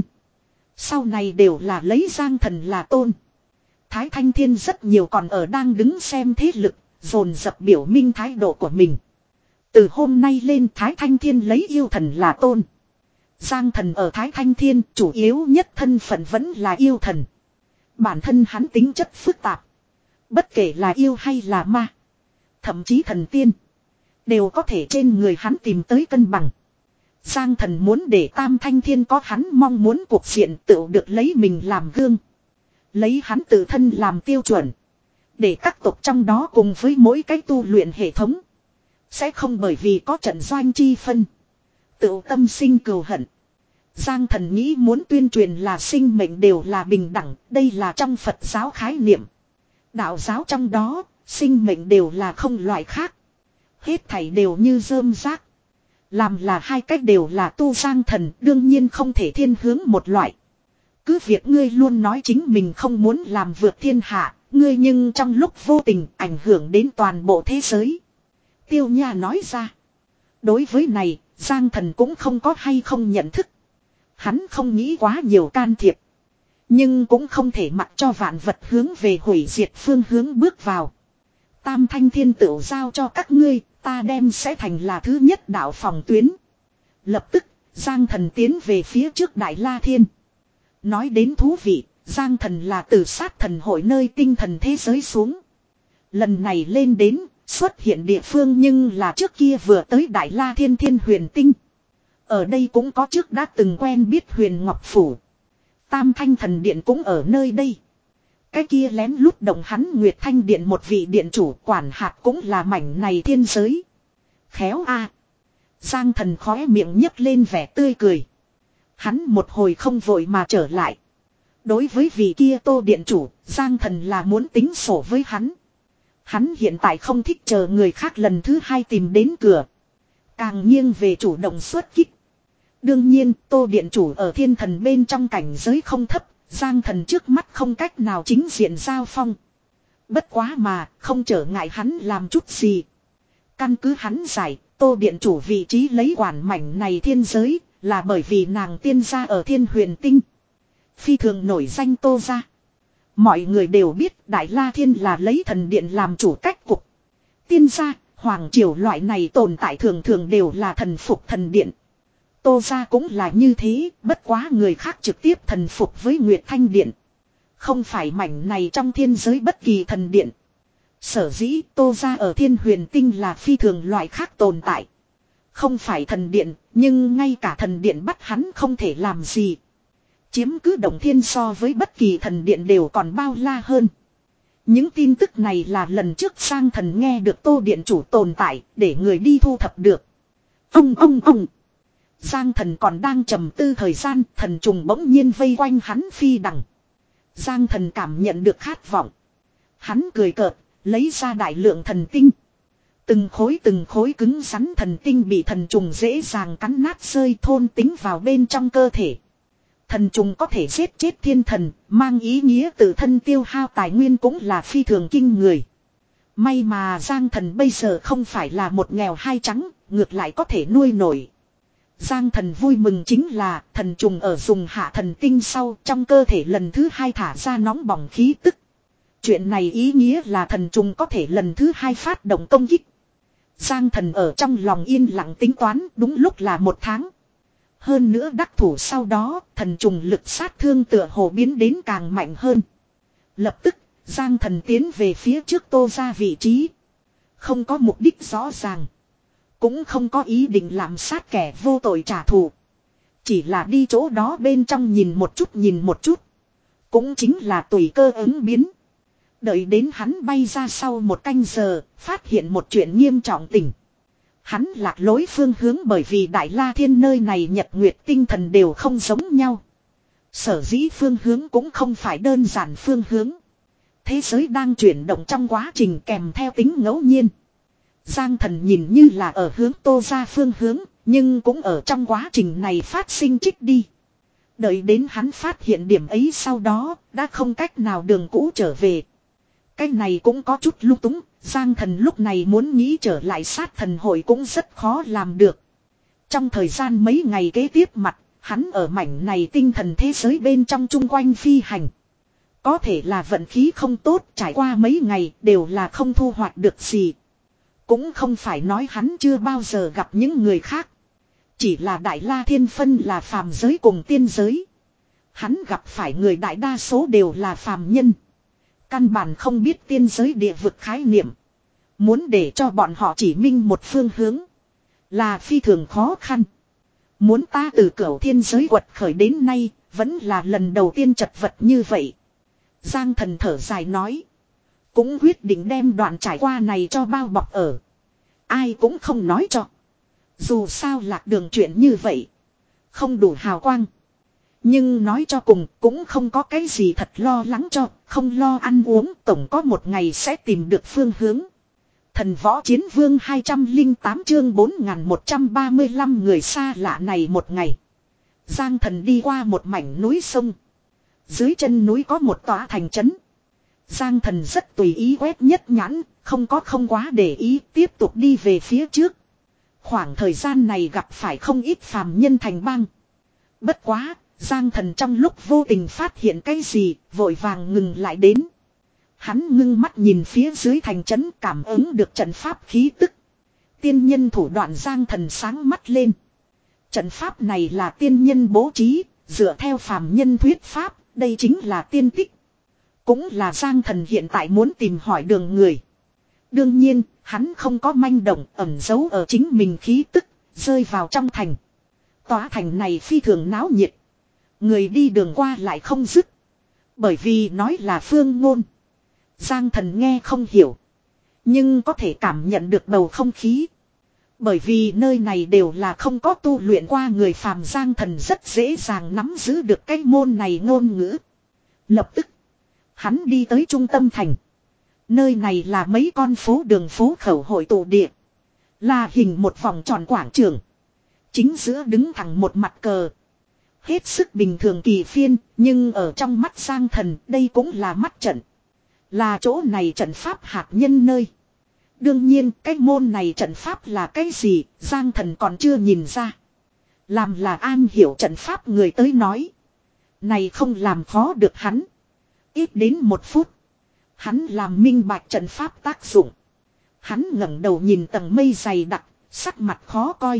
sau này đều là lấy Giang Thần là tôn. Thái Thanh Thiên rất nhiều còn ở đang đứng xem thế lực, dồn dập biểu minh thái độ của mình. Từ hôm nay lên Thái Thanh Thiên lấy yêu thần là tôn. Giang Thần ở Thái Thanh Thiên chủ yếu nhất thân phận vẫn là yêu thần. Bản thân hắn tính chất phức tạp. Bất kể là yêu hay là ma, thậm chí thần tiên, đều có thể trên người hắn tìm tới cân bằng. Giang Thần muốn để Tam Thanh Thiên có hắn mong muốn cuộc diện tự được lấy mình làm gương. Lấy hắn tự thân làm tiêu chuẩn. Để các tộc trong đó cùng với mỗi cái tu luyện hệ thống, sẽ không bởi vì có trận doanh chi phân, tự tâm sinh cừu hận. Giang Thần nghĩ muốn tuyên truyền là sinh mệnh đều là bình đẳng. Đây là trong Phật giáo khái niệm. Đạo giáo trong đó, sinh mệnh đều là không loại khác. Hết thảy đều như rơm rác. Làm là hai cách đều là tu. Giang Thần đương nhiên không thể thiên hướng một loại. Cứ việc ngươi luôn nói chính mình không muốn làm vượt thiên hạ, ngươi nhưng trong lúc vô tình ảnh hưởng đến toàn bộ thế giới. Tiêu Nha nói ra. Đối với này, Giang Thần cũng không có hay không nhận thức. Hắn không nghĩ quá nhiều can thiệp, nhưng cũng không thể mặc cho vạn vật hướng về hủy diệt phương hướng bước vào. Tam Thanh Thiên tựu giao cho các ngươi, ta đem sẽ thành là thứ nhất đạo phòng tuyến. Lập tức, Giang Thần tiến về phía trước Đại La Thiên. Nói đến thú vị, Giang Thần là từ sát thần hội nơi tinh thần thế giới xuống. Lần này lên đến, xuất hiện địa phương nhưng là trước kia vừa tới Đại La Thiên Thiên Huyền Tinh. Ở đây cũng có trước đã từng quen biết Huyền Ngọc Phủ. Tam Thanh Thần Điện cũng ở nơi đây. Cái kia lén lút động hắn Nguyệt Thanh Điện một vị điện chủ quản hạt cũng là mảnh này thiên giới. Khéo a. Giang Thần khóe miệng nhấc lên vẻ tươi cười. Hắn một hồi không vội mà trở lại. Đối với vị kia Tô điện chủ, Giang Thần là muốn tính sổ với hắn. Hắn hiện tại không thích chờ người khác lần thứ hai tìm đến cửa. Càng nghiêng về chủ động xuất kích. Đương nhiên, Tô điện chủ ở thiên thần bên trong cảnh giới không thấp, Giang Thần trước mắt không cách nào chính diện giao phong. Bất quá mà, không trở ngại hắn làm chút gì. Căn cứ hắn giải, Tô điện chủ vị trí lấy quản mảnh này thiên giới, là bởi vì nàng tiên gia ở Thiên Huyền Tinh. Phi thường nổi danh Tô gia. Mọi người đều biết Đại La Thiên là lấy thần điện làm chủ cách cục. Tiên gia, hoàng triều loại này tồn tại thường thường đều là thần phục thần điện. Tô gia cũng là như thế, bất quá người khác trực tiếp thần phục với Nguyệt Thanh Điện. Không phải mảnh này trong thiên giới bất kỳ thần điện. Sở dĩ Tô gia ở Thiên Huyền Tinh là phi thường loại khác tồn tại. Không phải thần điện, nhưng ngay cả thần điện bắt hắn không thể làm gì. Chiếm cứ động thiên so với bất kỳ thần điện đều còn bao la hơn. Những tin tức này là lần trước sang thần nghe được Tô điện chủ tồn tại, để người đi thu thập được. Ông ông ông. Giang Thần còn đang trầm tư thời gian, thần trùng bỗng nhiên vây quanh hắn phi đằng. Giang Thần cảm nhận được khát vọng. Hắn cười cợt, lấy ra đại lượng thần tinh. Từng khối từng khối cứng rắn thần tinh bị thần trùng dễ dàng cắn nát rơi thôn tính vào bên trong cơ thể. Thần trùng có thể giết chết thiên thần, mang ý nghĩa tự thân tiêu hao tài nguyên cũng là phi thường kinh người. May mà Giang Thần bây giờ không phải là một nghèo hai trắng, ngược lại có thể nuôi nổi. Giang Thần vui mừng chính là thần trùng ở dùng hạ thần tinh sau trong cơ thể lần thứ hai thả ra nóng bỏng khí tức. Chuyện này ý nghĩa là thần trùng có thể lần thứ hai phát động công kích. Giang Thần ở trong lòng yên lặng tính toán đúng lúc là một tháng. Hơn nữa đắc thủ sau đó thần trùng lực sát thương tựa hồ biến đến càng mạnh hơn. Lập tức Giang Thần tiến về phía trước Tô gia vị trí. Không có mục đích rõ ràng. Cũng không có ý định làm sát kẻ vô tội trả thù. Chỉ là đi chỗ đó bên trong nhìn một chút nhìn một chút. Cũng chính là tùy cơ ứng biến. Đợi đến hắn bay ra sau một canh giờ, phát hiện một chuyện nghiêm trọng tình. Hắn lạc lối phương hướng bởi vì Đại La Thiên nơi này nhật nguyệt tinh thần đều không giống nhau. Sở dĩ phương hướng cũng không phải đơn giản phương hướng. Thế giới đang chuyển động trong quá trình kèm theo tính ngẫu nhiên. Giang Thần nhìn như là ở hướng Tô gia phương hướng, nhưng cũng ở trong quá trình này phát sinh trích đi. Đợi đến hắn phát hiện điểm ấy sau đó, đã không cách nào đường cũ trở về. Cái này cũng có chút lung túng, Giang Thần lúc này muốn nghĩ trở lại sát thần hội cũng rất khó làm được. Trong thời gian mấy ngày kế tiếp mặt, hắn ở mảnh này tinh thần thế giới bên trong chung quanh phi hành. Có thể là vận khí không tốt, trải qua mấy ngày đều là không thu hoạch được gì. Cũng không phải nói hắn chưa bao giờ gặp những người khác. Chỉ là Đại La Thiên phân là phàm giới cùng tiên giới. Hắn gặp phải người đại đa số đều là phàm nhân. Căn bản không biết tiên giới địa vực khái niệm. Muốn để cho bọn họ chỉ minh một phương hướng là phi thường khó khăn. Muốn ta từ cửu thiên giới quật khởi đến nay vẫn là lần đầu tiên chật vật như vậy. Giang Thần thở dài nói. Cũng quyết định đem đoạn trải qua này cho bao bọc ở. Ai cũng không nói cho. Dù sao lạc đường chuyện như vậy. Không đủ hào quang. Nhưng nói cho cùng cũng không có cái gì thật lo lắng cho. Không lo ăn uống tổng có một ngày sẽ tìm được phương hướng. Thần võ chiến vương hai trăm lẻ tám chương bốn nghìn một trăm ba mươi lăm người xa lạ này một ngày. Giang Thần đi qua một mảnh núi sông. Dưới chân núi có một tòa thành trấn. Giang Thần rất tùy ý quét nhất nhãn, không có không quá để ý, tiếp tục đi về phía trước. Khoảng thời gian này gặp phải không ít phàm nhân thành bang. Bất quá, Giang Thần trong lúc vô tình phát hiện cái gì, vội vàng ngừng lại đến. Hắn ngưng mắt nhìn phía dưới thành trấn, cảm ứng được trận pháp khí tức. Tiên nhân thủ đoạn Giang Thần sáng mắt lên. Trận pháp này là tiên nhân bố trí, dựa theo phàm nhân thuyết pháp, đây chính là tiên tích. Cũng là Giang Thần hiện tại muốn tìm hỏi đường người. Đương nhiên, hắn không có manh động ẩn giấu ở chính mình khí tức, rơi vào trong thành. Tòa thành này phi thường náo nhiệt. Người đi đường qua lại không dứt. Bởi vì nói là phương ngôn. Giang Thần nghe không hiểu. Nhưng có thể cảm nhận được bầu không khí. Bởi vì nơi này đều là không có tu luyện qua người phàm, Giang Thần rất dễ dàng nắm giữ được cái môn này ngôn ngữ. Lập tức, hắn đi tới trung tâm thành. Nơi này là mấy con phố đường phố khẩu hội tụ địa. Là hình một vòng tròn quảng trường. Chính giữa đứng thẳng một mặt cờ. Hết sức bình thường kỳ phiên, nhưng ở trong mắt Giang Thần đây cũng là mắt trận. Là chỗ này trận pháp hạt nhân nơi. Đương nhiên cái môn này trận pháp là cái gì, Giang Thần còn chưa nhìn ra. Làm là an hiểu trận pháp người tới nói. Này không làm khó được hắn. Ít đến một phút. Hắn làm minh bạch trận pháp tác dụng. Hắn ngẩng đầu nhìn tầng mây dày đặc, sắc mặt khó coi.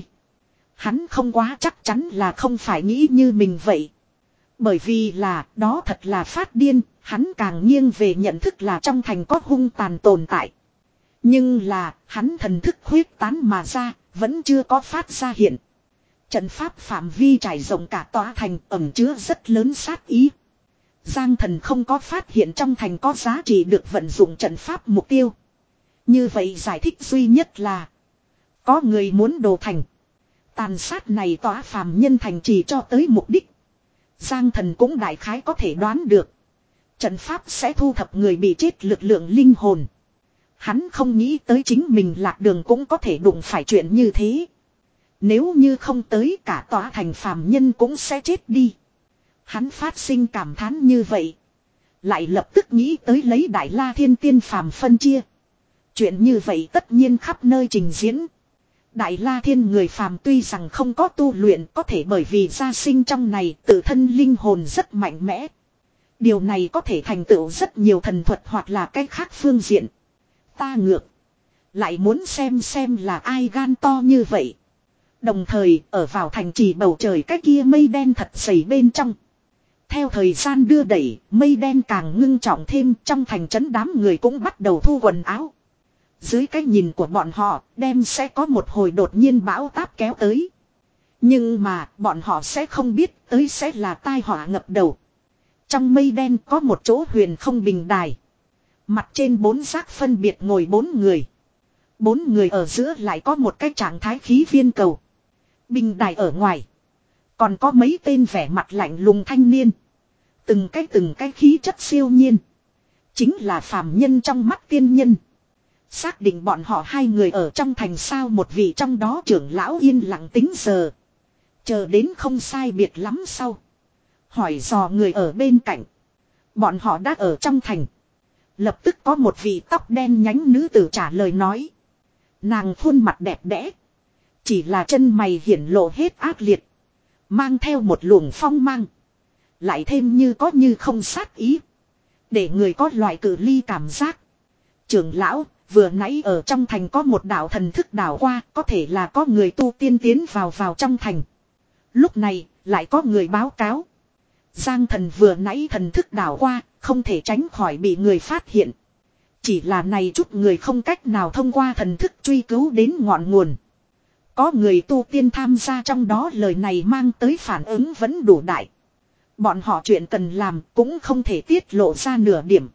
Hắn không quá chắc chắn là không phải nghĩ như mình vậy. Bởi vì là đó thật là phát điên, hắn càng nghiêng về nhận thức là trong thành có hung tàn tồn tại. Nhưng là hắn thần thức huyết tán mà ra, vẫn chưa có phát ra hiện. Trận pháp phạm vi trải rộng cả tòa thành ẩn chứa rất lớn sát ý. Giang Thần không có phát hiện trong thành có giá trị được vận dụng trận pháp mục tiêu. Như vậy giải thích duy nhất là có người muốn đồ thành. Tàn sát này tỏa phàm nhân thành trì cho tới mục đích. Giang Thần cũng đại khái có thể đoán được. Trận pháp sẽ thu thập người bị chết lực lượng linh hồn. Hắn không nghĩ tới chính mình lạc đường cũng có thể đụng phải chuyện như thế. Nếu như không tới cả tòa thành phàm nhân cũng sẽ chết đi. Hắn phát sinh cảm thán như vậy. Lại lập tức nghĩ tới lấy Đại La Thiên Tiên phàm phân chia. Chuyện như vậy tất nhiên khắp nơi trình diễn. Đại La Thiên người phàm tuy rằng không có tu luyện, có thể bởi vì gia sinh trong này tự thân linh hồn rất mạnh mẽ. Điều này có thể thành tựu rất nhiều thần thuật hoặc là cách khác phương diện. Ta ngược. Lại muốn xem xem là ai gan to như vậy. Đồng thời ở vào thành trì bầu trời cái kia mây đen thật dày bên trong. Theo thời gian đưa đẩy, mây đen càng ngưng trọng thêm, trong thành trấn đám người cũng bắt đầu thu quần áo. Dưới cái nhìn của bọn họ, đem sẽ có một hồi đột nhiên bão táp kéo tới. Nhưng mà, bọn họ sẽ không biết tới sẽ là tai họa ngập đầu. Trong mây đen có một chỗ huyền không bình đài. Mặt trên bốn giác phân biệt ngồi bốn người. Bốn người ở giữa lại có một cái trạng thái khí viên cầu. Bình đài ở ngoài. Còn có mấy tên vẻ mặt lạnh lùng thanh niên. Từng cái từng cái khí chất siêu nhiên. Chính là phàm nhân trong mắt tiên nhân. Xác định bọn họ hai người ở trong thành sao, một vị trong đó trưởng lão yên lặng tính giờ. Chờ đến không sai biệt lắm sau. Hỏi dò người ở bên cạnh. Bọn họ đã ở trong thành. Lập tức có một vị tóc đen nhánh nữ tử trả lời nói. Nàng khuôn mặt đẹp đẽ. Chỉ là chân mày hiển lộ hết ác liệt. Mang theo một luồng phong mang. Lại thêm như có như không sát ý. Để người có loại cự ly cảm giác. Trưởng lão, vừa nãy ở trong thành có một đạo thần thức đảo qua, có thể là có người tu tiên tiến vào vào trong thành. Lúc này, lại có người báo cáo. Giang Thần vừa nãy thần thức đảo qua, không thể tránh khỏi bị người phát hiện. Chỉ là này chút người không cách nào thông qua thần thức truy cứu đến ngọn nguồn. Có người tu tiên tham gia trong đó, lời này mang tới phản ứng vẫn đủ đại. Bọn họ chuyện cần làm cũng không thể tiết lộ ra nửa điểm.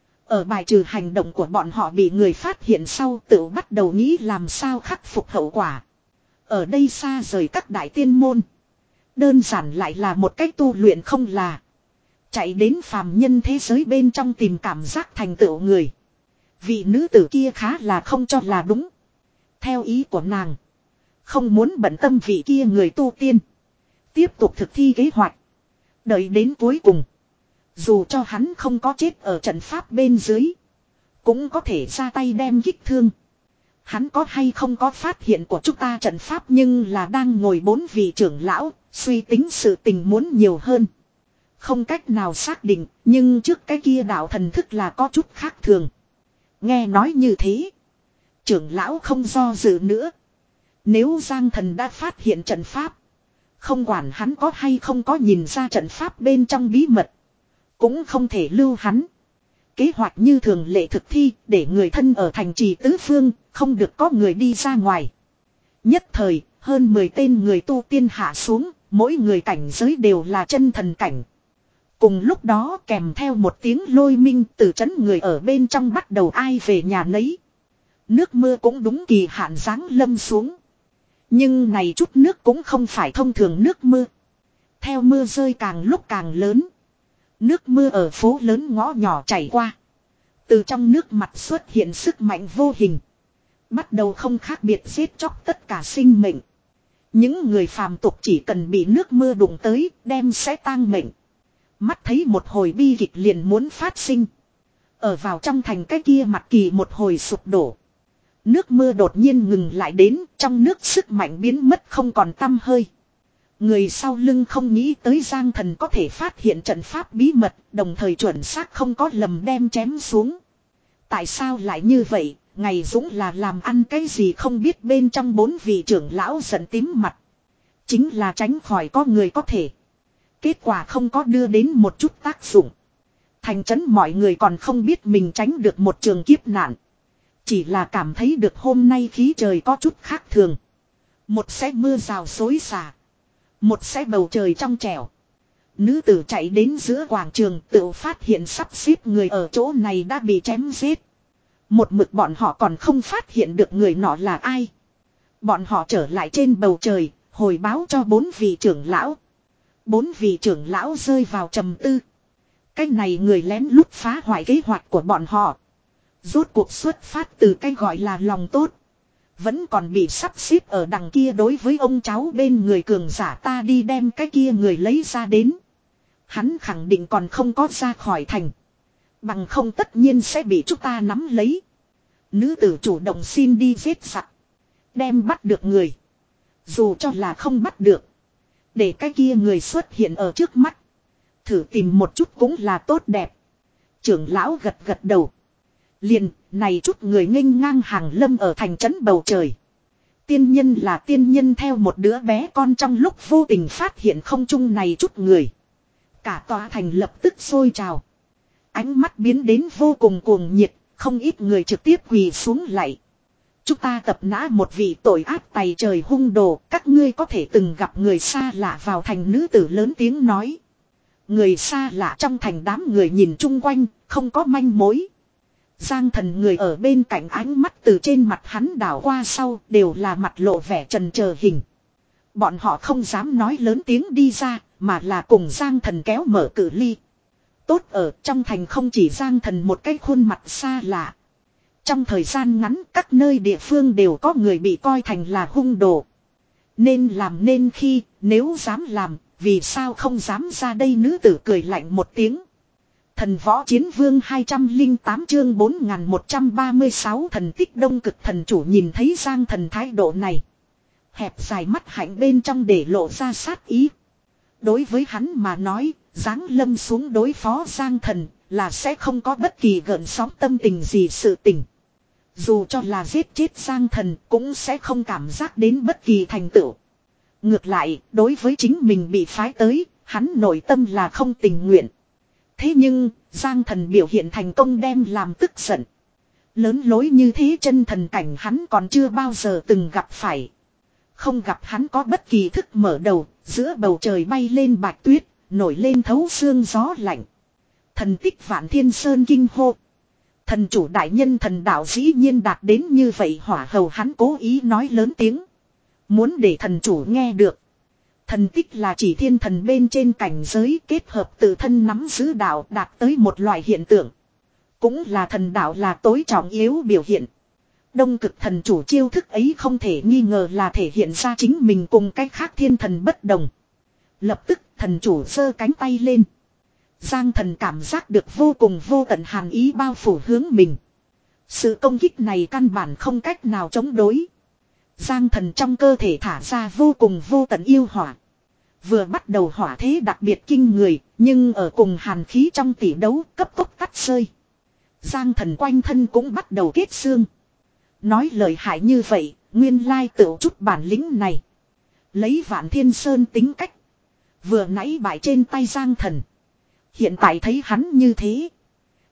Ở bài trừ hành động của bọn họ bị người phát hiện sau, tự bắt đầu nghĩ làm sao khắc phục hậu quả. Ở đây xa rời các đại tiên môn. Đơn giản lại là một cách tu luyện không là. Chạy đến phàm nhân thế giới bên trong tìm cảm giác thành tựu người. Vị nữ tử kia khá là không cho là đúng. Theo ý của nàng. Không muốn bận tâm vị kia người tu tiên. Tiếp tục thực thi kế hoạch. Đợi đến cuối cùng. Dù cho hắn không có chết ở trận pháp bên dưới. Cũng có thể ra tay đem kích thương. Hắn có hay không có phát hiện của chúng ta trận pháp, nhưng là đang ngồi bốn vị trưởng lão. Suy tính sự tình muốn nhiều hơn. Không cách nào xác định. Nhưng trước cái kia đạo thần thức là có chút khác thường. Nghe nói như thế. Trưởng lão không do dự nữa. Nếu Giang Thần đã phát hiện trận pháp. Không quản hắn có hay không có nhìn ra trận pháp bên trong bí mật. Cũng không thể lưu hắn. Kế hoạch như thường lệ thực thi để người thân ở thành trì tứ phương, không được có người đi ra ngoài. Nhất thời, hơn mười tên người tu tiên hạ xuống, mỗi người cảnh giới đều là chân thần cảnh. Cùng lúc đó kèm theo một tiếng lôi minh từ trấn người ở bên trong bắt đầu ai về nhà nấy. Nước mưa cũng đúng kỳ hạn giáng lâm xuống. Nhưng này chút nước cũng không phải thông thường nước mưa. Theo mưa rơi càng lúc càng lớn. Nước mưa ở phố lớn ngõ nhỏ chảy qua. Từ trong nước mặt xuất hiện sức mạnh vô hình. Bắt đầu không khác biệt giết chóc tất cả sinh mệnh. Những người phàm tục chỉ cần bị nước mưa đụng tới đem sẽ tang mệnh. Mắt thấy một hồi bi kịch liền muốn phát sinh. Ở vào trong thành cái kia mặt kỳ một hồi sụp đổ. Nước mưa đột nhiên ngừng lại đến, trong nước sức mạnh biến mất không còn tăm hơi. Người sau lưng không nghĩ tới Giang Thần có thể phát hiện trận pháp bí mật, đồng thời chuẩn xác không có lầm đem chém xuống. Tại sao lại như vậy, ngày Dũng là làm ăn cái gì không biết bên trong bốn vị trưởng lão giận tím mặt. Chính là tránh khỏi có người có thể. Kết quả không có đưa đến một chút tác dụng. Thành trấn mọi người còn không biết mình tránh được một trường kiếp nạn. Chỉ là cảm thấy được hôm nay khí trời có chút khác thường. Một sẽ mưa rào xối xả. Một sẽ bầu trời trong trẻo. Nữ tử chạy đến giữa quảng trường tự phát hiện sắp xếp người ở chỗ này đã bị chém giết. Một mực bọn họ còn không phát hiện được người nọ là ai. Bọn họ trở lại trên bầu trời, hồi báo cho bốn vị trưởng lão. Bốn vị trưởng lão rơi vào trầm tư. Cái này người lén lút phá hoại kế hoạch của bọn họ. Rốt cuộc xuất phát từ cái gọi là lòng tốt. Vẫn còn bị sắp xếp ở đằng kia đối với ông cháu bên người cường giả ta đi đem cái kia người lấy ra đến. Hắn khẳng định còn không có ra khỏi thành. Bằng không tất nhiên sẽ bị chúng ta nắm lấy. Nữ tử chủ động xin đi giết giặc. Đem bắt được người. Dù cho là không bắt được. Để cái kia người xuất hiện ở trước mắt. Thử tìm một chút cũng là tốt đẹp. Trưởng lão gật gật đầu. Liền, này chút người nghênh ngang hàng lâm ở thành trấn bầu trời. Tiên nhân là tiên nhân theo một đứa bé con trong lúc vô tình phát hiện không trung này chút người. Cả tòa thành lập tức sôi trào. Ánh mắt biến đến vô cùng cuồng nhiệt, không ít người trực tiếp quỳ xuống lạy. Chúng ta tập nã một vị tội ác tày trời hung đồ, các ngươi có thể từng gặp người xa lạ vào thành nữ tử lớn tiếng nói. Người xa lạ trong thành đám người nhìn chung quanh, không có manh mối. Giang Thần người ở bên cạnh ánh mắt từ trên mặt hắn đảo qua sau đều là mặt lộ vẻ trần chờ hình. Bọn họ không dám nói lớn tiếng đi ra, mà là cùng Giang Thần kéo mở cự ly. Tốt ở trong thành không chỉ Giang Thần một cái khuôn mặt xa lạ. Trong thời gian ngắn các nơi địa phương đều có người bị coi thành là hung đồ. Nên làm nên khi, nếu dám làm, vì sao không dám ra đây nữ tử cười lạnh một tiếng. Thần võ chiến vương hai trăm lẻ tám chương bốn nghìn một trăm ba mươi sáu thần tích đông cực thần chủ nhìn thấy Giang Thần thái độ này. Hẹp dài mắt hạnh bên trong để lộ ra sát ý. Đối với hắn mà nói, giáng lâm xuống đối phó Giang Thần là sẽ không có bất kỳ gợn sóng tâm tình gì sự tình. Dù cho là giết chết Giang Thần cũng sẽ không cảm giác đến bất kỳ thành tựu. Ngược lại, đối với chính mình bị phái tới, hắn nội tâm là không tình nguyện. Thế nhưng, Giang Thần biểu hiện thành công đem làm tức giận. Lớn lối như thế chân thần cảnh hắn còn chưa bao giờ từng gặp phải. Không gặp hắn có bất kỳ thức mở đầu, giữa bầu trời bay lên bạch tuyết, nổi lên thấu xương gió lạnh. Thần tích Vạn Thiên Sơn kinh hô. Thần chủ đại nhân thần đạo dĩ nhiên đạt đến như vậy hỏa hầu hắn cố ý nói lớn tiếng. Muốn để thần chủ nghe được. Thần tích là chỉ thiên thần bên trên cảnh giới kết hợp tự thân nắm giữ đạo đạt tới một loại hiện tượng. Cũng là thần đạo là tối trọng yếu biểu hiện. Đông cực thần chủ chiêu thức ấy không thể nghi ngờ là thể hiện ra chính mình cùng cách khác thiên thần bất đồng. Lập tức thần chủ giơ cánh tay lên. Giang Thần cảm giác được vô cùng vô tận hàn ý bao phủ hướng mình. Sự công kích này căn bản không cách nào chống đối. Giang Thần trong cơ thể thả ra vô cùng vô tận yêu hỏa. Vừa bắt đầu hỏa thế đặc biệt kinh người, nhưng ở cùng hàn khí trong tỷ đấu cấp tốc tắt rơi. Giang Thần quanh thân cũng bắt đầu kết xương. Nói lời hại như vậy, nguyên lai tựu chút bản lĩnh này. Lấy Vạn Thiên Sơn tính cách. Vừa nãy bại trên tay Giang Thần. Hiện tại thấy hắn như thế.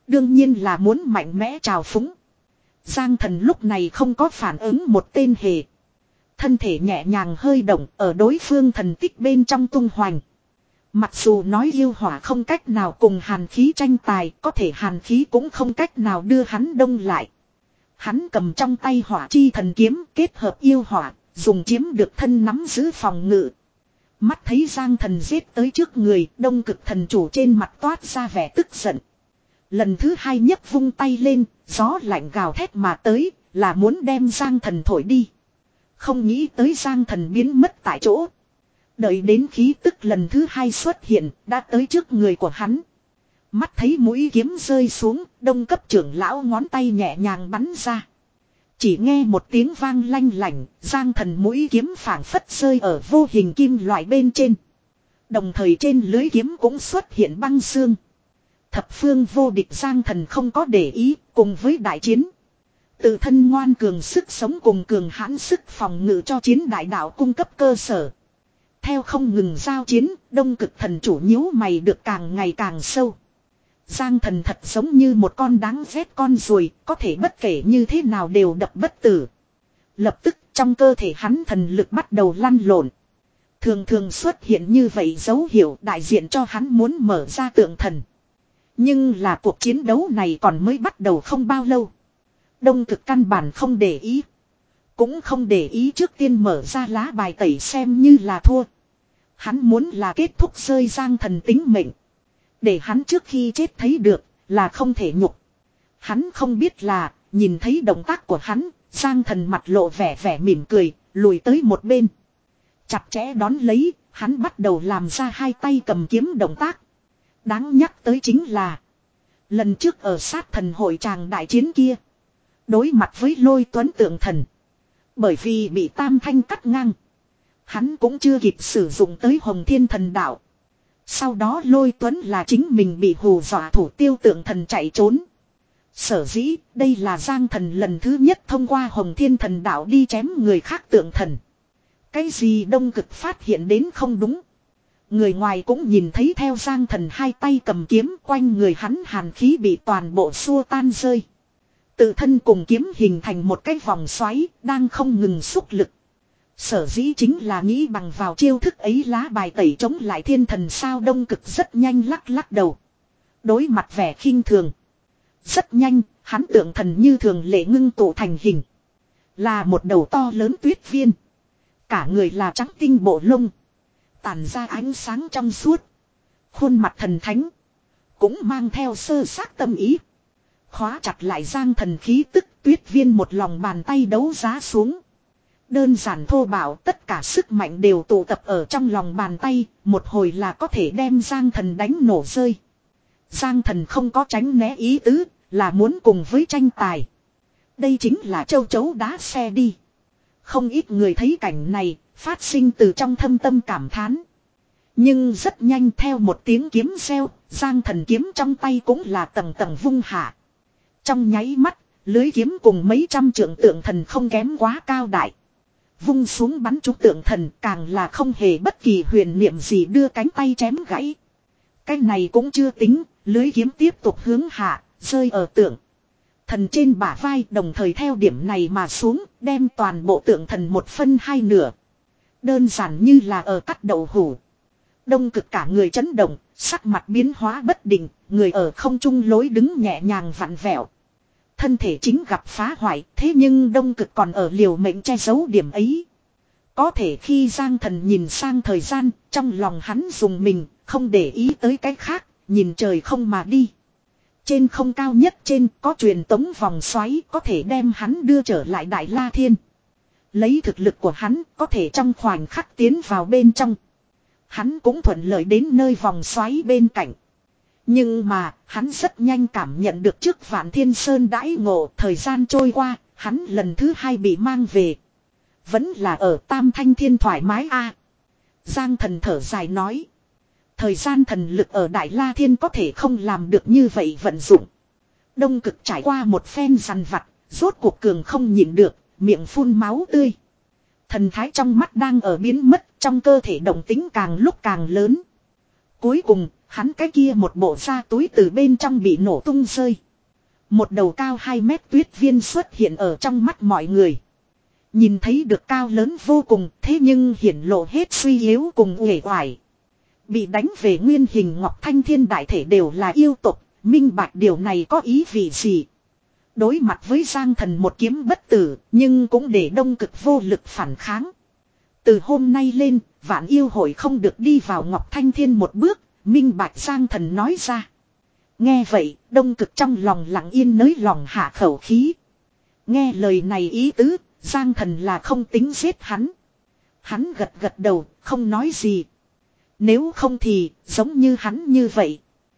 Đương nhiên là muốn mạnh mẽ trào phúng. Giang Thần lúc này không có phản ứng một tên hề. Thân thể nhẹ nhàng hơi động ở đối phương thần tích bên trong tung hoành. Mặc dù nói yêu hỏa không cách nào cùng hàn khí tranh tài, có thể hàn khí cũng không cách nào đưa hắn đông lại. Hắn cầm trong tay hỏa chi thần kiếm kết hợp yêu hỏa, dùng chiếm được thân nắm giữ phòng ngự. Mắt thấy Giang Thần giết tới trước người, Đông Cực thần chủ trên mặt toát ra vẻ tức giận. Lần thứ hai nhấc vung tay lên, gió lạnh gào thét mà tới, là muốn đem Giang Thần thổi đi. Không nghĩ tới Giang Thần biến mất tại chỗ. Đợi đến khí tức lần thứ hai xuất hiện, đã tới trước người của hắn. Mắt thấy mũi kiếm rơi xuống, Đông cấp trưởng lão ngón tay nhẹ nhàng bắn ra. Chỉ nghe một tiếng vang lanh lảnh, Giang Thần mũi kiếm phảng phất rơi ở vô hình kim loại bên trên. Đồng thời trên lưới kiếm cũng xuất hiện băng xương. Thập phương vô địch Giang Thần không có để ý, cùng với đại chiến. Tự thân ngoan cường sức sống cùng cường hãn sức phòng ngự cho chiến đại đạo cung cấp cơ sở. Theo không ngừng giao chiến, Đông Cực thần chủ nhíu mày được càng ngày càng sâu. Giang Thần thật giống như một con đáng ghét con ruồi, có thể bất kể như thế nào đều đập bất tử. Lập tức trong cơ thể hắn thần lực bắt đầu lăn lộn. Thường thường xuất hiện như vậy dấu hiệu đại diện cho hắn muốn mở ra tượng thần. Nhưng là cuộc chiến đấu này còn mới bắt đầu không bao lâu. Đông Cực căn bản không để ý. Cũng không để ý trước tiên mở ra lá bài tẩy xem như là thua. Hắn muốn là kết thúc rơi Giang Thần tính mệnh. Để hắn trước khi chết thấy được là không thể nhục. Hắn không biết là nhìn thấy động tác của hắn, Giang Thần mặt lộ vẻ vẻ mỉm cười, lùi tới một bên. Chặt chẽ đón lấy, hắn bắt đầu làm ra hai tay cầm kiếm động tác. Đáng nhắc tới chính là lần trước ở sát thần hội tràng đại chiến kia, đối mặt với Lôi Tuấn tượng thần, bởi vì bị Tam Thanh cắt ngang, hắn cũng chưa kịp sử dụng tới Hồng Thiên thần đạo. Sau đó Lôi Tuấn là chính mình bị hù dọa thủ tiêu tượng thần chạy trốn. Sở dĩ đây là Giang Thần lần thứ nhất thông qua Hồng Thiên thần đạo đi chém người khác tượng thần. Cái gì Đông Cực phát hiện đến không đúng. Người ngoài cũng nhìn thấy theo Giang Thần hai tay cầm kiếm, quanh người hắn hàn khí bị toàn bộ xua tan rơi. Tự thân cùng kiếm hình thành một cái vòng xoáy, đang không ngừng xúc lực. Sở dĩ chính là nghĩ bằng vào chiêu thức ấy lá bài tẩy chống lại thiên thần sao. Đông Cực rất nhanh lắc lắc đầu. Đối mặt vẻ khinh thường. Rất nhanh, hắn tượng thần như thường lệ ngưng tụ thành hình. Là một đầu to lớn tuyết viên. Cả người là trắng tinh bộ lông. Tản ra ánh sáng trong suốt. Khuôn mặt thần thánh. Cũng mang theo sơ xác tâm ý. Khóa chặt lại Giang Thần khí tức, tuyết viên một lòng bàn tay đấu giá xuống. Đơn giản thô bạo, tất cả sức mạnh đều tụ tập ở trong lòng bàn tay, một hồi là có thể đem Giang Thần đánh nổ rơi. Giang Thần không có tránh né ý tứ, là muốn cùng với tranh tài. Đây chính là châu chấu đá xe đi. Không ít người thấy cảnh này, phát sinh từ trong thâm tâm cảm thán. Nhưng rất nhanh theo một tiếng kiếm reo, Giang Thần kiếm trong tay cũng là tầng tầng vung hạ. Trong nháy mắt, lưới kiếm cùng mấy trăm trượng tượng thần không kém quá cao đại. Vung xuống bắn trúng tượng thần, càng là không hề bất kỳ huyền niệm gì đưa cánh tay chém gãy. Cái này cũng chưa tính, lưới kiếm tiếp tục hướng hạ, rơi ở tượng thần trên bả vai, đồng thời theo điểm này mà xuống, đem toàn bộ tượng thần một phân hai nửa. Đơn giản như là ở cắt đậu hủ. Đông Cực cả người chấn động, sắc mặt biến hóa bất định, người ở không trung lối đứng nhẹ nhàng vặn vẹo. Thân thể chính gặp phá hoại, thế nhưng Đông Cực còn ở liều mệnh che giấu điểm ấy. Có thể khi Giang Thần nhìn sang thời gian, trong lòng hắn dùng mình, không để ý tới cái khác, nhìn trời không mà đi. Trên không cao nhất trên có truyền tống vòng xoáy, có thể đem hắn đưa trở lại Đại La Thiên. Lấy thực lực của hắn, có thể trong khoảnh khắc tiến vào bên trong. Hắn cũng thuận lợi đến nơi vòng xoáy bên cạnh. Nhưng mà, hắn rất nhanh cảm nhận được trước Vạn Thiên Sơn đãi ngộ, thời gian trôi qua, hắn lần thứ hai bị mang về. Vẫn là ở Tam Thanh Thiên thoải mái a. Giang Thần thở dài nói. Thời gian thần lực ở Đại La Thiên có thể không làm được như vậy vận dụng. Đông Cực trải qua một phen dằn vặt, rốt cuộc cường không nhịn được, miệng phun máu tươi. Thần thái trong mắt đang ở biến mất, trong cơ thể động tính càng lúc càng lớn. Cuối cùng, Hắn cái kia một bộ da túi từ bên trong bị nổ tung rơi. Một đầu cao hai mét tuyết viên xuất hiện ở trong mắt mọi người. Nhìn thấy được cao lớn vô cùng, thế nhưng hiển lộ hết suy yếu cùng uể oải. Bị đánh về nguyên hình Ngọc Thanh Thiên đại thể đều là yêu tục, minh bạch điều này có ý vị gì. Đối mặt với Giang Thần một kiếm bất tử, nhưng cũng để Đông Cực vô lực phản kháng. Từ hôm nay lên, Vạn Yêu Hội không được đi vào Ngọc Thanh Thiên một bước, minh bạch Giang Thần nói ra. Nghe vậy, Đông Cực trong lòng lặng yên nới lòng hạ khẩu khí. Nghe lời này ý tứ, Giang Thần là không tính giết hắn. Hắn gật gật đầu, không nói gì. Nếu không thì, giống như hắn như vậy.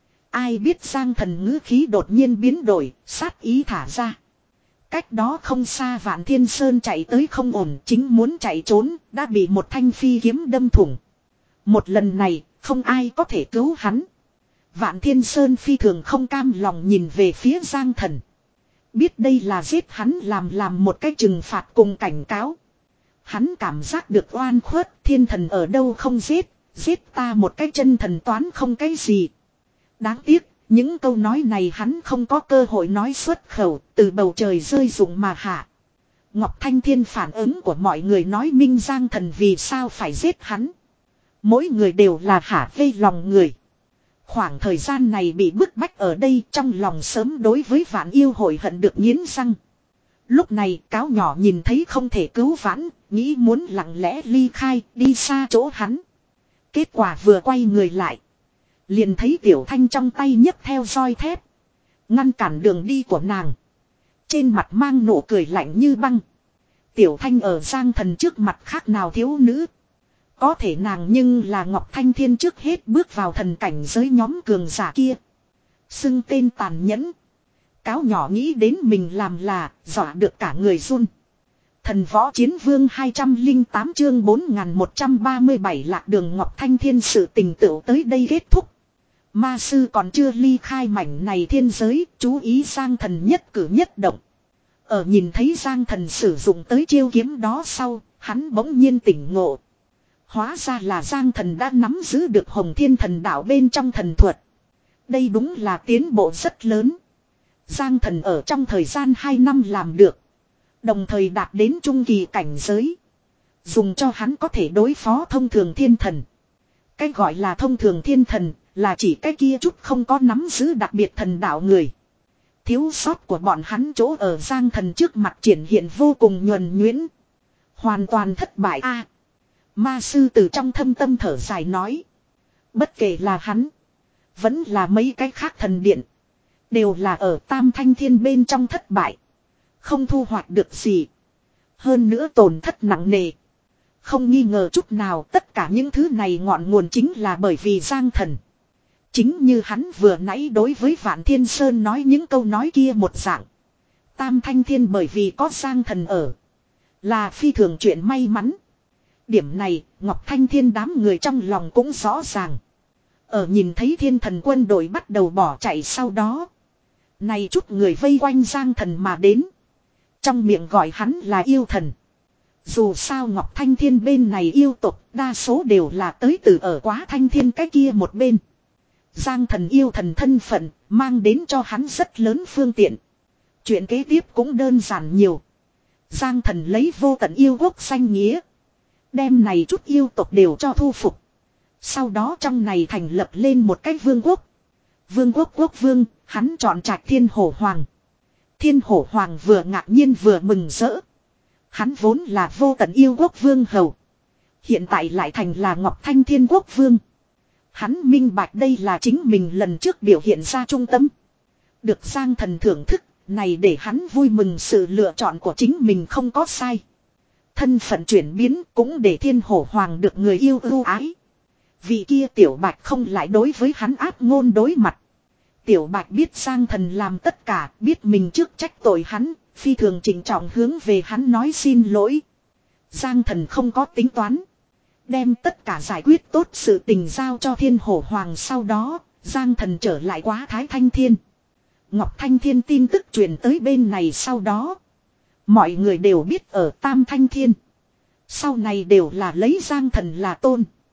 Ai biết Giang Thần ngữ khí đột nhiên biến đổi, sát ý thả ra. Cách đó không xa Vạn Thiên Sơn chạy tới không ổn, chính muốn chạy trốn, đã bị một thanh phi kiếm đâm thủng. Một lần này, không ai có thể cứu hắn. Vạn Thiên Sơn phi thường không cam lòng nhìn về phía Giang Thần. Biết đây là giết hắn làm làm một cái trừng phạt cùng cảnh cáo. Hắn cảm giác được oan khuất, thiên thần ở đâu không giết, giết ta một cái chân thần toán không cái gì. Đáng tiếc, những câu nói này hắn không có cơ hội nói xuất khẩu, từ bầu trời rơi rụng mà hạ. Ngọc Thanh Thiên phản ứng của mọi người nói minh Giang Thần vì sao phải giết hắn. Mỗi người đều là hả vây lòng người. Khoảng thời gian này bị bức bách ở đây trong lòng sớm đối với Vạn Yêu Hội hận được nghiến răng. Lúc này cáo nhỏ nhìn thấy không thể cứu vãn, nghĩ muốn lặng lẽ ly khai đi xa chỗ hắn. Kết quả vừa quay người lại. Liền thấy Tiểu Thanh trong tay nhấc theo roi thép. Ngăn cản đường đi của nàng. Trên mặt mang nụ cười lạnh như băng. Tiểu Thanh ở Giang Thần trước mặt khác nào thiếu nữ. Có thể nàng nhưng là Ngọc Thanh Thiên trước hết bước vào thần cảnh giới nhóm cường giả kia. Xưng tên tàn nhẫn. Cáo nhỏ nghĩ đến mình làm là dọa được cả người run. Thần võ chiến vương hai trăm lẻ tám chương bốn nghìn một trăm ba mươi bảy lạc đường Ngọc Thanh Thiên sự tình tựu tới đây kết thúc. Ma sư còn chưa ly khai mảnh này thiên giới, chú ý Giang Thần nhất cử nhất động. Ở nhìn thấy Giang Thần sử dụng tới chiêu kiếm đó sau, hắn bỗng nhiên tỉnh ngộ. Hóa ra là Giang Thần đã nắm giữ được Hồng Thiên Thần Đạo bên trong thần thuật. Đây đúng là tiến bộ rất lớn. Giang Thần ở trong thời gian hai năm làm được. Đồng thời đạt đến trung kỳ cảnh giới. Dùng cho hắn có thể đối phó thông thường thiên thần. Cái gọi là thông thường thiên thần là chỉ cái kia chút không có nắm giữ đặc biệt thần đạo người. Thiếu sót của bọn hắn chỗ ở Giang Thần trước mặt triển hiện vô cùng nhuần nhuyễn. Hoàn toàn thất bại a. À, ma sư từ trong thâm tâm thở dài nói. Bất kể là hắn. Vẫn là mấy cái khác thần điện. Đều là ở Tam Thanh Thiên bên trong thất bại. Không thu hoạch được gì. Hơn nữa tổn thất nặng nề. Không nghi ngờ chút nào tất cả những thứ này ngọn nguồn chính là bởi vì Giang Thần. Chính như hắn vừa nãy đối với Vạn Thiên Sơn nói những câu nói kia một dạng. Tam Thanh Thiên bởi vì có Giang Thần ở. Là phi thường chuyện may mắn. Điểm này Ngọc Thanh Thiên đám người trong lòng cũng rõ ràng. Ở nhìn thấy thiên thần quân đội bắt đầu bỏ chạy sau đó. Này chút người vây quanh Giang Thần mà đến. Trong miệng gọi hắn là yêu thần. Dù sao Ngọc Thanh Thiên bên này yêu tục đa số đều là tới từ ở Quá Thanh Thiên cái kia một bên. Giang Thần yêu thần thân phận mang đến cho hắn rất lớn phương tiện. Chuyện kế tiếp cũng đơn giản nhiều. Giang Thần lấy vô tận yêu quốc danh nghĩa. Đem này chút yêu tộc đều cho thu phục. Sau đó trong này thành lập lên một cái vương quốc. Vương quốc quốc vương, hắn chọn trạch Thiên Hổ Hoàng. Thiên Hổ Hoàng vừa ngạc nhiên vừa mừng rỡ. Hắn vốn là vô tận yêu quốc vương hầu. Hiện tại lại thành là Ngọc Thanh Thiên quốc vương. Hắn minh bạch đây là chính mình lần trước biểu hiện ra trung tâm. Được Giang Thần thưởng thức, này để hắn vui mừng sự lựa chọn của chính mình không có sai. Thân phận chuyển biến cũng để Thiên Hổ Hoàng được người yêu ưu ái. Vị kia Tiểu Bạch không lại đối với hắn áp ngôn đối mặt. Tiểu Bạch biết Giang Thần làm tất cả, biết mình trước trách tội hắn, phi thường trịnh trọng hướng về hắn nói xin lỗi. Giang Thần không có tính toán. Đem tất cả giải quyết tốt sự tình giao cho Thiên Hổ Hoàng sau đó, Giang Thần trở lại Quá Thái Thanh Thiên. Ngọc Thanh Thiên tin tức truyền tới bên này sau đó. Mọi người đều biết ở Tam Thanh Thiên. Sau này đều là lấy Giang Thần là tôn.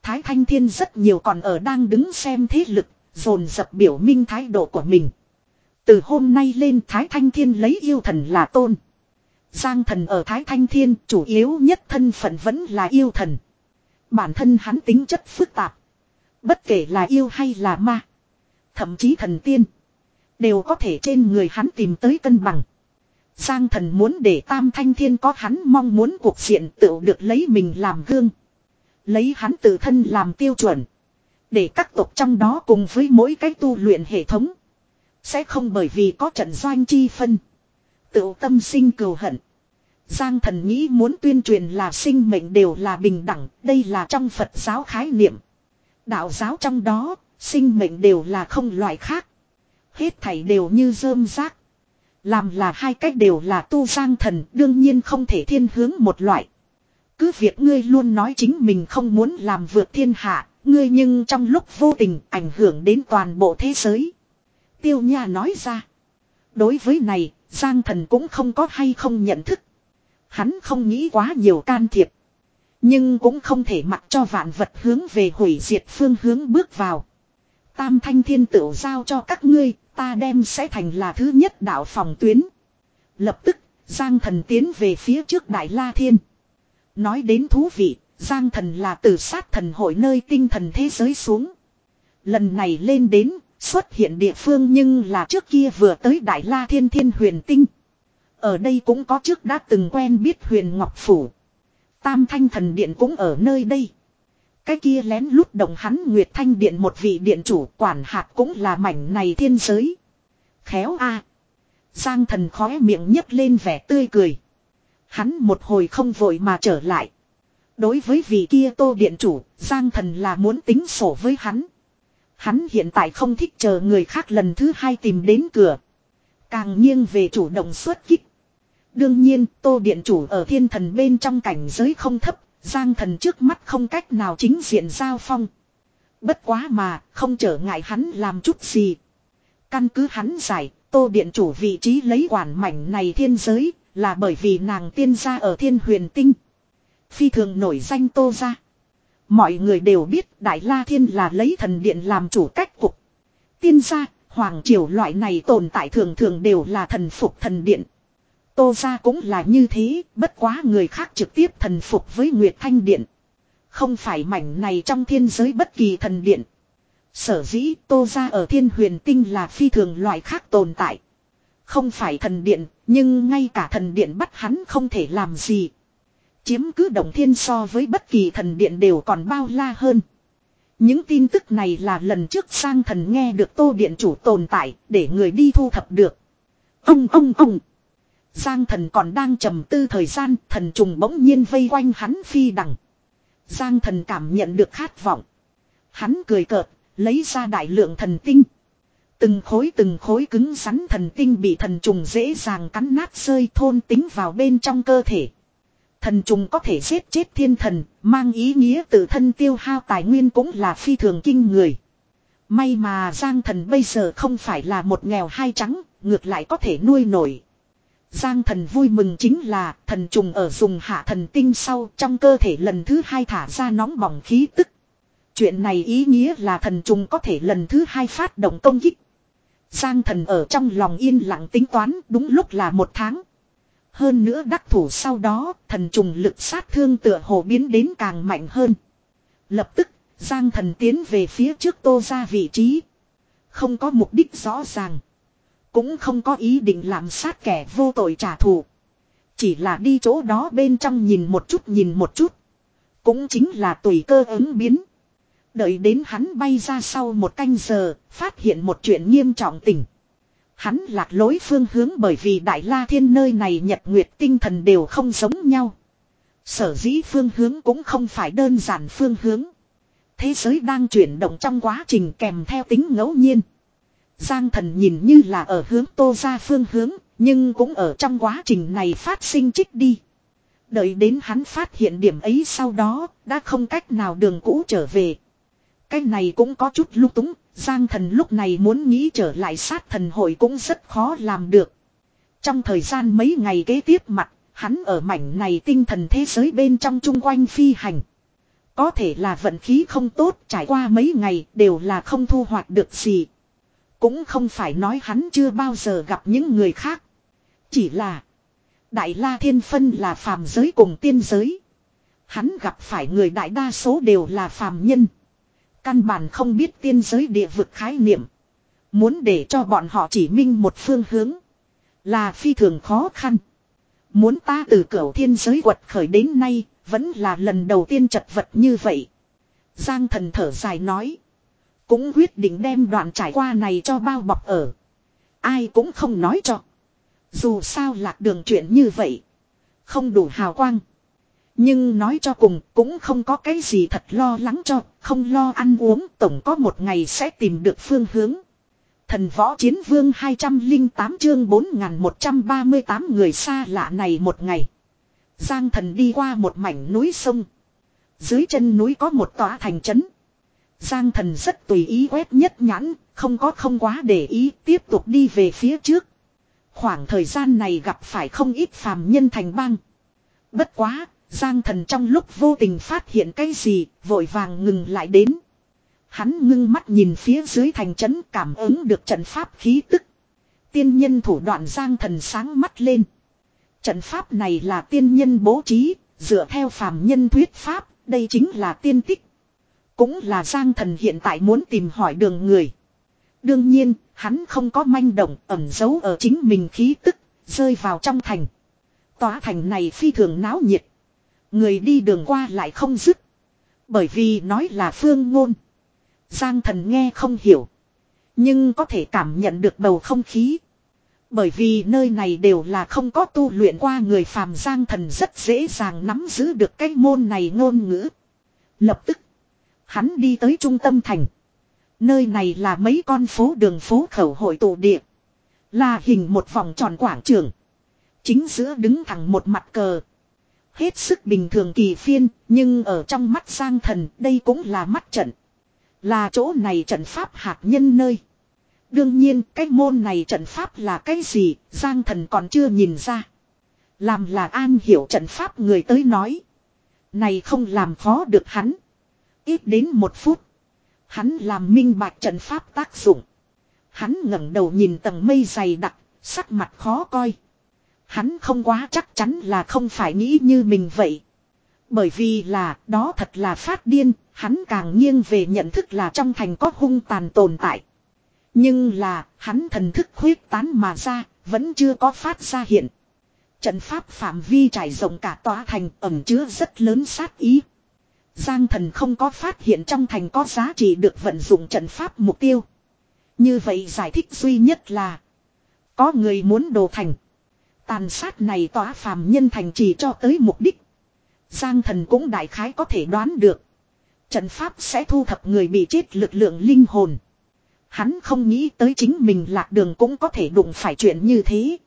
Thái Thanh Thiên rất nhiều còn ở đang đứng xem thế lực, dồn dập biểu minh thái độ của mình. Từ hôm nay lên Thái Thanh Thiên lấy yêu thần là tôn. Giang thần ở Thái Thanh Thiên chủ yếu nhất thân phận vẫn là yêu thần. Bản thân hắn tính chất phức tạp. Bất kể là yêu hay là ma. Thậm chí thần tiên. Đều có thể trên người hắn tìm tới cân bằng. Giang thần muốn để Tam Thanh Thiên có hắn mong muốn cuộc diện tự được lấy mình làm gương. Lấy hắn tự thân làm tiêu chuẩn. Để các tộc trong đó cùng với mỗi cái tu luyện hệ thống. Sẽ không bởi vì có trận doanh chi phân. Tự tâm sinh cừu hận. Giang thần nghĩ muốn tuyên truyền là sinh mệnh đều là bình đẳng. Đây là trong Phật giáo khái niệm. Đạo giáo trong đó, sinh mệnh đều là không loại khác. Hết thảy đều như rơm rác. Làm là hai cách đều là tu Giang thần, đương nhiên không thể thiên hướng một loại. Cứ việc ngươi luôn nói chính mình không muốn làm vượt thiên hạ, ngươi nhưng trong lúc vô tình ảnh hưởng đến toàn bộ thế giới. Tiêu Nha nói ra. Đối với này, Giang thần cũng không có hay không nhận thức. Hắn không nghĩ quá nhiều can thiệp. Nhưng cũng không thể mặc cho vạn vật hướng về hủy diệt phương hướng bước vào. Tam Thanh Thiên tựu giao cho các ngươi, ta đem sẽ thành là thứ nhất đạo phòng tuyến. Lập tức, Giang thần tiến về phía trước Đại La Thiên. Nói đến thú vị, Giang thần là từ sát thần hội nơi tinh thần thế giới xuống. Lần này lên đến, xuất hiện địa phương nhưng là trước kia vừa tới Đại La Thiên Thiên Huyền Tinh. Ở đây cũng có trước đã từng quen biết Huyền Ngọc Phủ. Tam Thanh Thần Điện cũng ở nơi đây. Cái kia lén lút động hắn Nguyệt Thanh Điện một vị điện chủ quản hạt cũng là mảnh này thiên giới. Khéo a. Giang thần khóe miệng nhếch lên vẻ tươi cười. Hắn một hồi không vội mà trở lại. Đối với vị kia Tô điện chủ, Giang thần là muốn tính sổ với hắn. Hắn hiện tại không thích chờ người khác lần thứ hai tìm đến cửa. Càng nghiêng về chủ động xuất kích. Đương nhiên, Tô điện chủ ở thiên thần bên trong cảnh giới không thấp. Giang thần trước mắt không cách nào chính diện giao phong. Bất quá mà, không trở ngại hắn làm chút gì. Căn cứ hắn giải, Tô điện chủ vị trí lấy quản mảnh này thiên giới, là bởi vì nàng tiên gia ở Thiên Huyền Tinh. Phi thường nổi danh Tô gia. Mọi người đều biết Đại La Thiên là lấy thần điện làm chủ cách cục. Tiên gia, hoàng triều loại này tồn tại thường thường đều là thần phục thần điện. Tô gia cũng là như thế, bất quá người khác trực tiếp thần phục với Nguyệt Thanh Điện. Không phải mảnh này trong thiên giới bất kỳ thần điện. Sở dĩ Tô gia ở Thiên Huyền Tinh là phi thường loại khác tồn tại. Không phải thần điện, nhưng ngay cả thần điện bắt hắn không thể làm gì. Chiếm cứ Động Thiên so với bất kỳ thần điện đều còn bao la hơn. Những tin tức này là lần trước sang thần nghe được Tô điện chủ tồn tại, để người đi thu thập được. Ông ông ông. Giang thần còn đang trầm tư thời gian, thần trùng bỗng nhiên vây quanh hắn phi đằng. Giang thần cảm nhận được khát vọng. Hắn cười cợt, lấy ra đại lượng thần tinh. Từng khối từng khối cứng rắn thần tinh bị thần trùng dễ dàng cắn nát rơi thôn tính vào bên trong cơ thể. Thần trùng có thể giết chết thiên thần, mang ý nghĩa tự thân tiêu hao tài nguyên cũng là phi thường kinh người. May mà Giang thần bây giờ không phải là một nghèo hai trắng, ngược lại có thể nuôi nổi. Giang thần vui mừng chính là thần trùng ở dùng hạ thần tinh sau trong cơ thể lần thứ hai thả ra nóng bỏng khí tức. Chuyện này ý nghĩa là thần trùng có thể lần thứ hai phát động công kích. Giang thần ở trong lòng yên lặng tính toán đúng lúc là một tháng. Hơn nữa đắc thủ sau đó thần trùng lực sát thương tựa hồ biến đến càng mạnh hơn. Lập tức Giang thần tiến về phía trước Tô gia vị trí. Không có mục đích rõ ràng. Cũng không có ý định làm sát kẻ vô tội trả thù. Chỉ là đi chỗ đó bên trong nhìn một chút nhìn một chút. Cũng chính là tùy cơ ứng biến. Đợi đến hắn bay ra sau một canh giờ, phát hiện một chuyện nghiêm trọng tình. Hắn lạc lối phương hướng bởi vì Đại La Thiên nơi này nhật nguyệt tinh thần đều không giống nhau. Sở dĩ phương hướng cũng không phải đơn giản phương hướng. Thế giới đang chuyển động trong quá trình kèm theo tính ngẫu nhiên. Giang thần nhìn như là ở hướng Tô gia phương hướng, nhưng cũng ở trong quá trình này phát sinh trích đi. Đợi đến hắn phát hiện điểm ấy sau đó, đã không cách nào đường cũ trở về. Cái này cũng có chút lung túng, Giang thần lúc này muốn nghĩ trở lại sát thần hội cũng rất khó làm được. Trong thời gian mấy ngày kế tiếp mặt, hắn ở mảnh này tinh thần thế giới bên trong chung quanh phi hành. Có thể là vận khí không tốt, trải qua mấy ngày đều là không thu hoạch được gì. Cũng không phải nói hắn chưa bao giờ gặp những người khác. Chỉ là Đại La Thiên phân là phàm giới cùng tiên giới. Hắn gặp phải người đại đa số đều là phàm nhân. Căn bản không biết tiên giới địa vực khái niệm. Muốn để cho bọn họ chỉ minh một phương hướng là phi thường khó khăn. Muốn ta từ cửu thiên giới quật khởi đến nay vẫn là lần đầu tiên chật vật như vậy. Giang Thần thở dài nói. Cũng quyết định đem đoạn trải qua này cho bao bọc ở. Ai cũng không nói cho. Dù sao lạc đường chuyện như vậy. Không đủ hào quang. Nhưng nói cho cùng cũng không có cái gì thật lo lắng cho. Không lo ăn uống, tổng có một ngày sẽ tìm được phương hướng. Thần võ chiến vương hai trăm lẻ tám chương bốn nghìn một trăm ba mươi tám người xa lạ này một ngày. Giang Thần đi qua một mảnh núi sông. Dưới chân núi có một tòa thành trấn. Giang Thần rất tùy ý quét nhất nhãn, không có không quá để ý, tiếp tục đi về phía trước. Khoảng thời gian này gặp phải không ít phàm nhân thành bang. Bất quá, Giang Thần trong lúc vô tình phát hiện cái gì, vội vàng ngừng lại đến. Hắn ngưng mắt nhìn phía dưới thành trấn, cảm ứng được trận pháp khí tức. Tiên nhân thủ đoạn Giang Thần sáng mắt lên. Trận pháp này là tiên nhân bố trí, dựa theo phàm nhân thuyết pháp, đây chính là tiên tích. Cũng là Giang Thần hiện tại muốn tìm hỏi đường người. Đương nhiên, hắn không có manh động ẩn giấu ở chính mình khí tức, rơi vào trong thành. Tòa thành này phi thường náo nhiệt. Người đi đường qua lại không dứt. Bởi vì nói là phương ngôn. Giang Thần nghe không hiểu. Nhưng có thể cảm nhận được bầu không khí. Bởi vì nơi này đều là không có tu luyện qua người phàm, Giang Thần rất dễ dàng nắm giữ được cái môn này ngôn ngữ. Lập tức, hắn đi tới trung tâm thành. Nơi này là mấy con phố đường phố khẩu hội tụ địa. Là hình một vòng tròn quảng trường. Chính giữa đứng thẳng một mặt cờ. Hết sức bình thường kỳ phiên, nhưng ở trong mắt Giang Thần đây cũng là mắt trận. Là chỗ này trận pháp hạt nhân nơi. Đương nhiên cái môn này trận pháp là cái gì, Giang Thần còn chưa nhìn ra. Làm là an hiểu trận pháp người tới nói. Này không làm khó được hắn. Ít đến một phút. Hắn làm minh bạch trận pháp tác dụng. Hắn ngẩng đầu nhìn tầng mây dày đặc, sắc mặt khó coi. Hắn không quá chắc chắn là không phải nghĩ như mình vậy. Bởi vì là đó thật là phát điên, hắn càng nghiêng về nhận thức là trong thành có hung tàn tồn tại. Nhưng là hắn thần thức khuyết tán mà ra, vẫn chưa có phát ra hiện. Trận pháp phạm vi trải rộng cả tòa thành ẩn chứa rất lớn sát ý. Giang Thần không có phát hiện trong thành có giá trị được vận dụng trận pháp mục tiêu. Như vậy giải thích duy nhất là có người muốn đồ thành. Tàn sát này tỏa phàm nhân thành chỉ cho tới mục đích. Giang Thần cũng đại khái có thể đoán được. Trận pháp sẽ thu thập người bị chết lực lượng linh hồn. Hắn không nghĩ tới chính mình lạc đường cũng có thể đụng phải chuyện như thế.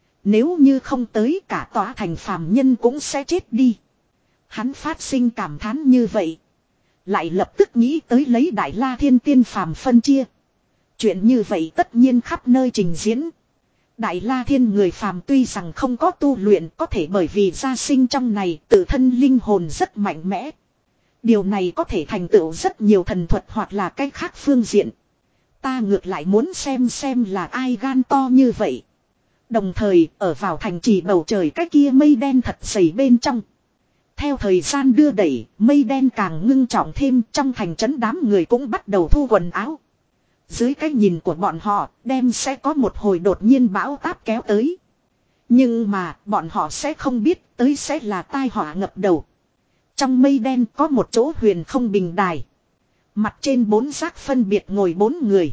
Nếu như không tới cả tòa thành phàm nhân cũng sẽ chết đi. Hắn phát sinh cảm thán như vậy. Lại lập tức nghĩ tới lấy Đại La Thiên tiên phàm phân chia. Chuyện như vậy tất nhiên khắp nơi trình diễn. Đại La Thiên người phàm tuy rằng không có tu luyện, có thể bởi vì gia sinh trong này tự thân linh hồn rất mạnh mẽ. Điều này có thể thành tựu rất nhiều thần thuật hoặc là cách khác phương diện. Ta ngược lại muốn xem xem là ai gan to như vậy. Đồng thời ở vào thành trì bầu trời cái kia mây đen thật dày bên trong. Theo thời gian đưa đẩy, mây đen càng ngưng trọng thêm, trong thành trấn đám người cũng bắt đầu thu quần áo. Dưới cái nhìn của bọn họ, đem sẽ có một hồi đột nhiên bão táp kéo tới. Nhưng mà, bọn họ sẽ không biết tới sẽ là tai họa ngập đầu. Trong mây đen có một chỗ huyền không bình đài. Mặt trên bốn giác phân biệt ngồi bốn người.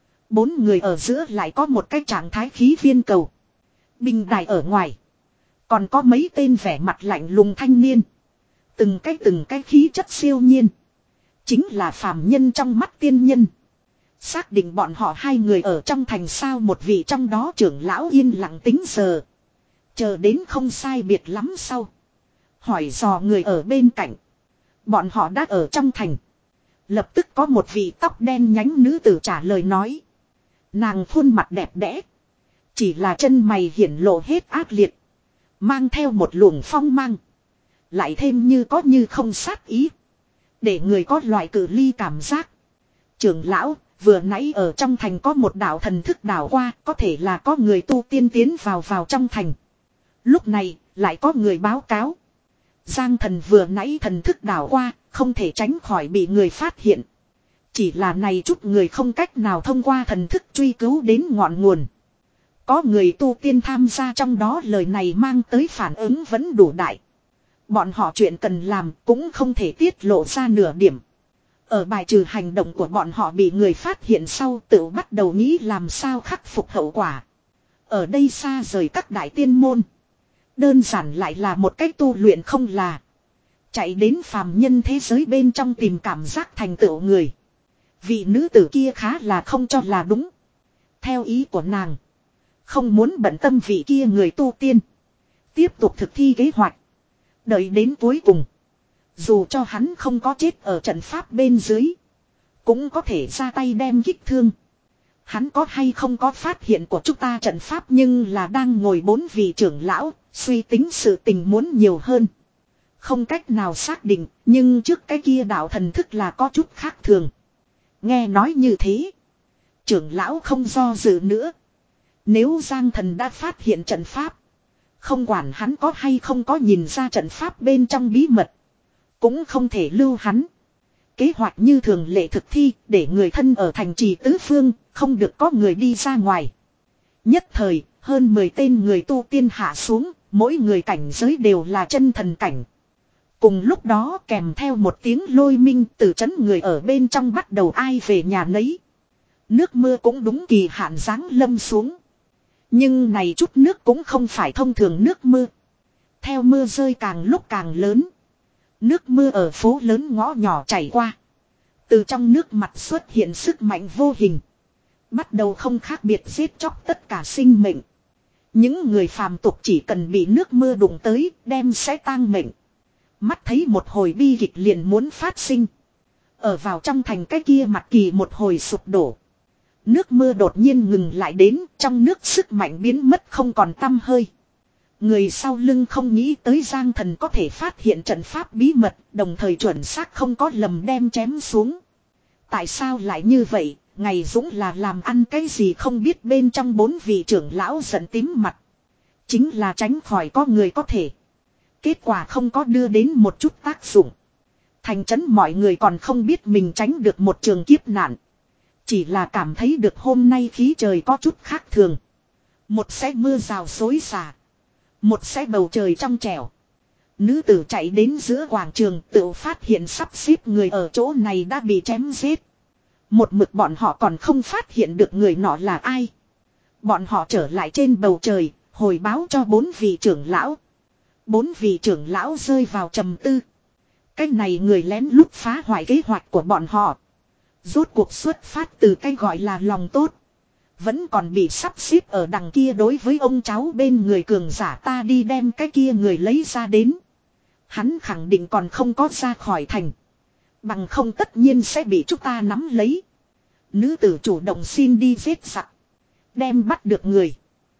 Bốn người ở giữa lại có một cái trạng thái khí viên cầu. Bình đài ở ngoài. Còn có mấy tên vẻ mặt lạnh lùng thanh niên. Từng cái từng cái khí chất siêu nhiên. Chính là phàm nhân trong mắt tiên nhân. Xác định bọn họ hai người ở trong thành sao, một vị trong đó trưởng lão yên lặng tính giờ. Chờ đến không sai biệt lắm sau. Hỏi dò người ở bên cạnh. Bọn họ đã ở trong thành. Lập tức có một vị tóc đen nhánh nữ tử trả lời nói. Nàng khuôn mặt đẹp đẽ. Chỉ là chân mày hiển lộ hết ác liệt. Mang theo một luồng phong mang. Lại thêm như có như không sát ý. Để người có loại cự ly cảm giác. Trưởng lão, vừa nãy ở trong thành có một đạo thần thức đảo qua, có thể là có người tu tiên tiến vào vào trong thành. Lúc này, lại có người báo cáo. Giang thần vừa nãy thần thức đảo qua, không thể tránh khỏi bị người phát hiện. Chỉ là này chút người không cách nào thông qua thần thức truy cứu đến ngọn nguồn. Có người tu tiên tham gia trong đó, lời này mang tới phản ứng vẫn đủ đại. Bọn họ chuyện cần làm cũng không thể tiết lộ ra nửa điểm. Ở bài trừ hành động của bọn họ bị người phát hiện sau, tự bắt đầu nghĩ làm sao khắc phục hậu quả. Ở đây xa rời các đại tiên môn. Đơn giản lại là một cách tu luyện không là. Chạy đến phàm nhân thế giới bên trong tìm cảm giác thành tựu người. Vị nữ tử kia khá là không cho là đúng. Theo ý của nàng. Không muốn bận tâm vị kia người tu tiên. Tiếp tục thực thi kế hoạch. Đợi đến cuối cùng. Dù cho hắn không có chết ở trận pháp bên dưới. Cũng có thể ra tay đem kích thương. Hắn có hay không có phát hiện của chúng ta trận pháp, nhưng là đang ngồi bốn vị trưởng lão. Suy tính sự tình muốn nhiều hơn. Không cách nào xác định. Nhưng trước cái kia đạo thần thức là có chút khác thường. Nghe nói như thế. Trưởng lão không do dự nữa. Nếu Giang thần đã phát hiện trận pháp. Không quản hắn có hay không có nhìn ra trận pháp bên trong bí mật. Cũng không thể lưu hắn. Kế hoạch như thường lệ thực thi, để người thân ở thành trì tứ phương, không được có người đi ra ngoài. Nhất thời, hơn mười tên người tu tiên hạ xuống, mỗi người cảnh giới đều là chân thần cảnh. Cùng lúc đó kèm theo một tiếng lôi minh, từ trấn người ở bên trong bắt đầu ai về nhà nấy. Nước mưa cũng đúng kỳ hạn giáng lâm xuống. Nhưng này chút nước cũng không phải thông thường nước mưa. Theo mưa rơi càng lúc càng lớn. Nước mưa ở phố lớn ngõ nhỏ chảy qua. Từ trong nước mặt xuất hiện sức mạnh vô hình. Bắt đầu không khác biệt giết chóc tất cả sinh mệnh. Những người phàm tục chỉ cần bị nước mưa đụng tới, đem sẽ tang mệnh. Mắt thấy một hồi bi kịch liền muốn phát sinh. Ở vào trong thành cái kia mặt kỳ một hồi sụp đổ. Nước mưa đột nhiên ngừng lại đến, trong nước sức mạnh biến mất không còn tăm hơi. Người sau lưng không nghĩ tới Giang thần có thể phát hiện trận pháp bí mật, đồng thời chuẩn xác không có lầm đem chém xuống. Tại sao lại như vậy? Ngày Dũng là làm ăn cái gì không biết, bên trong bốn vị trưởng lão giận tím mặt. Chính là tránh khỏi có người có thể. Kết quả không có đưa đến một chút tác dụng. Thành trấn mọi người còn không biết mình tránh được một trường kiếp nạn. Chỉ là cảm thấy được hôm nay khí trời có chút khác thường. Một sẽ mưa rào xối xả. Một sẽ bầu trời trong trẻo. Nữ tử chạy đến giữa quảng trường tự phát hiện sắp xếp người ở chỗ này đã bị chém giết. Một mực bọn họ còn không phát hiện được người nọ là ai. Bọn họ trở lại trên bầu trời, hồi báo cho bốn vị trưởng lão. Bốn vị trưởng lão rơi vào trầm tư. Cái này người lén lút phá hoại kế hoạch của bọn họ. Rốt cuộc xuất phát từ cái gọi là lòng tốt. Vẫn còn bị sắp xếp ở đằng kia, đối với ông cháu bên người cường giả ta đi đem cái kia người lấy ra đến. Hắn khẳng định còn không có ra khỏi thành. Bằng không tất nhiên sẽ bị chúng ta nắm lấy. Nữ tử chủ động xin đi giết giặc. Đem bắt được người.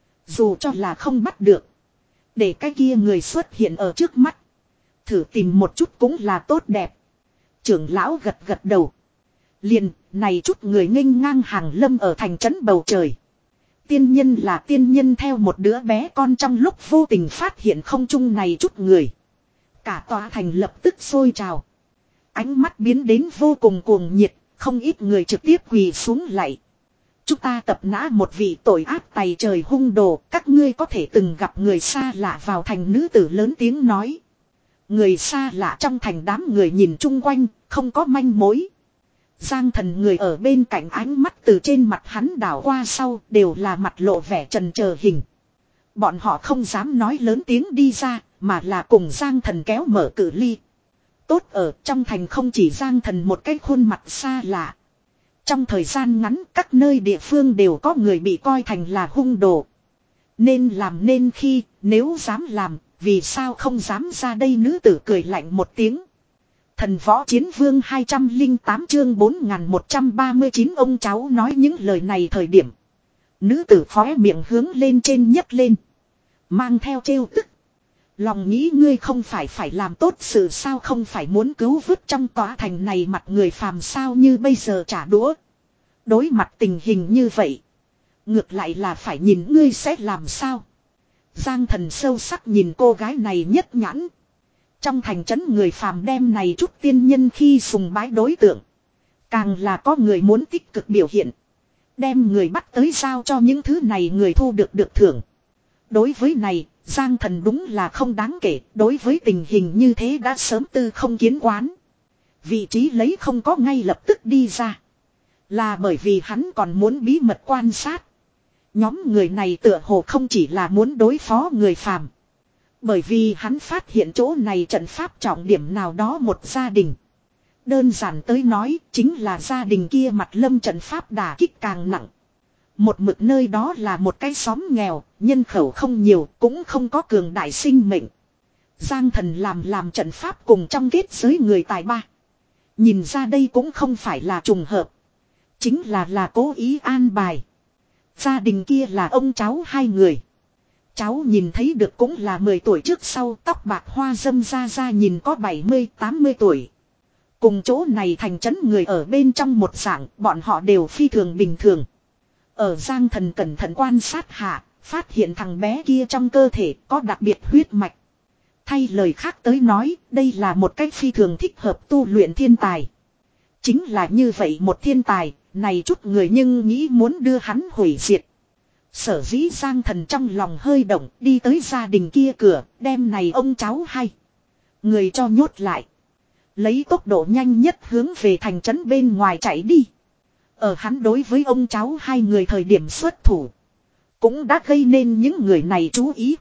Dù cho là không bắt được. Để cái kia người xuất hiện ở trước mắt. Thử tìm một chút cũng là tốt đẹp. Trưởng lão gật gật đầu. Liền, này chút người nghênh ngang hàng lâm ở thành trấn bầu trời. Tiên nhân là tiên nhân, theo một đứa bé con trong lúc vô tình phát hiện không trung này chút người. Cả tòa thành lập tức sôi trào. Ánh mắt biến đến vô cùng cuồng nhiệt, không ít người trực tiếp quỳ xuống lạy. Chúng ta tập nã một vị tội ác tày trời hung đồ, các ngươi có thể từng gặp người xa lạ vào thành. Nữ tử lớn tiếng nói. Người xa lạ trong thành, đám người nhìn chung quanh, không có manh mối. Giang thần người ở bên cạnh, ánh mắt từ trên mặt hắn đảo qua sau, đều là mặt lộ vẻ trần chờ hình. Bọn họ không dám nói lớn tiếng đi ra, mà là cùng Giang thần kéo mở cự ly. Tốt ở trong thành không chỉ Giang thần một cái khuôn mặt xa lạ. Trong thời gian ngắn các nơi địa phương đều có người bị coi thành là hung đồ. Nên làm nên khi, nếu dám làm, vì sao không dám ra đây? Nữ tử cười lạnh một tiếng. Thần võ chiến vương hai trăm lẻ tám chương bốn nghìn một trăm ba mươi chín. Ông cháu nói những lời này thời điểm. Nữ tử khóe miệng hướng lên trên nhấc lên. Mang theo trêu tức. Lòng nghĩ ngươi không phải phải làm tốt sự sao, không phải muốn cứu vớt trong tòa thành này mặt người phàm sao, như bây giờ trả đũa. Đối mặt tình hình như vậy, ngược lại là phải nhìn ngươi sẽ làm sao. Giang Thần sâu sắc nhìn cô gái này nhất nhãn. Trong thành trấn người phàm đem này chút tiên nhân khi sùng bái đối tượng. Càng là có người muốn tích cực biểu hiện. Đem người bắt tới giao cho những thứ này người thu được được thưởng. Đối với này, Giang Thần đúng là không đáng kể. Đối với tình hình như thế đã sớm tư không kiến quán. Vị trí lấy không có ngay lập tức đi ra. Là bởi vì hắn còn muốn bí mật quan sát. Nhóm người này tựa hồ không chỉ là muốn đối phó người phàm. Bởi vì hắn phát hiện chỗ này trận pháp trọng điểm nào đó một gia đình. Đơn giản tới nói chính là gia đình kia mặt lâm trận pháp đả kích càng nặng. Một mực nơi đó là một cái xóm nghèo, nhân khẩu không nhiều, cũng không có cường đại sinh mệnh. Giang Thần làm làm trận pháp cùng trong kết giới người tài ba. Nhìn ra đây cũng không phải là trùng hợp. Chính là là cố ý an bài. Gia đình kia là ông cháu hai người. Cháu nhìn thấy được cũng là mười tuổi trước sau, tóc bạc hoa dâm ra ra nhìn có bảy mươi tám mươi tuổi. Cùng chỗ này thành trấn người ở bên trong một dạng, bọn họ đều phi thường bình thường. Ở Giang Thần cẩn thận quan sát hạ, phát hiện thằng bé kia trong cơ thể có đặc biệt huyết mạch. Thay lời khác tới nói, đây là một cách phi thường thích hợp tu luyện thiên tài. Chính là như vậy một thiên tài, này chút người nhưng nghĩ muốn đưa hắn hủy diệt. Sở dĩ Giang Thần trong lòng hơi động, đi tới gia đình kia cửa, đem này ông cháu hay. Người cho nhốt lại. Lấy tốc độ nhanh nhất hướng về thành trấn bên ngoài chạy đi. Ở hắn đối với ông cháu hai người thời điểm xuất thủ. Cũng đã gây nên những người này chú ý.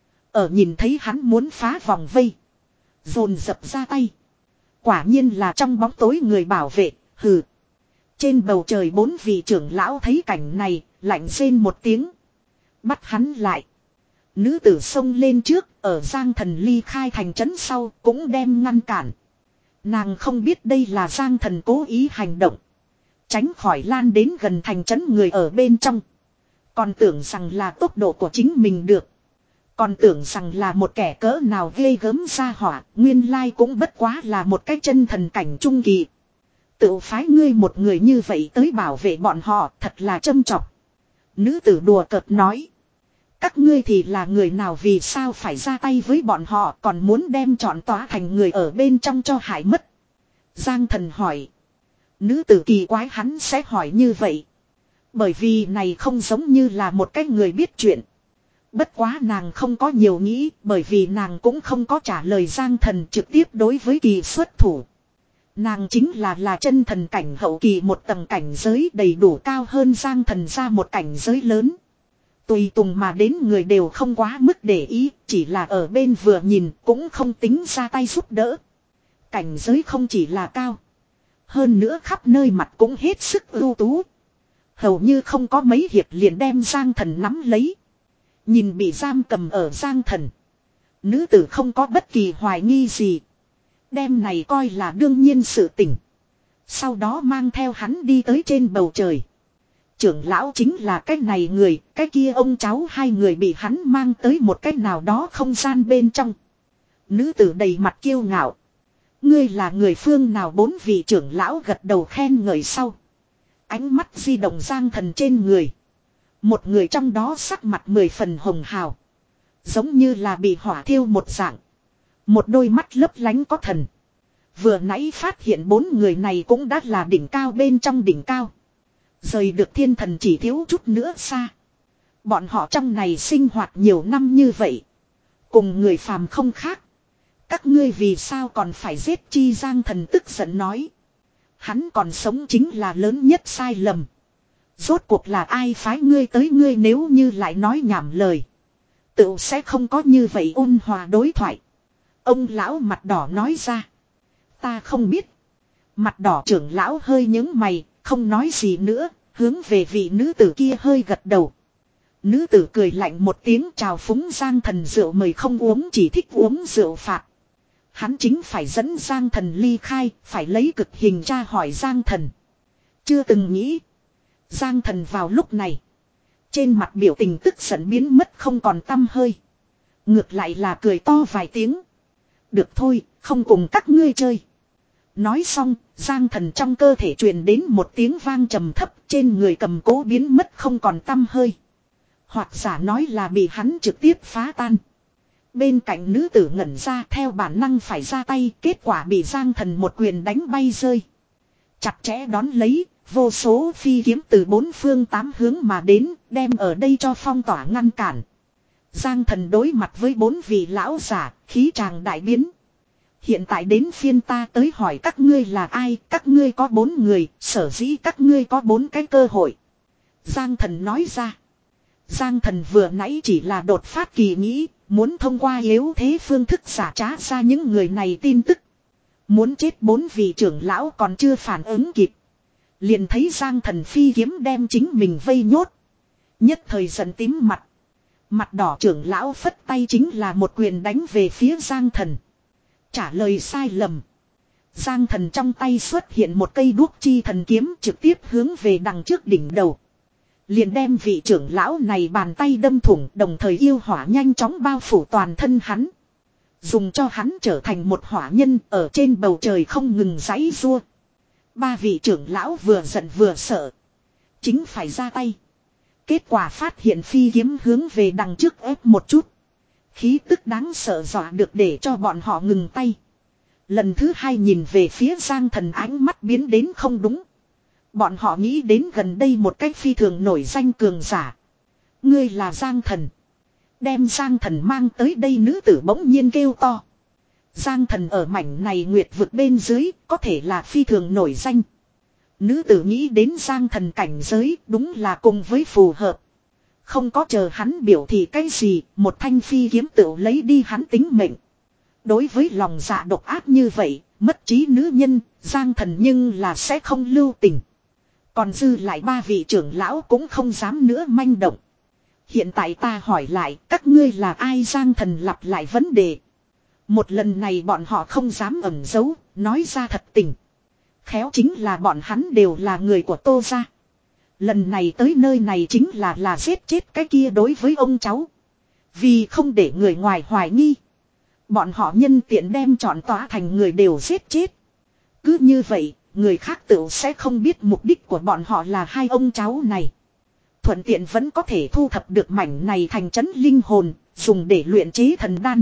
Ở nhìn thấy hắn muốn phá vòng vây. Dồn dập ra tay. Quả nhiên là trong bóng tối người bảo vệ, hừ. Trên bầu trời bốn vị trưởng lão thấy cảnh này, lạnh rên một tiếng. Bắt hắn lại. Nữ tử xông lên trước, ở Giang Thần ly khai thành trấn sau, cũng đem ngăn cản. Nàng không biết đây là Giang Thần cố ý hành động. Tránh khỏi lan đến gần thành trấn người ở bên trong. Còn tưởng rằng là tốc độ của chính mình được. Còn tưởng rằng là một kẻ cỡ nào ghê gớm ra hỏa, nguyên lai cũng bất quá là một cái chân thần cảnh trung kỳ. Tự phái ngươi một người như vậy tới bảo vệ bọn họ, thật là châm chọc. Nữ tử đùa cợt nói. Các ngươi thì là người nào, vì sao phải ra tay với bọn họ, còn muốn đem trọn tỏa thành người ở bên trong cho hại mất. Giang Thần hỏi. Nữ tử kỳ quái hắn sẽ hỏi như vậy. Bởi vì này không giống như là một cái người biết chuyện. Bất quá nàng không có nhiều nghĩ, bởi vì nàng cũng không có trả lời Giang Thần trực tiếp đối với kỳ xuất thủ. Nàng chính là là chân thần cảnh hậu kỳ, một tầng cảnh giới đầy đủ cao hơn Giang Thần ra một cảnh giới lớn. Tùy tùng mà đến người đều không quá mức để ý, chỉ là ở bên vừa nhìn cũng không tính ra tay giúp đỡ. Cảnh giới không chỉ là cao. Hơn nữa khắp nơi mặt cũng hết sức ưu tú. Hầu như không có mấy hiệp liền đem Giang Thần nắm lấy. Nhìn bị giam cầm ở Giang Thần. Nữ tử không có bất kỳ hoài nghi gì. Đem này coi là đương nhiên sự tình. Sau đó mang theo hắn đi tới trên bầu trời. Trưởng lão chính là cái này người, cái kia ông cháu hai người bị hắn mang tới một cái nào đó không gian bên trong. Nữ tử đầy mặt kiêu ngạo. Ngươi là người phương nào? Bốn vị trưởng lão gật đầu khen ngợi sau. Ánh mắt di động Giang Thần trên người. Một người trong đó sắc mặt mười phần hồng hào. Giống như là bị hỏa thiêu một dạng. Một đôi mắt lấp lánh có thần. Vừa nãy phát hiện bốn người này cũng đã là đỉnh cao bên trong đỉnh cao. Rời được thiên thần chỉ thiếu chút nữa xa. Bọn họ trong này sinh hoạt nhiều năm như vậy. Cùng người phàm không khác. Các ngươi vì sao còn phải giết chi? Giang Thần tức giận nói. Hắn còn sống chính là lớn nhất sai lầm. Rốt cuộc là ai phái ngươi tới? Ngươi nếu như lại nói nhảm lời, tự sẽ không có như vậy ôn hòa đối thoại. Ông lão mặt đỏ nói ra. Ta không biết. Mặt đỏ trưởng lão hơi nhướng mày, không nói gì nữa, hướng về vị nữ tử kia hơi gật đầu. Nữ tử cười lạnh một tiếng chào phúng Giang Thần, rượu mời không uống, chỉ thích uống rượu phạt. Hắn chính phải dẫn Giang Thần ly khai, phải lấy cực hình tra hỏi Giang Thần. Chưa từng nghĩ. Giang Thần vào lúc này, trên mặt biểu tình tức giận biến mất không còn tăm hơi. Ngược lại là cười to vài tiếng. Được thôi, không cùng các ngươi chơi. Nói xong, Giang Thần trong cơ thể truyền đến một tiếng vang trầm thấp, trên người cầm cố biến mất không còn tăm hơi. Hoặc giả nói là bị hắn trực tiếp phá tan. Bên cạnh nữ tử ngẩn ra theo bản năng phải ra tay, kết quả bị Giang Thần một quyền đánh bay rơi. Chặt chẽ đón lấy, vô số phi kiếm từ bốn phương tám hướng mà đến, đem ở đây cho phong tỏa ngăn cản. Giang Thần đối mặt với bốn vị lão giả, khí tràng đại biến. Hiện tại đến phiên ta tới hỏi các ngươi là ai, các ngươi có bốn người, sở dĩ các ngươi có bốn cái cơ hội. Giang Thần nói ra. Giang Thần vừa nãy chỉ là đột phát kỳ nghĩ, muốn thông qua yếu thế phương thức giả trá ra những người này tin tức. Muốn chết bốn vị trưởng lão còn chưa phản ứng kịp. Liền thấy Giang Thần phi kiếm đem chính mình vây nhốt. Nhất thời giận tím mặt. Mặt đỏ trưởng lão phất tay chính là một quyền đánh về phía Giang Thần. Trả lời sai lầm. Giang Thần trong tay xuất hiện một cây đuốc chi thần kiếm trực tiếp hướng về đằng trước đỉnh đầu. Liền đem vị trưởng lão này bàn tay đâm thủng, đồng thời yêu hỏa nhanh chóng bao phủ toàn thân hắn. Dùng cho hắn trở thành một hỏa nhân ở trên bầu trời không ngừng giãy giụa. Ba vị trưởng lão vừa giận vừa sợ. Chính phải ra tay. Kết quả phát hiện phi kiếm hướng về đằng trước ép một chút. Khí tức đáng sợ dọa được để cho bọn họ ngừng tay. Lần thứ hai nhìn về phía Giang Thần ánh mắt biến đến không đúng. Bọn họ nghĩ đến gần đây một cách phi thường nổi danh cường giả. Ngươi là Giang Thần. Đem Giang Thần mang tới đây, nữ tử bỗng nhiên kêu to. Giang Thần ở mảnh này nguyệt vực bên dưới có thể là phi thường nổi danh. Nữ tử nghĩ đến Giang Thần cảnh giới đúng là cùng với phù hợp. Không có chờ hắn biểu thị cái gì, một thanh phi kiếm tựu lấy đi hắn tính mệnh. Đối với lòng dạ độc ác như vậy, mất trí nữ nhân, Giang Thần nhưng là sẽ không lưu tình. Còn dư lại ba vị trưởng lão cũng không dám nữa manh động. Hiện tại ta hỏi lại, các ngươi là ai? Giang Thần lặp lại vấn đề. Một lần này bọn họ không dám ẩn giấu, nói ra thật tình. Khéo chính là bọn hắn đều là người của Tô gia. Lần này tới nơi này chính là là giết chết cái kia đối với ông cháu. Vì không để người ngoài hoài nghi. Bọn họ nhân tiện đem trọn tỏa thành người đều giết chết. Cứ như vậy, người khác tự sẽ không biết mục đích của bọn họ là hai ông cháu này. Thuận tiện vẫn có thể thu thập được mảnh này thành trấn linh hồn, dùng để luyện chế thần đan.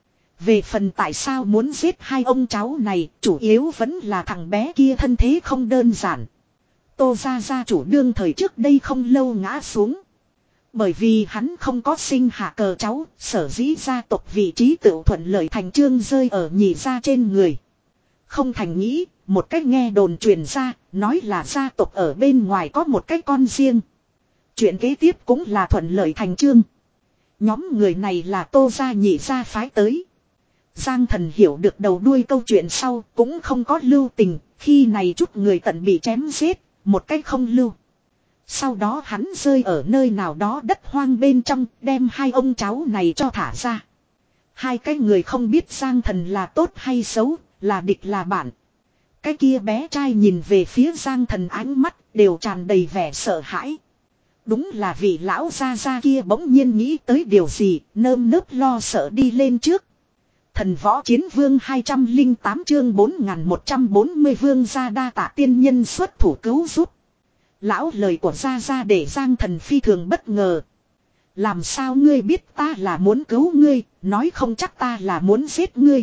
Về phần tại sao muốn giết hai ông cháu này, chủ yếu vẫn là thằng bé kia thân thế không đơn giản. Tô gia gia chủ đương thời trước đây không lâu ngã xuống. Bởi vì hắn không có sinh hạ cờ cháu, sở dĩ gia tộc vị trí tự thuận lợi thành trương rơi ở nhị gia trên người. Không thành nghĩ, một cách nghe đồn truyền ra, nói là gia tộc ở bên ngoài có một cái con riêng. Chuyện kế tiếp cũng là thuận lợi thành trương. Nhóm người này là Tô gia nhị gia phái tới. Giang Thần hiểu được đầu đuôi câu chuyện sau cũng không có lưu tình, khi này chút người tận bị chém giết, một cách không lưu. Sau đó hắn rơi ở nơi nào đó đất hoang bên trong, đem hai ông cháu này cho thả ra. Hai cái người không biết Giang Thần là tốt hay xấu, là địch là bạn. Cái kia bé trai nhìn về phía Giang Thần ánh mắt đều tràn đầy vẻ sợ hãi. Đúng là vị lão gia gia kia bỗng nhiên nghĩ tới điều gì, nơm nớp lo sợ đi lên trước. Thần võ chiến vương hai trăm lẻ tám chương bốn nghìn một trăm bốn mươi vương gia đa tạ tiên nhân xuất thủ cứu giúp. Lão lời của gia gia để Giang Thần phi thường bất ngờ. Làm sao ngươi biết ta là muốn cứu ngươi, nói không chắc ta là muốn giết ngươi.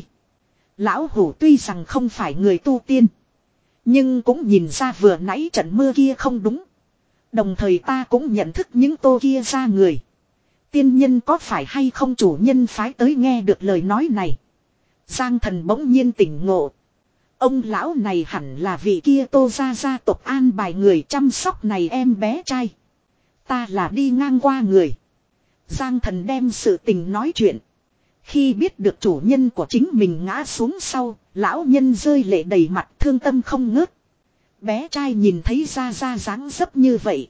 Lão hủ tuy rằng không phải người tu tiên, nhưng cũng nhìn ra vừa nãy trận mưa kia không đúng. Đồng thời ta cũng nhận thức những tô kia ra người. Tiên nhân có phải hay không chủ nhân phái tới? Nghe được lời nói này, Giang Thần bỗng nhiên tỉnh ngộ. Ông lão này hẳn là vị kia Tô gia gia tộc an bài người chăm sóc này em bé trai. Ta là đi ngang qua người. Giang Thần đem sự tình nói chuyện. Khi biết được chủ nhân của chính mình ngã xuống sau, lão nhân rơi lệ đầy mặt, thương tâm không ngớt. Bé trai nhìn thấy gia gia dáng dấp như vậy,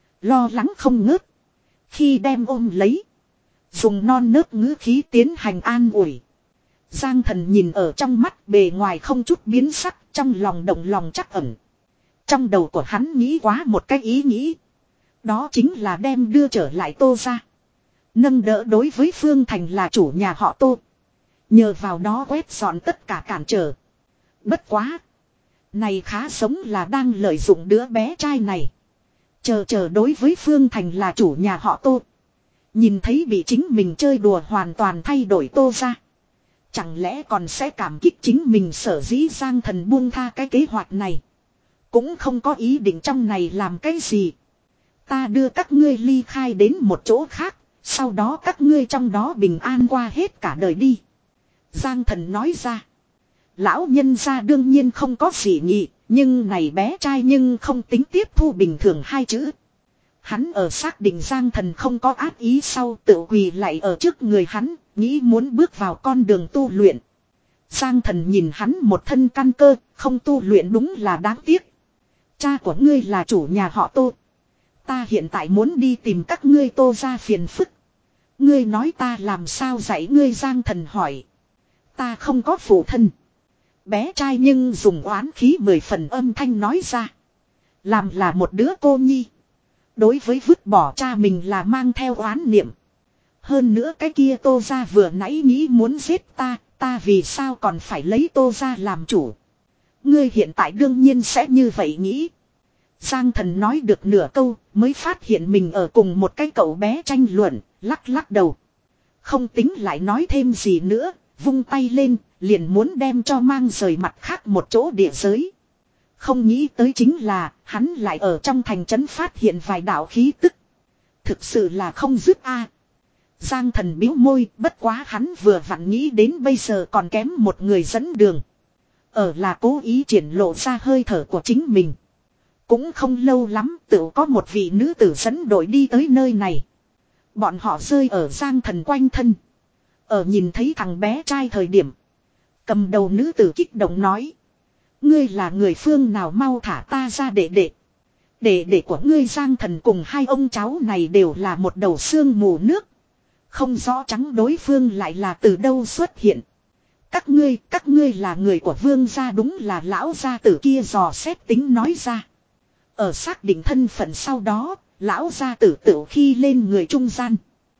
lo lắng không ngớt. Khi đem ôm lấy, dùng non nớt ngữ khí tiến hành an ủi. Giang Thần nhìn ở trong mắt, bề ngoài không chút biến sắc, trong lòng động lòng chắc ẩn. Trong đầu của hắn nghĩ quá một cái ý nghĩ. Đó chính là đem đưa trở lại Tô gia. Nâng đỡ đối với Phương Thành là chủ nhà họ Tô. Nhờ vào đó quét dọn tất cả cản trở. Bất quá. Này khá giống là đang lợi dụng đứa bé trai này. Chờ chờ đối với Phương Thành là chủ nhà họ Tô. Nhìn thấy bị chính mình chơi đùa hoàn toàn thay đổi Tô ra. Chẳng lẽ còn sẽ cảm kích chính mình sở dĩ Giang Thần buông tha cái kế hoạch này. Cũng không có ý định trong này làm cái gì. Ta đưa các ngươi ly khai đến một chỗ khác. Sau đó các ngươi trong đó bình an qua hết cả đời đi. Giang Thần nói ra. Lão nhân gia đương nhiên không có gì nghị. Nhưng này bé trai nhưng không tính tiếp thu bình thường hai chữ. Hắn ở xác định Giang Thần không có ác ý sau tự quỳ lại ở trước người hắn. Nghĩ muốn bước vào con đường tu luyện. Giang Thần nhìn hắn một thân căn cơ. Không tu luyện đúng là đáng tiếc. Cha của ngươi là chủ nhà họ Tô. Ta hiện tại muốn đi tìm các ngươi Tô ra phiền phức. Ngươi nói ta làm sao dạy ngươi Giang Thần hỏi. Ta không có phụ thân. Bé trai nhưng dùng oán khí mười phần âm thanh nói ra. Làm là một đứa cô nhi. Đối với vứt bỏ cha mình là mang theo oán niệm. Hơn nữa cái kia Tô ra vừa nãy nghĩ muốn giết ta. Ta vì sao còn phải lấy Tô ra làm chủ. Ngươi hiện tại đương nhiên sẽ như vậy nghĩ. Giang Thần nói được nửa câu mới phát hiện mình ở cùng một cái cậu bé tranh luận. Lắc lắc đầu. Không tính lại nói thêm gì nữa. Vung tay lên liền muốn đem cho mang rời mặt khác một chỗ địa giới. Không nghĩ tới chính là hắn lại ở trong thành trấn phát hiện vài đạo khí tức. Thực sự là không dứt a. Giang Thần bĩu môi, bất quá hắn vừa vặn nghĩ đến bây giờ còn kém một người dẫn đường. Ở là cố ý triển lộ ra hơi thở của chính mình. Cũng không lâu lắm tự có một vị nữ tử dẫn đội đi tới nơi này. Bọn họ rơi ở Giang Thần quanh thân. Ở nhìn thấy thằng bé trai thời điểm. Cầm đầu nữ tử kích động nói. Ngươi là người phương nào mau thả ta ra để để. Để để của ngươi Giang Thần cùng hai ông cháu này đều là một đầu xương mù nước. Không rõ trắng đối phương lại là từ đâu xuất hiện. Các ngươi, các ngươi là người của vương gia đúng là lão gia tử kia dò xét tính nói ra. Ở xác định thân phận sau đó, lão gia tử tự khi lên người trung gian.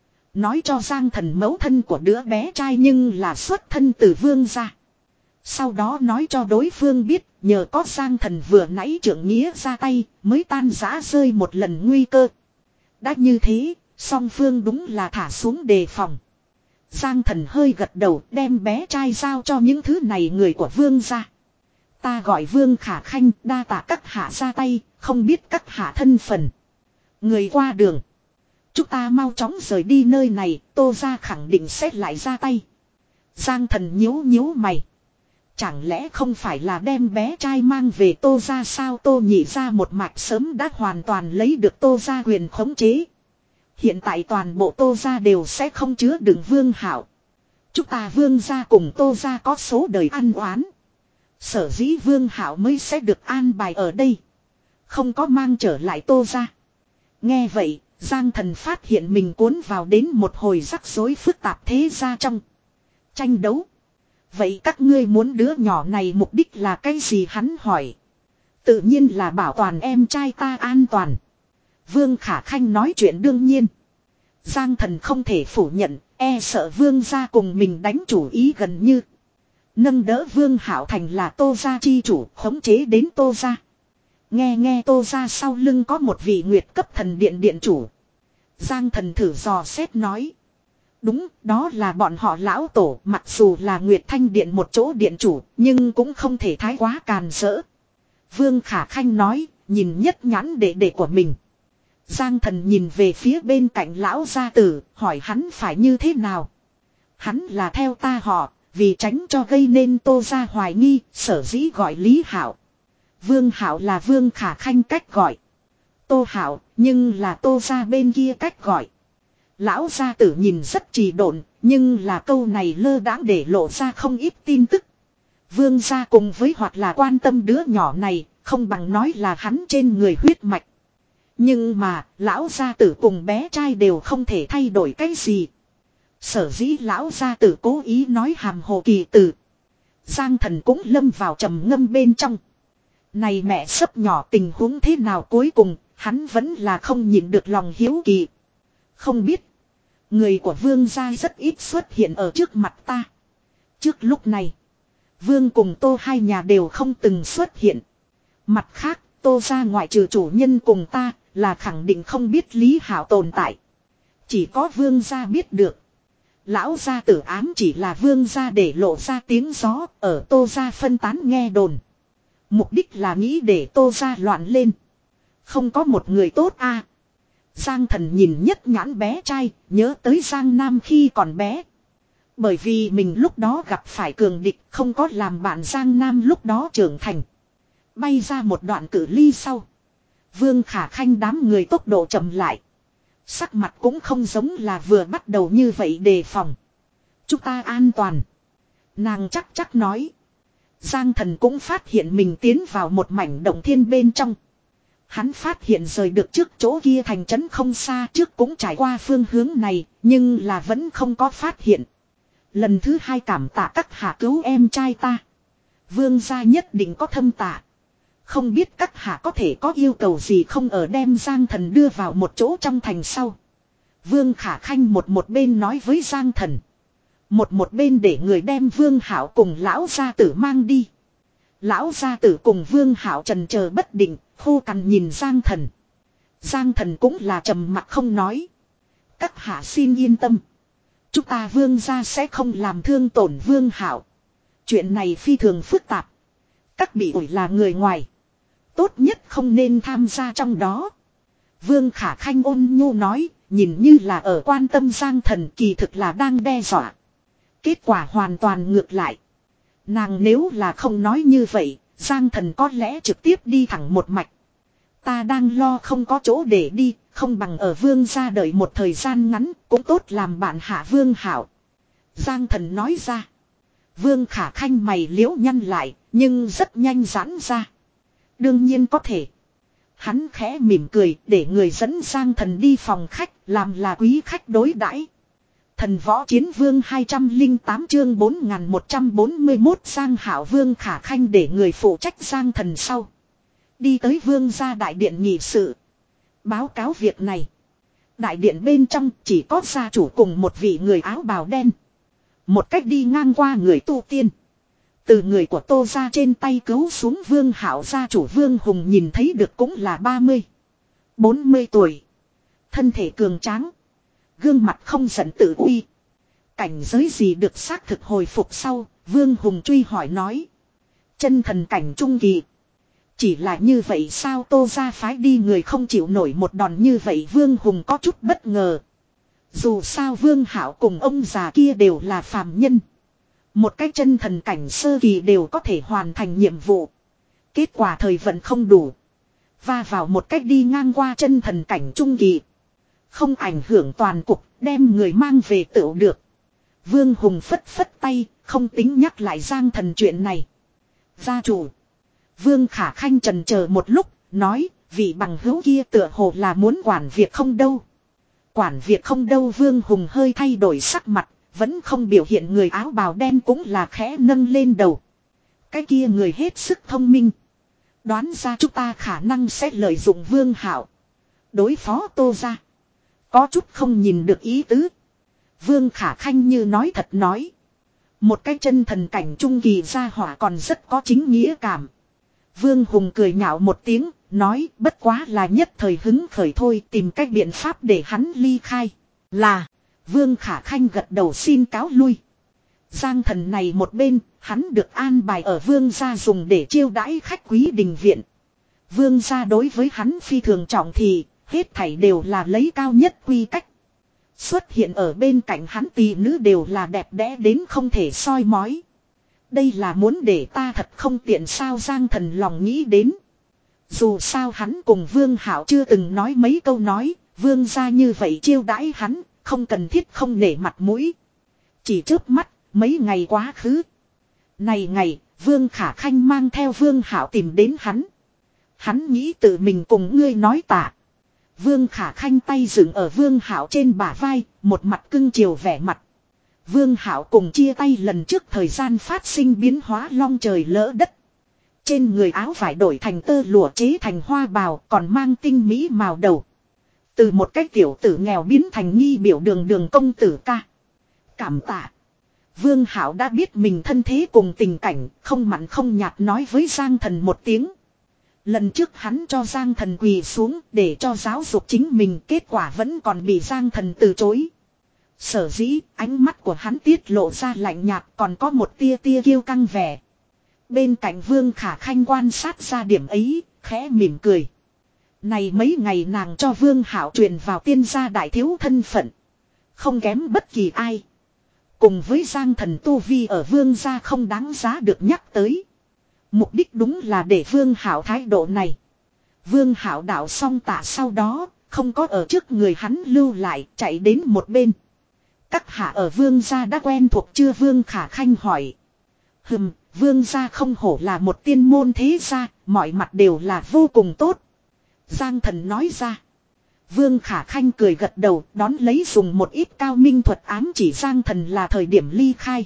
Nói cho Giang Thần mẫu thân của đứa bé trai nhưng là xuất thân từ vương gia. Sau đó nói cho đối phương biết nhờ có Giang Thần vừa nãy trưởng nghĩa ra tay mới tan rã rơi một lần nguy cơ. Đã như thế, song phương đúng là thả xuống đề phòng. Giang Thần hơi gật đầu đem bé trai giao cho những thứ này người của vương gia. Ta gọi Vương Khả Khanh đa tạ các hạ ra tay, không biết các hạ thân phận. Người qua đường. Chúng ta mau chóng rời đi nơi này, Tô ra khẳng định sẽ lại ra tay. Giang Thần nhíu nhíu mày. Chẳng lẽ không phải là đem bé trai mang về Tô ra sao Tô nhị ra một mạch sớm đã hoàn toàn lấy được Tô ra quyền khống chế. Hiện tại toàn bộ Tô ra đều sẽ không chứa đựng Vương Hạo. Chúng ta Vương ra cùng Tô ra có số đời ăn oán. Sở dĩ Vương Hạo mới sẽ được an bài ở đây. Không có mang trở lại Tô ra. Nghe vậy, Giang Thần phát hiện mình cuốn vào đến một hồi rắc rối phức tạp thế ra trong tranh đấu. Vậy các ngươi muốn đứa nhỏ này mục đích là cái gì hắn hỏi. Tự nhiên là bảo toàn em trai ta an toàn. Vương Khả Khanh nói chuyện đương nhiên. Giang Thần không thể phủ nhận, e sợ Vương gia cùng mình đánh chủ ý gần như. Nâng đỡ Vương Hạo Thành là Tô gia chi chủ, khống chế đến Tô gia. Nghe nghe Tô gia sau lưng có một vị nguyệt cấp thần điện điện chủ. Giang Thần thử dò xét nói. Đúng, đó là bọn họ lão tổ, mặc dù là Nguyệt Thanh Điện một chỗ điện chủ, nhưng cũng không thể thái quá càn rỡ. Vương Khả Khanh nói, nhìn nhất nhãn đệ đệ của mình. Giang Thần nhìn về phía bên cạnh lão gia tử, hỏi hắn phải như thế nào. Hắn là theo ta họ, vì tránh cho gây nên Tô gia hoài nghi, sở dĩ gọi Lý Hạo. Vương Hạo là Vương Khả Khanh cách gọi. Tô Hạo, nhưng là Tô gia bên kia cách gọi. Lão gia tử nhìn rất trì độn, nhưng là câu này lơ đãng để lộ ra không ít tin tức. Vương gia cùng với hoặc là quan tâm đứa nhỏ này, không bằng nói là hắn trên người huyết mạch. Nhưng mà, lão gia tử cùng bé trai đều không thể thay đổi cái gì. Sở dĩ lão gia tử cố ý nói hàm hồ kỳ từ. Giang Thần cũng lâm vào trầm ngâm bên trong. Này mẹ sấp nhỏ tình huống thế nào cuối cùng, hắn vẫn là không nhịn được lòng hiếu kỳ. Không biết. Người của vương gia rất ít xuất hiện ở trước mặt ta. Trước lúc này, vương cùng Tô hai nhà đều không từng xuất hiện. Mặt khác, Tô gia ngoại trừ chủ nhân cùng ta, là khẳng định không biết Lý Hạo tồn tại. Chỉ có vương gia biết được. Lão gia tử ám chỉ là vương gia để lộ ra tiếng gió, ở Tô gia phân tán nghe đồn. Mục đích là nghĩ để Tô gia loạn lên. Không có một người tốt a. À. Giang Thần nhìn nhất nhãn bé trai, nhớ tới Giang Nam khi còn bé. Bởi vì mình lúc đó gặp phải cường địch, không có làm bạn Giang Nam lúc đó trưởng thành. Bay ra một đoạn cự ly sau. Vương Khả Khanh đám người tốc độ chậm lại. Sắc mặt cũng không giống là vừa bắt đầu như vậy đề phòng. Chúng ta an toàn. Nàng chắc chắc nói. Giang Thần cũng phát hiện mình tiến vào một mảnh động thiên bên trong. Hắn phát hiện rời được trước chỗ kia thành trấn không xa, trước cũng trải qua phương hướng này, nhưng là vẫn không có phát hiện. Lần thứ hai cảm tạ các hạ cứu em trai ta. Vương gia nhất định có thâm tạ. Không biết các hạ có thể có yêu cầu gì không, ở đem Giang Thần đưa vào một chỗ trong thành sau. Vương Khả Khanh một một bên nói với Giang Thần. Một một bên để người đem Vương Hạo cùng lão gia tử mang đi. Lão gia tử cùng Vương Hạo trần chờ bất định, khô cằn nhìn Giang Thần. Giang Thần cũng là trầm mặc không nói. Các hạ xin yên tâm. Chúng ta Vương gia sẽ không làm thương tổn Vương Hạo. Chuyện này phi thường phức tạp. Các bị ủi là người ngoài. Tốt nhất không nên tham gia trong đó. Vương Khả Khanh ôn nhu nói, nhìn như là ở quan tâm Giang Thần, kỳ thực là đang đe dọa. Kết quả hoàn toàn ngược lại. Nàng nếu là không nói như vậy, Giang Thần có lẽ trực tiếp đi thẳng một mạch. Ta đang lo không có chỗ để đi, không bằng ở Vương gia đợi một thời gian ngắn, cũng tốt làm bạn hạ Vương Hảo. Giang Thần nói ra. Vương Khả Khanh mày liễu nhăn lại, nhưng rất nhanh giãn ra. Đương nhiên có thể. Hắn khẽ mỉm cười để người dẫn Giang Thần đi phòng khách, làm là quý khách đối đãi. Thần võ chiến vương hai trăm lẻ tám chương bốn nghìn một trăm bốn mươi mốt Giang Hảo Vương Khả Khanh để người phụ trách Giang Thần sau. Đi tới Vương gia đại điện nghị sự. Báo cáo việc này. Đại điện bên trong chỉ có gia chủ cùng một vị người áo bào đen. Một cách đi ngang qua người tu tiên. Từ người của Tô gia trên tay cứu xuống Vương Hảo, gia chủ Vương Hùng nhìn thấy được cũng là ba mươi, bốn mươi tuổi. Thân thể cường tráng. Gương mặt không giận tự uy. Cảnh giới gì được xác thực hồi phục sau, Vương Hùng truy hỏi nói. Chân thần cảnh trung kỳ. Chỉ là như vậy sao, Tô gia phái đi người không chịu nổi một đòn như vậy, Vương Hùng có chút bất ngờ. Dù sao Vương Hảo cùng ông già kia đều là phàm nhân. Một cái chân thần cảnh sơ kỳ đều có thể hoàn thành nhiệm vụ. Kết quả thời vận không đủ. Va vào một cách đi ngang qua chân thần cảnh trung kỳ. Không ảnh hưởng toàn cục, đem người mang về tựu được. Vương Hùng phất phất tay, không tính nhắc lại Giang Thần chuyện này. Gia chủ. Vương Khả Khanh trần chờ một lúc, nói, vị bằng hữu kia tựa hồ là muốn quản việc không đâu. Quản việc không đâu, Vương Hùng hơi thay đổi sắc mặt, vẫn không biểu hiện. Người áo bào đen cũng là khẽ nâng lên đầu. Cái kia người hết sức thông minh. Đoán ra chúng ta khả năng sẽ lợi dụng Vương Hảo. Đối phó Tô gia. Có chút không nhìn được ý tứ. Vương Khả Khanh như nói thật nói. Một cái chân thần cảnh trung kỳ gia hỏa còn rất có chính nghĩa cảm. Vương Hùng cười nhạo một tiếng, nói bất quá là nhất thời hứng khởi thôi, tìm cách biện pháp để hắn ly khai. Là, Vương Khả Khanh gật đầu xin cáo lui. Giang Thần này một bên, hắn được an bài ở Vương gia dùng để chiêu đãi khách quý đình viện. Vương gia đối với hắn phi thường trọng thì, hết thảy đều là lấy cao nhất quy cách. Xuất hiện ở bên cạnh hắn tỷ nữ đều là đẹp đẽ đến không thể soi mói. Đây là muốn để ta thật không tiện sao, Giang Thần lòng nghĩ đến. Dù sao hắn cùng Vương Hảo chưa từng nói mấy câu nói, Vương gia như vậy chiêu đãi hắn, không cần thiết không nể mặt mũi. Chỉ chớp mắt, mấy ngày quá khứ. Này ngày, Vương Khả Khanh mang theo Vương Hảo tìm đến hắn. Hắn nghĩ tự mình cùng ngươi nói tạ. Vương Khả Khanh tay dựng ở Vương Hảo trên bả vai, một mặt cưng chiều vẻ mặt. Vương Hảo cùng chia tay lần trước thời gian phát sinh biến hóa long trời lỡ đất. Trên người áo vải đổi thành tơ lụa chế thành hoa bào, còn mang tinh mỹ màu đầu. Từ một cái tiểu tử nghèo biến thành nghi biểu đường đường công tử ca. Cảm tạ. Vương Hạo đã biết mình thân thế cùng tình cảnh, không mặn không nhạt nói với Giang Thần một tiếng. Lần trước hắn cho Giang Thần quỳ xuống để cho giáo dục chính mình, kết quả vẫn còn bị Giang Thần từ chối. Sở dĩ ánh mắt của hắn tiết lộ ra lạnh nhạt, còn có một tia tia kiêu căng vẻ. Bên cạnh Vương Khả Khanh quan sát ra điểm ấy, khẽ mỉm cười. Này mấy ngày nàng cho Vương Hạo truyền vào tiên gia đại thiếu thân phận, không kém bất kỳ ai. Cùng với Giang Thần tu vi ở Vương gia không đáng giá được nhắc tới. Mục đích đúng là để Vương Hạo thái độ này. Vương Hạo đạo xong tạ sau đó, không có ở trước người hắn lưu lại, chạy đến một bên. Các hạ ở Vương gia đã quen thuộc chưa? Vương Khả Khanh hỏi. Hừm, Vương gia không hổ là một tiên môn thế gia, mọi mặt đều là vô cùng tốt. Giang Thần nói ra. Vương Khả Khanh cười gật đầu, đón lấy dùng một ít cao minh thuật ám chỉ Giang Thần là thời điểm ly khai.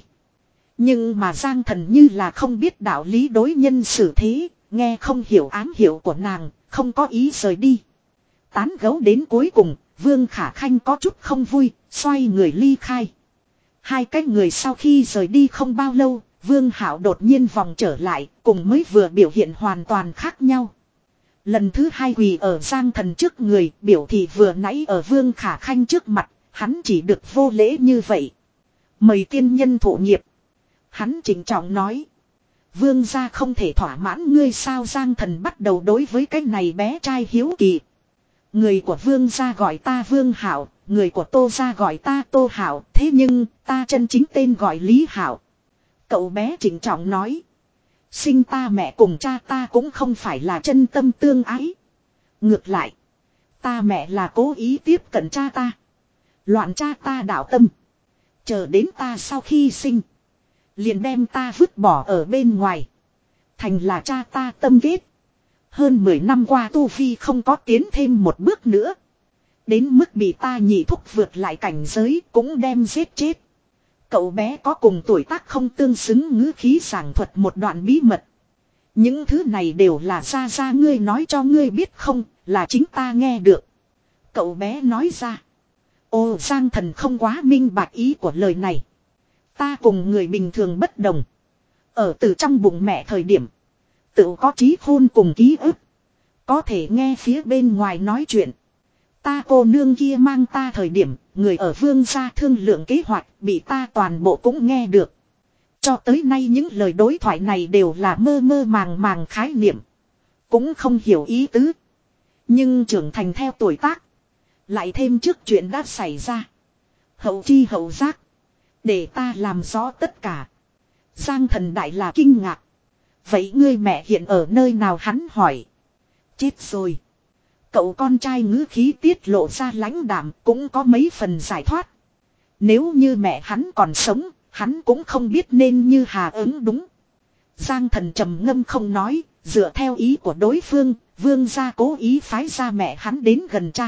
Nhưng mà Giang Thần như là không biết đạo lý đối nhân xử thế, nghe không hiểu ám hiệu của nàng, không có ý rời đi. Tán gấu đến cuối cùng, Vương Khả Khanh có chút không vui, xoay người ly khai. Hai cái người sau khi rời đi không bao lâu, Vương Hạo đột nhiên vòng trở lại, cùng mới vừa biểu hiện hoàn toàn khác nhau. Lần thứ hai quỳ ở Giang Thần trước người, biểu thị vừa nãy ở Vương Khả Khanh trước mặt, hắn chỉ được vô lễ như vậy. Mời tiên nhân thụ nghiệp. Hắn chỉnh trọng nói. Vương gia không thể thỏa mãn ngươi sao? Giang Thần bắt đầu đối với cái này bé trai hiếu kỳ. Người của Vương gia gọi ta Vương Hạo, người của Tô gia gọi ta Tô Hạo, thế nhưng ta chân chính tên gọi Lý Hạo. Cậu bé chỉnh trọng nói. Sinh ta mẹ cùng cha ta cũng không phải là chân tâm tương ái. Ngược lại, ta mẹ là cố ý tiếp cận cha ta, loạn cha ta đạo tâm. Chờ đến ta sau khi sinh, liền đem ta vứt bỏ ở bên ngoài, thành là cha ta tâm ghét. Hơn mười năm qua tu vi không có tiến thêm một bước nữa, đến mức bị ta nhị thúc vượt lại cảnh giới cũng đem giết chết. Cậu bé có cùng tuổi tác không tương xứng ngữ khí giảng thuật một đoạn bí mật. Những thứ này đều là ra ra ngươi nói cho ngươi biết không, là chính ta nghe được. Cậu bé nói ra. Ô, Giang Thần không quá minh bạch ý của lời này. Ta cùng người bình thường bất đồng. Ở từ trong bụng mẹ thời điểm, tự có trí khôn cùng ký ức, có thể nghe phía bên ngoài nói chuyện. Ta cô nương kia mang ta thời điểm, người ở Vương gia thương lượng kế hoạch, bị ta toàn bộ cũng nghe được. Cho tới nay những lời đối thoại này đều là mơ mơ màng màng khái niệm, cũng không hiểu ý tứ. Nhưng trưởng thành theo tuổi tác, lại thêm trước chuyện đã xảy ra, hậu chi hậu giác, để ta làm rõ tất cả. Giang Thần đại là kinh ngạc. Vậy ngươi mẹ hiện ở nơi nào? Hắn hỏi. Chết rồi. Cậu con trai ngữ khí tiết lộ ra lãnh đạm, cũng có mấy phần giải thoát. Nếu như mẹ hắn còn sống, hắn cũng không biết nên như hà ứng đúng. Giang Thần trầm ngâm không nói, dựa theo ý của đối phương, Vương gia cố ý phái ra mẹ hắn đến gần cha,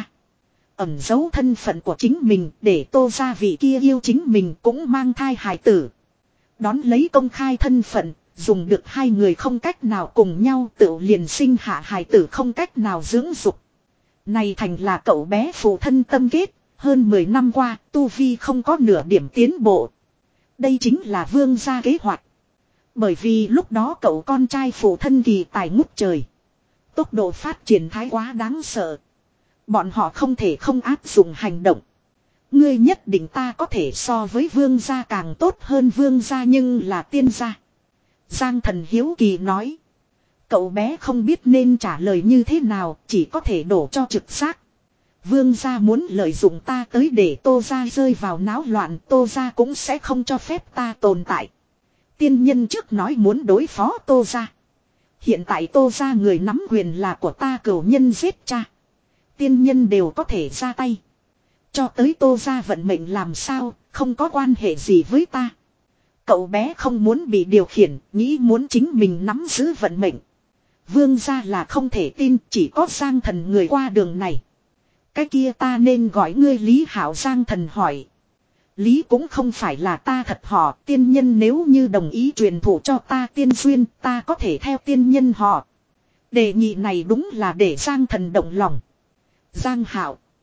ẩn giấu thân phận của chính mình, để Tô gia vị kia yêu chính mình cũng mang thai hài tử. Đón lấy công khai thân phận, dùng được hai người không cách nào cùng nhau tự liền sinh hạ hài tử không cách nào dưỡng dục. Này thành là cậu bé phụ thân tâm kết, hơn mười năm qua, tu vi không có nửa điểm tiến bộ. Đây chính là Vương gia kế hoạch. Bởi vì lúc đó cậu con trai phụ thân kỳ tài ngút trời, tốc độ phát triển thái quá đáng sợ. Bọn họ không thể không áp dụng hành động. Ngươi nhất định ta có thể so với Vương gia càng tốt hơn Vương gia nhưng là tiên gia. Giang Thần hiếu kỳ nói. Cậu bé không biết nên trả lời như thế nào, chỉ có thể đổ cho trực giác. Vương gia muốn lợi dụng ta tới để Tô gia rơi vào náo loạn, Tô gia cũng sẽ không cho phép ta tồn tại. Tiên nhân trước nói muốn đối phó Tô gia. Hiện tại Tô gia người nắm quyền là của ta, cửu nhân giết cha, tiên nhân đều có thể ra tay. Cho tới Tô gia vận mệnh làm sao, không có quan hệ gì với ta. Cậu bé không muốn bị điều khiển, nghĩ muốn chính mình nắm giữ vận mệnh. Vương gia là không thể tin, chỉ có Giang Thần người qua đường này. Cái kia ta nên gọi ngươi Lý Hạo? Giang Thần hỏi. Lý cũng không phải là ta thật họ, tiên nhân nếu như đồng ý truyền thụ cho ta tiên duyên, ta có thể theo tiên nhân họ. Đề nghị này đúng là để Giang Thần động lòng. Giang Hạo,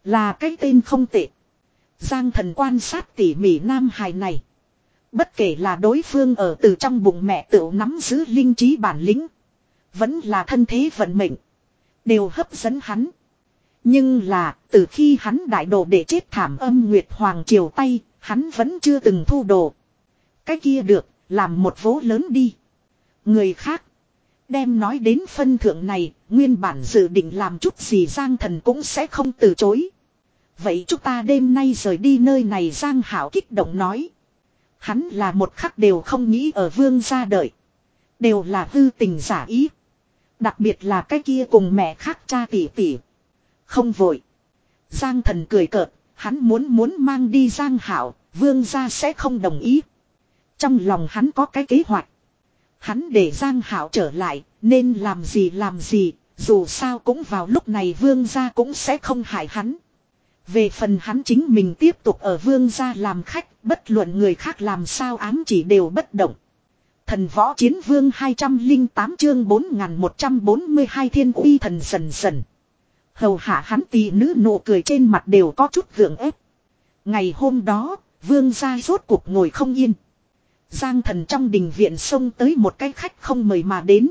Là cái tên không tệ. Giang Thần quan sát tỉ mỉ nam hài này. Bất kể là đối phương ở từ trong bụng mẹ tựu nắm giữ linh trí bản lĩnh. Vẫn là thân thế vận mệnh. Đều hấp dẫn hắn. Nhưng là từ khi hắn đại đồ để chết thảm âm Nguyệt Hoàng Triều tay. Hắn vẫn chưa từng thu đồ. Cái kia được làm một vố lớn đi. Người khác. Đem nói đến phân thượng này. Nguyên bản dự định làm chút gì Giang Thần cũng sẽ không từ chối. Vậy chúng ta đêm nay rời đi nơi này Giang Hảo kích động nói. Hắn là một khắc đều không nghĩ ở vương gia đợi. Đều là hư tình giả ý. Đặc biệt là cái kia cùng mẹ khác cha tỷ tỷ. Không vội. Giang Thần cười cợt. Hắn muốn muốn mang đi Giang Hảo. Vương gia sẽ không đồng ý. Trong lòng hắn có cái kế hoạch. Hắn để Giang Hảo trở lại. Nên làm gì làm gì. Dù sao cũng vào lúc này vương gia cũng sẽ không hại hắn. Về phần hắn chính mình tiếp tục ở vương gia làm khách, bất luận người khác làm sao ám chỉ đều bất động. Thần võ chiến vương hai trăm lẻ tám chương bốn nghìn một trăm bốn mươi hai thiên uy thần dần dần. Hầu hạ hắn tỷ nữ nụ cười trên mặt đều có chút gượng ép. Ngày hôm đó, vương gia rốt cuộc ngồi không yên. Giang Thần trong đình viện xông tới một cái khách không mời mà đến.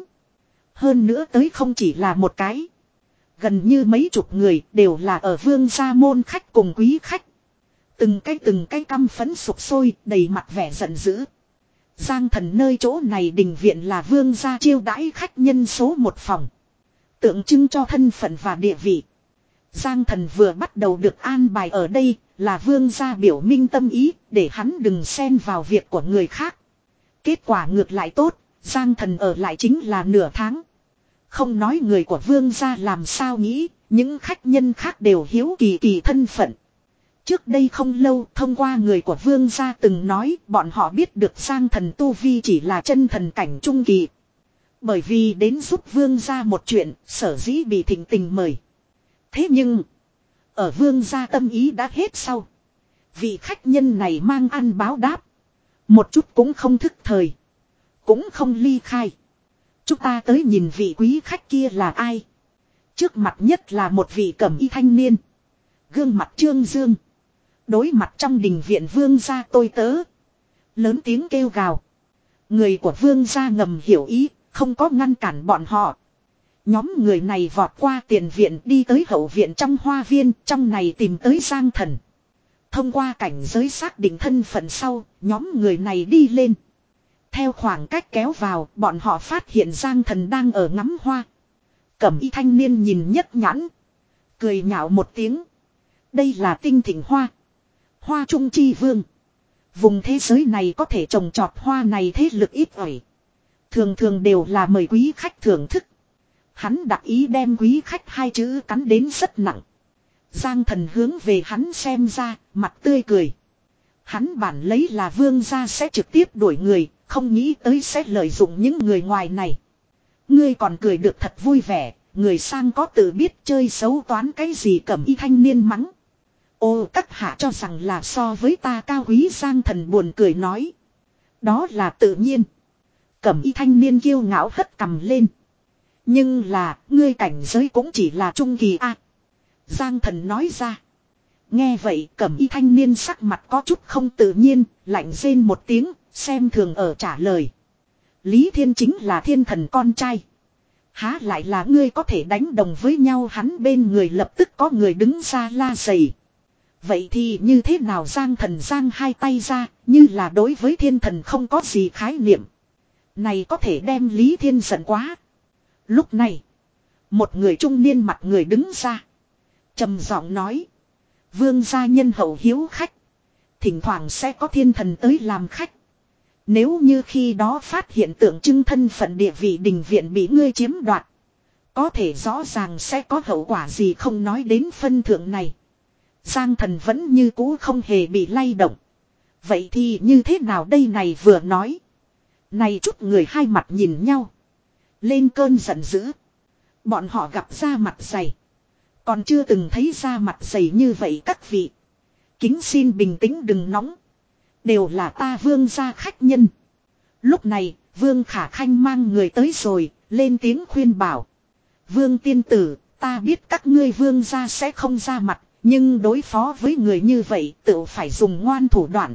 Hơn nữa tới không chỉ là một cái. Gần như mấy chục người đều là ở vương gia môn khách cùng quý khách. Từng cái từng cái căm phẫn sục sôi đầy mặt vẻ giận dữ. Giang Thần nơi chỗ này đình viện là vương gia chiêu đãi khách nhân số một phòng. Tượng trưng cho thân phận và địa vị. Giang Thần vừa bắt đầu được an bài ở đây là vương gia biểu minh tâm ý để hắn đừng xen vào việc của người khác. Kết quả ngược lại tốt, Giang Thần ở lại chính là nửa tháng. Không nói người của vương gia làm sao nghĩ, những khách nhân khác đều hiếu kỳ kỳ thân phận. Trước đây không lâu thông qua người của vương gia từng nói bọn họ biết được Giang Thần tu vi chỉ là chân thần cảnh trung kỳ. Bởi vì đến giúp vương gia một chuyện sở dĩ bị thịnh tình mời. Thế nhưng, ở vương gia tâm ý đã hết sau. Vị khách nhân này mang ăn báo đáp. Một chút cũng không thức thời. Cũng không ly khai. Chúng ta tới nhìn vị quý khách kia là ai. Trước mặt nhất là một vị cẩm y thanh niên. Gương mặt trương dương. Đối mặt trong đình viện vương gia tôi tớ. Lớn tiếng kêu gào. Người của vương gia ngầm hiểu ý. Không có ngăn cản bọn họ. Nhóm người này vọt qua tiền viện đi tới hậu viện trong hoa viên. Trong này tìm tới Giang Thần. Thông qua cảnh giới xác định thân phận sau. Nhóm người này đi lên. Theo khoảng cách kéo vào, bọn họ phát hiện Giang Thần đang ở ngắm hoa. Cẩm y thanh niên nhìn nhất nhãn. Cười nhạo một tiếng. Đây là tinh thịnh hoa. Hoa trung chi vương. Vùng thế giới này có thể trồng trọt hoa này thế lực ít ỏi. Thường thường đều là mời quý khách thưởng thức. Hắn đặc ý đem quý khách hai chữ cắn đến rất nặng. Giang Thần hướng về hắn xem ra, mặt tươi cười. Hắn bản lấy là vương gia sẽ trực tiếp đuổi người. Không nghĩ tới sẽ lợi dụng những người ngoài này. Ngươi còn cười được thật vui vẻ. Người sang có tự biết chơi xấu toán cái gì cẩm y thanh niên mắng. Ô các hạ cho rằng là so với ta cao quý Giang Thần buồn cười nói. Đó là tự nhiên. Cẩm y thanh niên kiêu ngạo hất cằm lên. Nhưng là ngươi cảnh giới cũng chỉ là trung kỳ a. Giang Thần nói ra. Nghe vậy cẩm y thanh niên sắc mặt có chút không tự nhiên. Lạnh rên một tiếng. Xem thường ở trả lời. Lý Thiên chính là thiên thần con trai. Há lại là ngươi có thể đánh đồng với nhau hắn bên người lập tức có người đứng ra la giày. Vậy thì như thế nào Giang Thần giang hai tay ra như là đối với thiên thần không có gì khái niệm. Này có thể đem Lý Thiên giận quá. Lúc này. Một người trung niên mặt người đứng ra. Trầm giọng nói. Vương gia nhân hậu hiếu khách. Thỉnh thoảng sẽ có thiên thần tới làm khách. Nếu như khi đó phát hiện tượng trưng thân phận địa vị đình viện bị ngươi chiếm đoạt. Có thể rõ ràng sẽ có hậu quả gì không nói đến phân thượng này. Giang Thần vẫn như cũ không hề bị lay động. Vậy thì như thế nào đây này vừa nói. Này chút người hai mặt nhìn nhau. Lên cơn giận dữ. Bọn họ gặp da mặt dày. Còn chưa từng thấy da mặt dày như vậy các vị. Kính xin bình tĩnh đừng nóng. Đều là ta vương gia khách nhân. Lúc này, vương Khả Khanh mang người tới rồi, lên tiếng khuyên bảo. Vương tiên tử, ta biết các ngươi vương gia sẽ không ra mặt, Nhưng đối phó với người như vậy tự phải dùng ngoan thủ đoạn.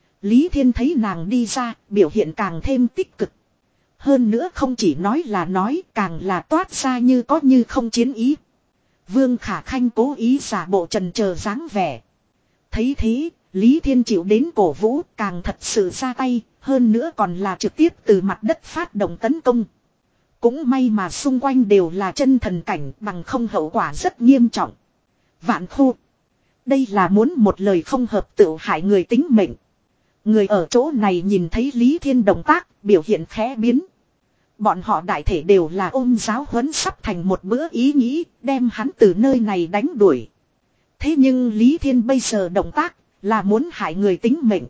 Lý Thiên thấy nàng đi ra, biểu hiện càng thêm tích cực. Hơn nữa không chỉ nói là nói, càng là toát ra như có như không chiến ý. Vương Khả Khanh cố ý giả bộ trần chờ dáng vẻ. Thấy thế, Lý Thiên chịu đến cổ vũ, càng thật sự ra tay, hơn nữa còn là trực tiếp từ mặt đất phát động tấn công. Cũng may mà xung quanh đều là chân thần cảnh, bằng không hậu quả rất nghiêm trọng. Vạn Khô. Đây là muốn một lời không hợp tự hại người tính mệnh. Người ở chỗ này nhìn thấy Lý Thiên động tác, biểu hiện khẽ biến. Bọn họ đại thể đều là ôm giáo huấn sắp thành một bữa ý nghĩ, đem hắn từ nơi này đánh đuổi. Thế nhưng Lý Thiên bây giờ động tác, là muốn hại người tính mệnh.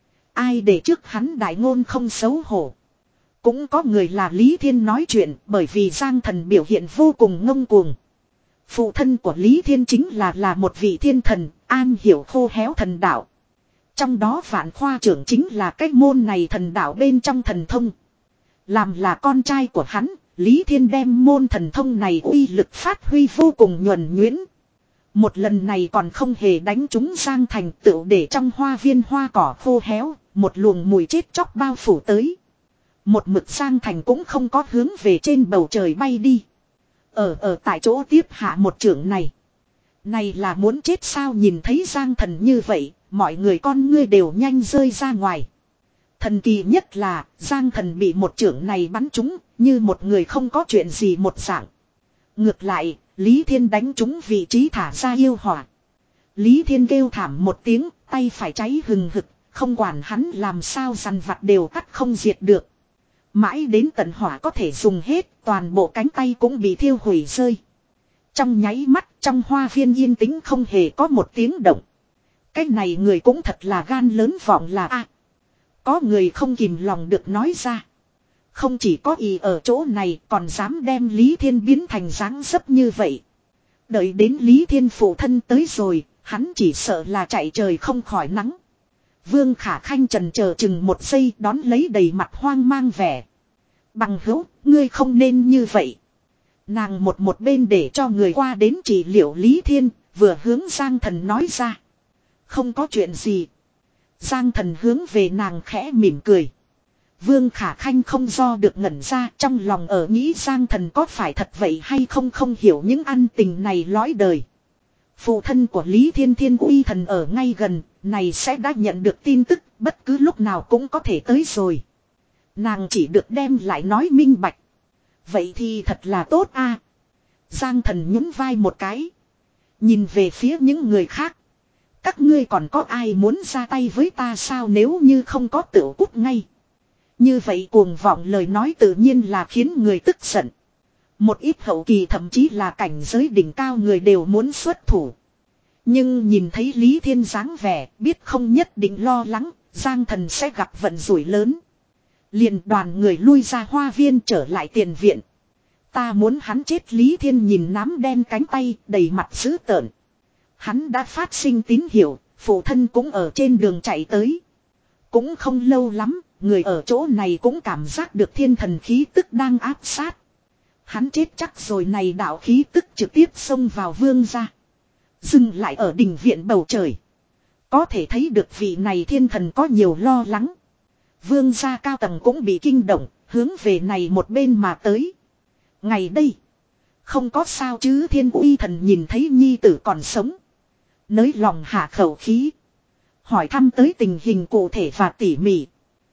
Ai để trước hắn đại ngôn không xấu hổ. Cũng có người là Lý Thiên nói chuyện, bởi vì Giang Thần biểu hiện vô cùng ngông cuồng. Phụ thân của Lý Thiên chính là là một vị thiên thần, an hiểu khô héo thần đạo. Trong đó Vạn Khoa trưởng chính là cái môn này thần đạo bên trong thần thông. Làm là con trai của hắn, Lý Thiên đem môn thần thông này uy lực phát huy vô cùng nhuần nhuyễn. Một lần này còn không hề đánh trúng Giang Thành tựu để trong hoa viên hoa cỏ khô héo, một luồng mùi chết chóc bao phủ tới. Một mực Giang Thành cũng không có hướng về trên bầu trời bay đi. Ở ở tại chỗ tiếp hạ một trưởng này. Này là muốn chết sao, nhìn thấy Giang Thần như vậy, mọi người con ngươi đều nhanh rơi ra ngoài. Thần kỳ nhất là Giang Thần bị một trưởng này bắn trúng, như một người không có chuyện gì một dạng. Ngược lại, Lý Thiên đánh trúng vị trí thả ra yêu hỏa. Lý Thiên kêu thảm một tiếng, tay phải cháy hừng hực, không quản hắn làm sao dằn vặt đều cắt không diệt được. Mãi đến tận hỏa có thể dùng hết, toàn bộ cánh tay cũng bị thiêu hủy rơi. Trong nháy mắt, trong hoa viên yên tĩnh không hề có một tiếng động. Cái này người cũng thật là gan lớn vọng là a. Có người không kìm lòng được nói ra. Không chỉ có ý ở chỗ này, còn dám đem Lý Thiên biến thành dáng dấp như vậy. Đợi đến Lý Thiên phụ thân tới rồi, hắn chỉ sợ là chạy trời không khỏi nắng. Vương Khả Khanh trần chờ chừng một giây, đón lấy đầy mặt hoang mang vẻ. Bằng hữu, ngươi không nên như vậy. Nàng một một bên để cho người qua đến trị liệu Lý Thiên, vừa hướng Giang Thần nói ra. Không có chuyện gì. Giang Thần hướng về nàng khẽ mỉm cười. Vương Khả Khanh không do được ngẩn ra, trong lòng ở nghĩ Giang Thần có phải thật vậy hay không, không hiểu những ăn tình này lõi đời. Phụ thân của Lý Thiên Thiên Uy Thần ở ngay gần, này sẽ đã nhận được tin tức, bất cứ lúc nào cũng có thể tới rồi. Nàng chỉ được đem lại nói minh bạch. Vậy thì thật là tốt a. Giang Thần nhún vai một cái. Nhìn về phía những người khác. Các ngươi còn có ai muốn ra tay với ta sao, nếu như không có tựu cút ngay. Như vậy cuồng vọng lời nói tự nhiên là khiến người tức giận. Một ít hậu kỳ thậm chí là cảnh giới đỉnh cao người đều muốn xuất thủ. Nhưng nhìn thấy Lý Thiên dáng vẻ, biết không nhất định lo lắng, Giang Thần sẽ gặp vận rủi lớn. Liền đoàn người lui ra hoa viên trở lại tiền viện. Ta muốn hắn chết. Lý Thiên nhìn nám đen cánh tay, đầy mặt dữ tợn. Hắn đã phát sinh tín hiệu, phụ thân cũng ở trên đường chạy tới. Cũng không lâu lắm, người ở chỗ này cũng cảm giác được thiên thần khí tức đang áp sát. Hắn chết chắc rồi, này đạo khí tức trực tiếp xông vào vương gia. Dừng lại ở đình viện bầu trời. Có thể thấy được vị này thiên thần có nhiều lo lắng. Vương gia cao tầng cũng bị kinh động, hướng về này một bên mà tới. Ngày đây, không có sao chứ. Thiên Uy Thần nhìn thấy nhi tử còn sống, nới lòng hạ khẩu khí, hỏi thăm tới tình hình cụ thể và tỉ mỉ.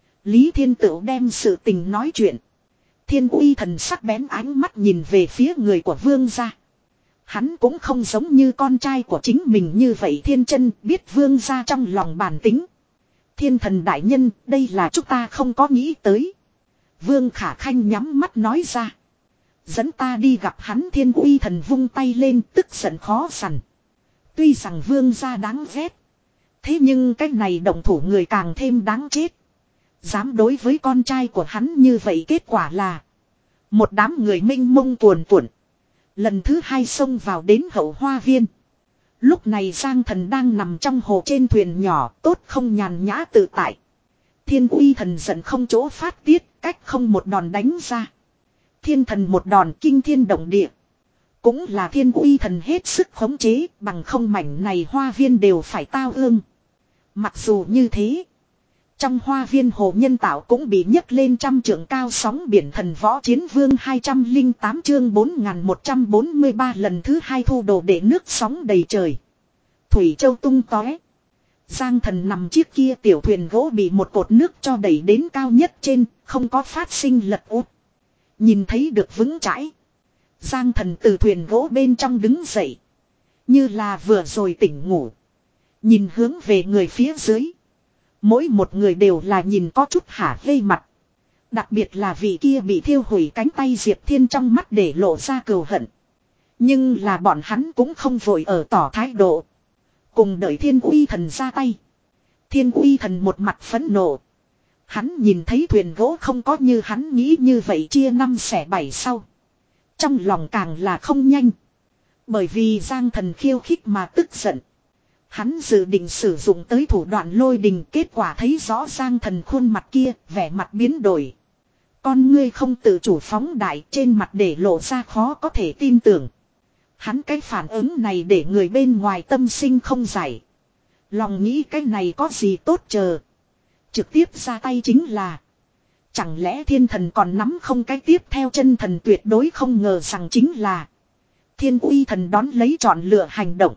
Lý Thiên Tửu đem sự tình nói chuyện. Thiên Uy Thần sắc bén ánh mắt nhìn về phía người của vương gia. Hắn cũng không giống như con trai của chính mình như vậy thiên chân, biết vương gia trong lòng bản tính. Thiên thần đại nhân, đây là chúng ta không có nghĩ tới. Vương Khả Khanh nhắm mắt nói ra. Dẫn ta đi gặp hắn. Thiên Uy Thần vung tay lên, tức giận khó sằn. Tuy rằng vương gia đáng ghét, thế nhưng cái này động thủ người càng thêm đáng chết. Dám đối với con trai của hắn như vậy, kết quả là một đám người minh mông cuồn cuộn. Lần thứ hai xông vào đến hậu hoa viên. Lúc này Giang Thần đang nằm trong hồ trên thuyền nhỏ, tốt không nhàn nhã tự tại. Thiên Uy Thần giận không chỗ phát tiết, cách không một đòn đánh ra. Thiên thần một đòn kinh thiên động địa. Cũng là thiên uy thần hết sức khống chế, bằng không mảnh này hoa viên đều phải tao ương. Mặc dù như thế, trong hoa viên hồ nhân tạo cũng bị nhấc lên trăm trượng cao sóng biển thần võ chiến vương hai trăm lẻ tám chương bốn nghìn một trăm bốn mươi ba lần thứ hai thu đồ để nước sóng đầy trời. Thủy châu tung tóe. Giang Thần nằm chiếc kia tiểu thuyền gỗ bị một cột nước cho đẩy đến cao nhất trên, không có phát sinh lật úp. Nhìn thấy được vững chãi. Giang Thần từ thuyền gỗ bên trong đứng dậy. Như là vừa rồi tỉnh ngủ. Nhìn hướng về người phía dưới. Mỗi một người đều là nhìn có chút hả hê mặt. Đặc biệt là vị kia bị thiêu hủy cánh tay Diệp Thiên trong mắt để lộ ra cừu hận. Nhưng là bọn hắn cũng không vội ở tỏ thái độ. Cùng đợi Thiên Uy Thần ra tay. Thiên Uy Thần một mặt phẫn nộ. Hắn nhìn thấy thuyền gỗ không có như hắn nghĩ như vậy chia năm xẻ bảy sau. Trong lòng càng là không nhanh. Bởi vì Giang Thần khiêu khích mà tức giận. Hắn dự định sử dụng tới thủ đoạn lôi đình, kết quả thấy rõ Giang Thần khuôn mặt kia, vẻ mặt biến đổi. Con ngươi không tự chủ phóng đại, trên mặt để lộ ra khó có thể tin tưởng. Hắn cái phản ứng này để người bên ngoài tâm sinh không giải. Lòng nghĩ cái này có gì tốt chờ. Trực tiếp ra tay chính là. Chẳng lẽ thiên thần còn nắm không cái tiếp theo chân thần tuyệt đối không ngờ rằng chính là. Thiên Uy Thần đón lấy chọn lựa hành động.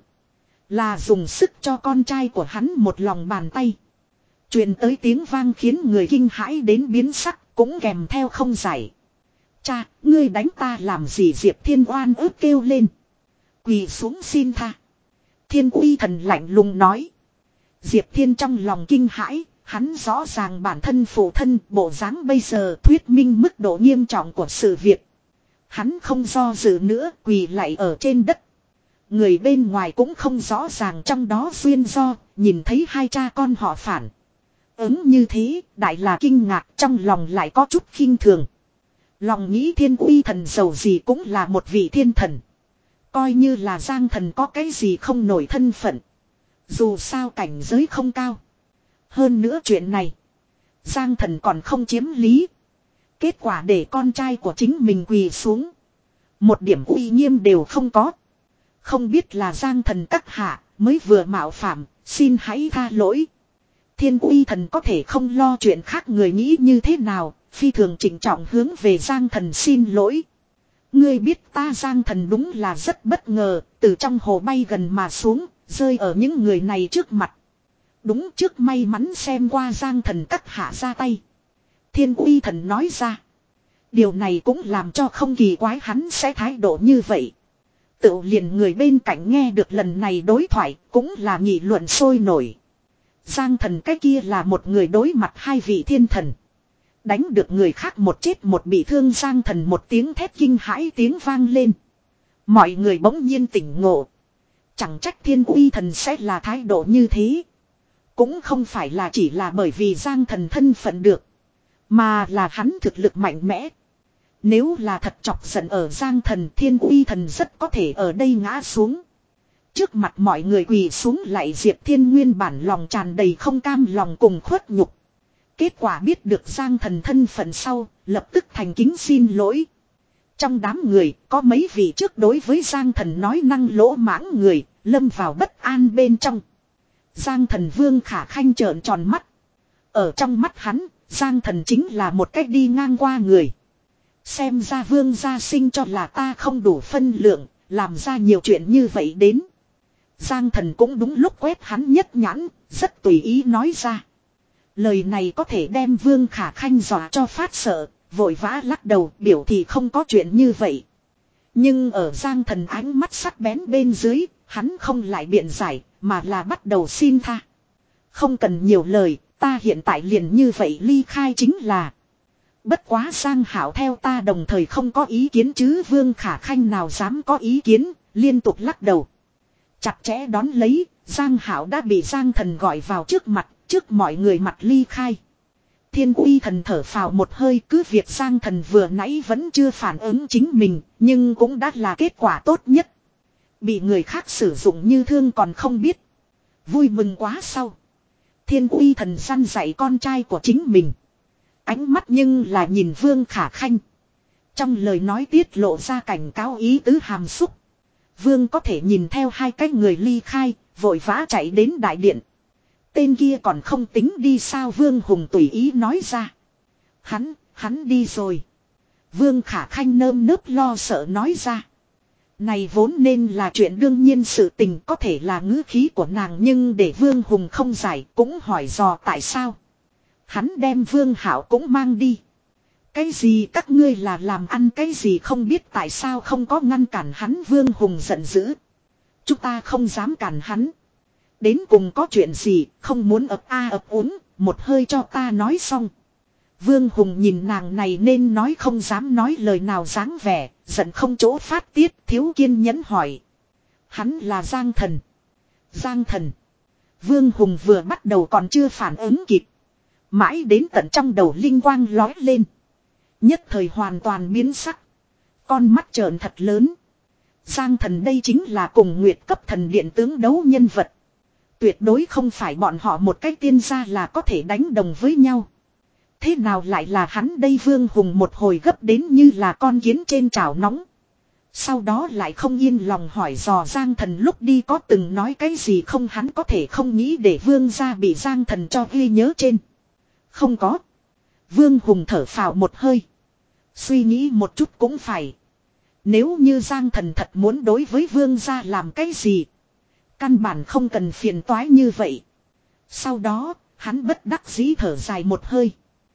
Là dùng sức cho con trai của hắn một lòng bàn tay. Truyền tới tiếng vang khiến người kinh hãi đến biến sắc, cũng kèm theo không giải. Cha, ngươi đánh ta làm gì? Diệp Thiên oan ức kêu lên. Quỳ xuống xin tha. Thiên Uy Thần lạnh lùng nói. Diệp Thiên trong lòng kinh hãi, hắn rõ ràng bản thân phụ thân bộ dáng bây giờ thuyết minh mức độ nghiêm trọng của sự việc. Hắn không do dự nữa, quỳ lạy ở trên đất. Người bên ngoài cũng không rõ ràng trong đó duyên do, nhìn thấy hai cha con họ phản ứng như thế, đại là kinh ngạc, trong lòng lại có chút khinh thường. Lòng nghĩ Thiên Uy Thần giàu gì cũng là một vị thiên thần. Coi như là Giang Thần có cái gì không nổi thân phận. Dù sao cảnh giới không cao. Hơn nữa chuyện này, Giang Thần còn không chiếm lý. Kết quả để con trai của chính mình quỳ xuống. Một điểm uy nghiêm đều không có. Không biết là Giang Thần các hạ mới vừa mạo phạm, xin hãy tha lỗi. Thiên Uy Thần có thể không lo chuyện khác người nghĩ như thế nào, phi thường trịnh trọng hướng về Giang Thần xin lỗi. Ngươi biết ta Giang Thần đúng là rất bất ngờ, từ trong hồ bay gần mà xuống, rơi ở những người này trước mặt. Đúng trước may mắn xem qua Giang Thần các hạ ra tay. Thiên Uy Thần nói ra. Điều này cũng làm cho không kỳ quái hắn sẽ thái độ như vậy. Tự liền người bên cạnh nghe được lần này đối thoại cũng là nghị luận sôi nổi. Giang Thần cái kia là một người đối mặt hai vị thiên thần. Đánh được người khác một chết một bị thương. Giang Thần một tiếng thét kinh hãi tiếng vang lên. Mọi người bỗng nhiên tỉnh ngộ. Chẳng trách Thiên Uy Thần sẽ là thái độ như thế. Cũng không phải là chỉ là bởi vì Giang Thần thân phận được. Mà là hắn thực lực mạnh mẽ. Nếu là thật chọc giận ở Giang Thần, Thiên Uy Thần rất có thể ở đây ngã xuống. Trước mặt mọi người quỳ xuống lại Diệp Thiên nguyên bản lòng tràn đầy không cam lòng cùng khuất nhục. Kết quả biết được Giang Thần thân phận sau, lập tức thành kính xin lỗi. Trong đám người, có mấy vị trước đối với Giang Thần nói năng lỗ mãng người, lâm vào bất an bên trong. Giang Thần Vương Khả Khanh trợn tròn mắt. Ở trong mắt hắn, Giang Thần chính là một cách đi ngang qua người. Xem ra Vương gia sinh cho là ta không đủ phân lượng, làm ra nhiều chuyện như vậy đến. Giang Thần cũng đúng lúc quét hắn nhất nhãn, rất tùy ý nói ra. Lời này có thể đem Vương Khả Khanh dọa cho phát sợ, vội vã lắc đầu biểu thì không có chuyện như vậy. Nhưng ở Giang Thần ánh mắt sắc bén bên dưới, hắn không lại biện giải, mà là bắt đầu xin tha. Không cần nhiều lời, ta hiện tại liền như vậy ly khai chính là. Bất quá Giang Hảo theo ta đồng thời không có ý kiến chứ. Vương Khả Khanh nào dám có ý kiến, liên tục lắc đầu. Chặt chẽ đón lấy, Giang Hảo đã bị Giang Thần gọi vào trước mặt, trước mọi người mặt ly khai. Thiên Uy Thần thở phào một hơi, cứ việc Giang Thần vừa nãy vẫn chưa phản ứng chính mình, nhưng cũng đã là kết quả tốt nhất. Bị người khác sử dụng như thương còn không biết. Vui mừng quá sau. Thiên Uy Thần săn dạy con trai của chính mình. Ánh mắt nhưng là nhìn Vương Khả Khanh. Trong lời nói tiết lộ ra cảnh cáo ý tứ hàm xúc. Vương có thể nhìn theo hai cái người ly khai, vội vã chạy đến đại điện. Tên kia còn không tính đi sao, Vương Hùng tùy ý nói ra. Hắn, hắn đi rồi. Vương Khả Khanh nơm nớp lo sợ nói ra. Này vốn nên là chuyện đương nhiên sự tình, có thể là ngữ khí của nàng, nhưng để Vương Hùng không giải cũng hỏi dò tại sao. Hắn đem Vương Hảo cũng mang đi. Cái gì các ngươi là làm ăn cái gì không biết tại sao không có ngăn cản hắn, Vương Hùng giận dữ. Chúng ta không dám cản hắn. Đến cùng có chuyện gì, không muốn ập a ập úng, một hơi cho ta nói xong. Vương Hùng nhìn nàng này nên nói không dám nói lời nào dáng vẻ, giận không chỗ phát tiết, thiếu kiên nhẫn hỏi. Hắn là Giang Thần. Giang Thần. Vương Hùng vừa bắt đầu còn chưa phản ứng kịp. Mãi đến tận trong đầu linh quang lói lên. Nhất thời hoàn toàn biến sắc. Con mắt trợn thật lớn. Giang Thần đây chính là cùng Nguyệt cấp thần điện tướng đấu nhân vật. Tuyệt đối không phải bọn họ một cái tiên gia là có thể đánh đồng với nhau. Thế nào lại là hắn đây, Vương Hùng một hồi gấp đến như là con kiến trên chảo nóng. Sau đó lại không yên lòng hỏi dò Giang Thần lúc đi có từng nói cái gì không, hắn có thể không nghĩ để Vương gia bị Giang Thần cho ghi nhớ trên. Không có. Vương Hùng thở phào một hơi. Suy nghĩ một chút cũng phải. Nếu như Giang Thần thật muốn đối với Vương gia làm cái gì, căn bản không cần phiền toái như vậy. Sau đó, hắn bất đắc dĩ thở dài một hơi.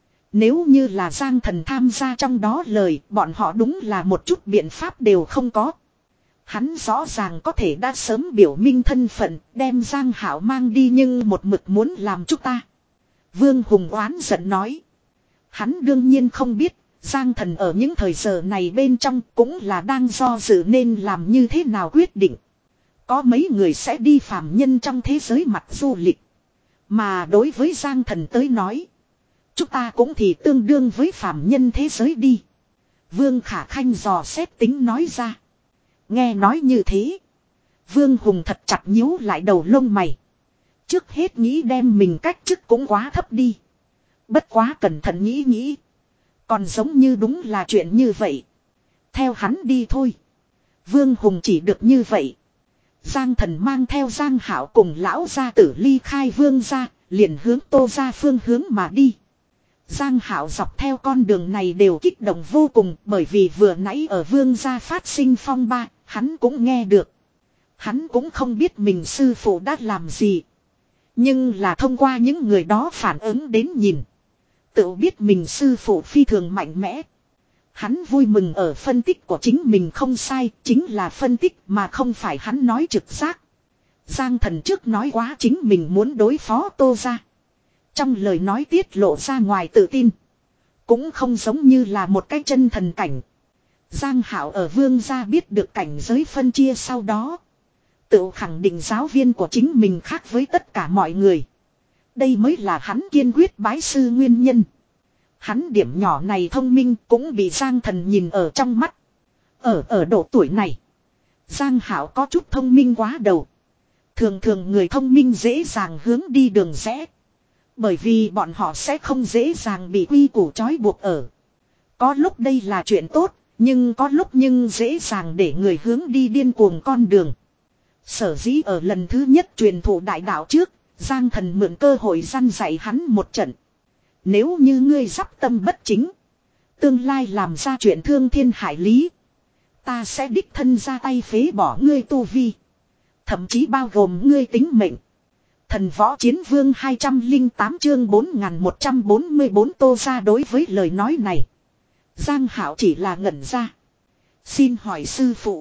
Nếu như là Giang Thần tham gia trong đó lời, bọn họ đúng là một chút biện pháp đều không có. Hắn rõ ràng có thể đã sớm biểu minh thân phận, đem Giang Hảo mang đi, nhưng một mực muốn làm chúng ta. Vương Hùng oán giận nói. Hắn đương nhiên không biết, Giang Thần ở những thời giờ này bên trong cũng là đang do dự nên làm như thế nào quyết định. Có mấy người sẽ đi phàm nhân trong thế giới mặt du lịch. Mà đối với Giang Thần tới nói, chúng ta cũng thì tương đương với phàm nhân thế giới đi. Vương Khả Khanh dò xét tính nói ra. Nghe nói như thế, Vương Hùng thật chặt nhíu lại đầu lông mày. Trước hết nghĩ đem mình cách chức cũng quá thấp đi. Bất quá cẩn thận nghĩ nghĩ, còn giống như đúng là chuyện như vậy. Theo hắn đi thôi. Vương Hùng chỉ được như vậy. Giang Thần mang theo Giang Hảo cùng lão gia tử ly khai Vương gia, liền hướng Tô gia phương hướng mà đi. Giang Hảo dọc theo con đường này đều kích động vô cùng, bởi vì vừa nãy ở Vương gia phát sinh phong ba, hắn cũng nghe được. Hắn cũng không biết mình sư phụ đã làm gì. Nhưng là thông qua những người đó phản ứng đến nhìn, tự biết mình sư phụ phi thường mạnh mẽ. Hắn vui mừng ở phân tích của chính mình không sai, chính là phân tích mà không phải hắn nói trực giác. Giang Thần trước nói quá chính mình muốn đối phó Tô gia. Trong lời nói tiết lộ ra ngoài tự tin, cũng không giống như là một cái chân thần cảnh. Giang Hảo ở Vương gia biết được cảnh giới phân chia sau đó, tự khẳng định giáo viên của chính mình khác với tất cả mọi người. Đây mới là hắn kiên quyết bái sư nguyên nhân. Hắn điểm nhỏ này thông minh cũng bị Giang Thần nhìn ở trong mắt. Ở ở độ tuổi này, Giang Hảo có chút thông minh quá đầu. Thường thường người thông minh dễ dàng hướng đi đường rẽ. Bởi vì bọn họ sẽ không dễ dàng bị quy củ trói buộc ở. Có lúc đây là chuyện tốt, nhưng có lúc nhưng dễ dàng để người hướng đi điên cuồng con đường. Sở dĩ ở lần thứ nhất truyền thụ đại đạo trước, Giang Thần mượn cơ hội răn dạy hắn một trận. Nếu như ngươi dắp tâm bất chính, tương lai làm ra chuyện thương thiên hại lý, ta sẽ đích thân ra tay phế bỏ ngươi tu vi, thậm chí bao gồm ngươi tính mệnh. Thần Võ Chiến Vương hai trăm lẻ tám chương bốn nghìn một trăm bốn mươi bốn Tô gia đối với lời nói này, Giang Hảo chỉ là ngẩn ra. Xin hỏi sư phụ,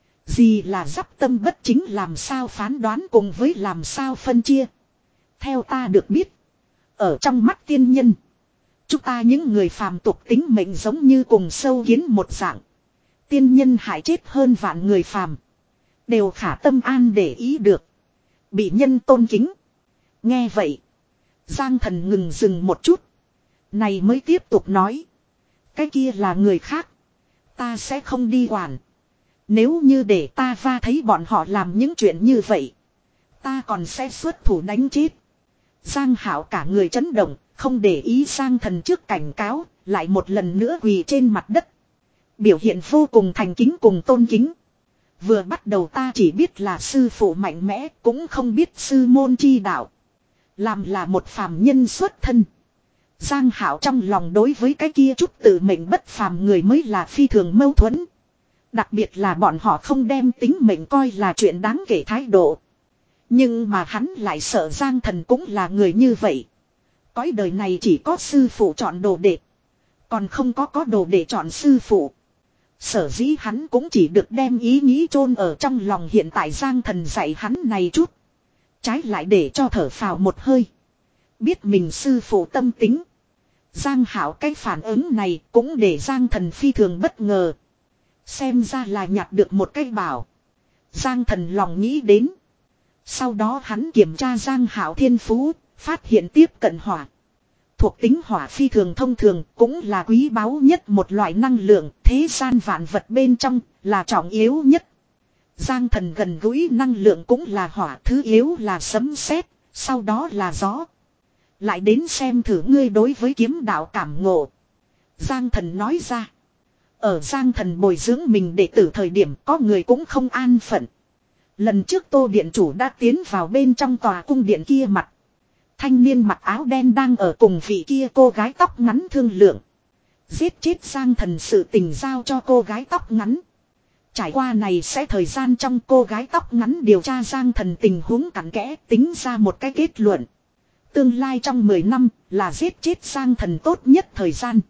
gì là dắp tâm bất chính, làm sao phán đoán cùng với làm sao phân chia? Theo ta được biết, ở trong mắt tiên nhân, chúng ta những người phàm tục tính mệnh giống như cùng sâu kiến một dạng. Tiên nhân hại chết hơn vạn người phàm, đều khả tâm an để ý được, bị nhân tôn kính. Nghe vậy, Giang Thần ngừng dừng một chút, này mới tiếp tục nói. Cái kia là người khác, ta sẽ không đi quản. Nếu như để ta va thấy bọn họ làm những chuyện như vậy, ta còn sẽ xuất thủ đánh chết. Giang Hảo cả người chấn động, không để ý Giang Thần trước cảnh cáo, lại một lần nữa quỳ trên mặt đất. Biểu hiện vô cùng thành kính cùng tôn kính. Vừa bắt đầu ta chỉ biết là sư phụ mạnh mẽ, cũng không biết sư môn chi đạo. Làm là một phàm nhân xuất thân. Giang Hạo trong lòng đối với cái kia chút tự mệnh bất phàm người mới là phi thường mâu thuẫn. Đặc biệt là bọn họ không đem tính mệnh coi là chuyện đáng kể thái độ. Nhưng mà hắn lại sợ Giang Thần cũng là người như vậy. Cõi đời này chỉ có sư phụ chọn đồ đệ. Còn không có có đồ đệ chọn sư phụ. Sở dĩ hắn cũng chỉ được đem ý nghĩ chôn ở trong lòng hiện tại Giang Thần dạy hắn này chút. Trái lại để cho thở phào một hơi. Biết mình sư phụ tâm tính. Giang Hạo cái phản ứng này cũng để Giang Thần phi thường bất ngờ. Xem ra là nhặt được một cái bảo. Giang Thần lòng nghĩ đến. Sau đó hắn kiểm tra Giang Hạo thiên phú, phát hiện tiếp cận hỏa. Thuộc tính hỏa phi thường thông thường cũng là quý báu nhất một loại năng lượng thế gian vạn vật bên trong là trọng yếu nhất. Giang Thần gần gũi năng lượng cũng là hỏa, thứ yếu là sấm sét, sau đó là gió. Lại đến xem thử ngươi đối với kiếm đạo cảm ngộ. Giang Thần nói ra. Ở Giang Thần bồi dưỡng mình đệ tử thời điểm có người cũng không an phận. Lần trước Tô Điện Chủ đã tiến vào bên trong tòa cung điện kia mặt. Thanh niên mặc áo đen đang ở cùng vị kia cô gái tóc ngắn thương lượng. Giết chết Giang Thần sự tình giao cho cô gái tóc ngắn. Trải qua này sẽ thời gian trong cô gái tóc ngắn điều tra Giang Thần tình huống cặn kẽ tính ra một cái kết luận. Tương lai trong mười năm là giết chết Giang Thần tốt nhất thời gian.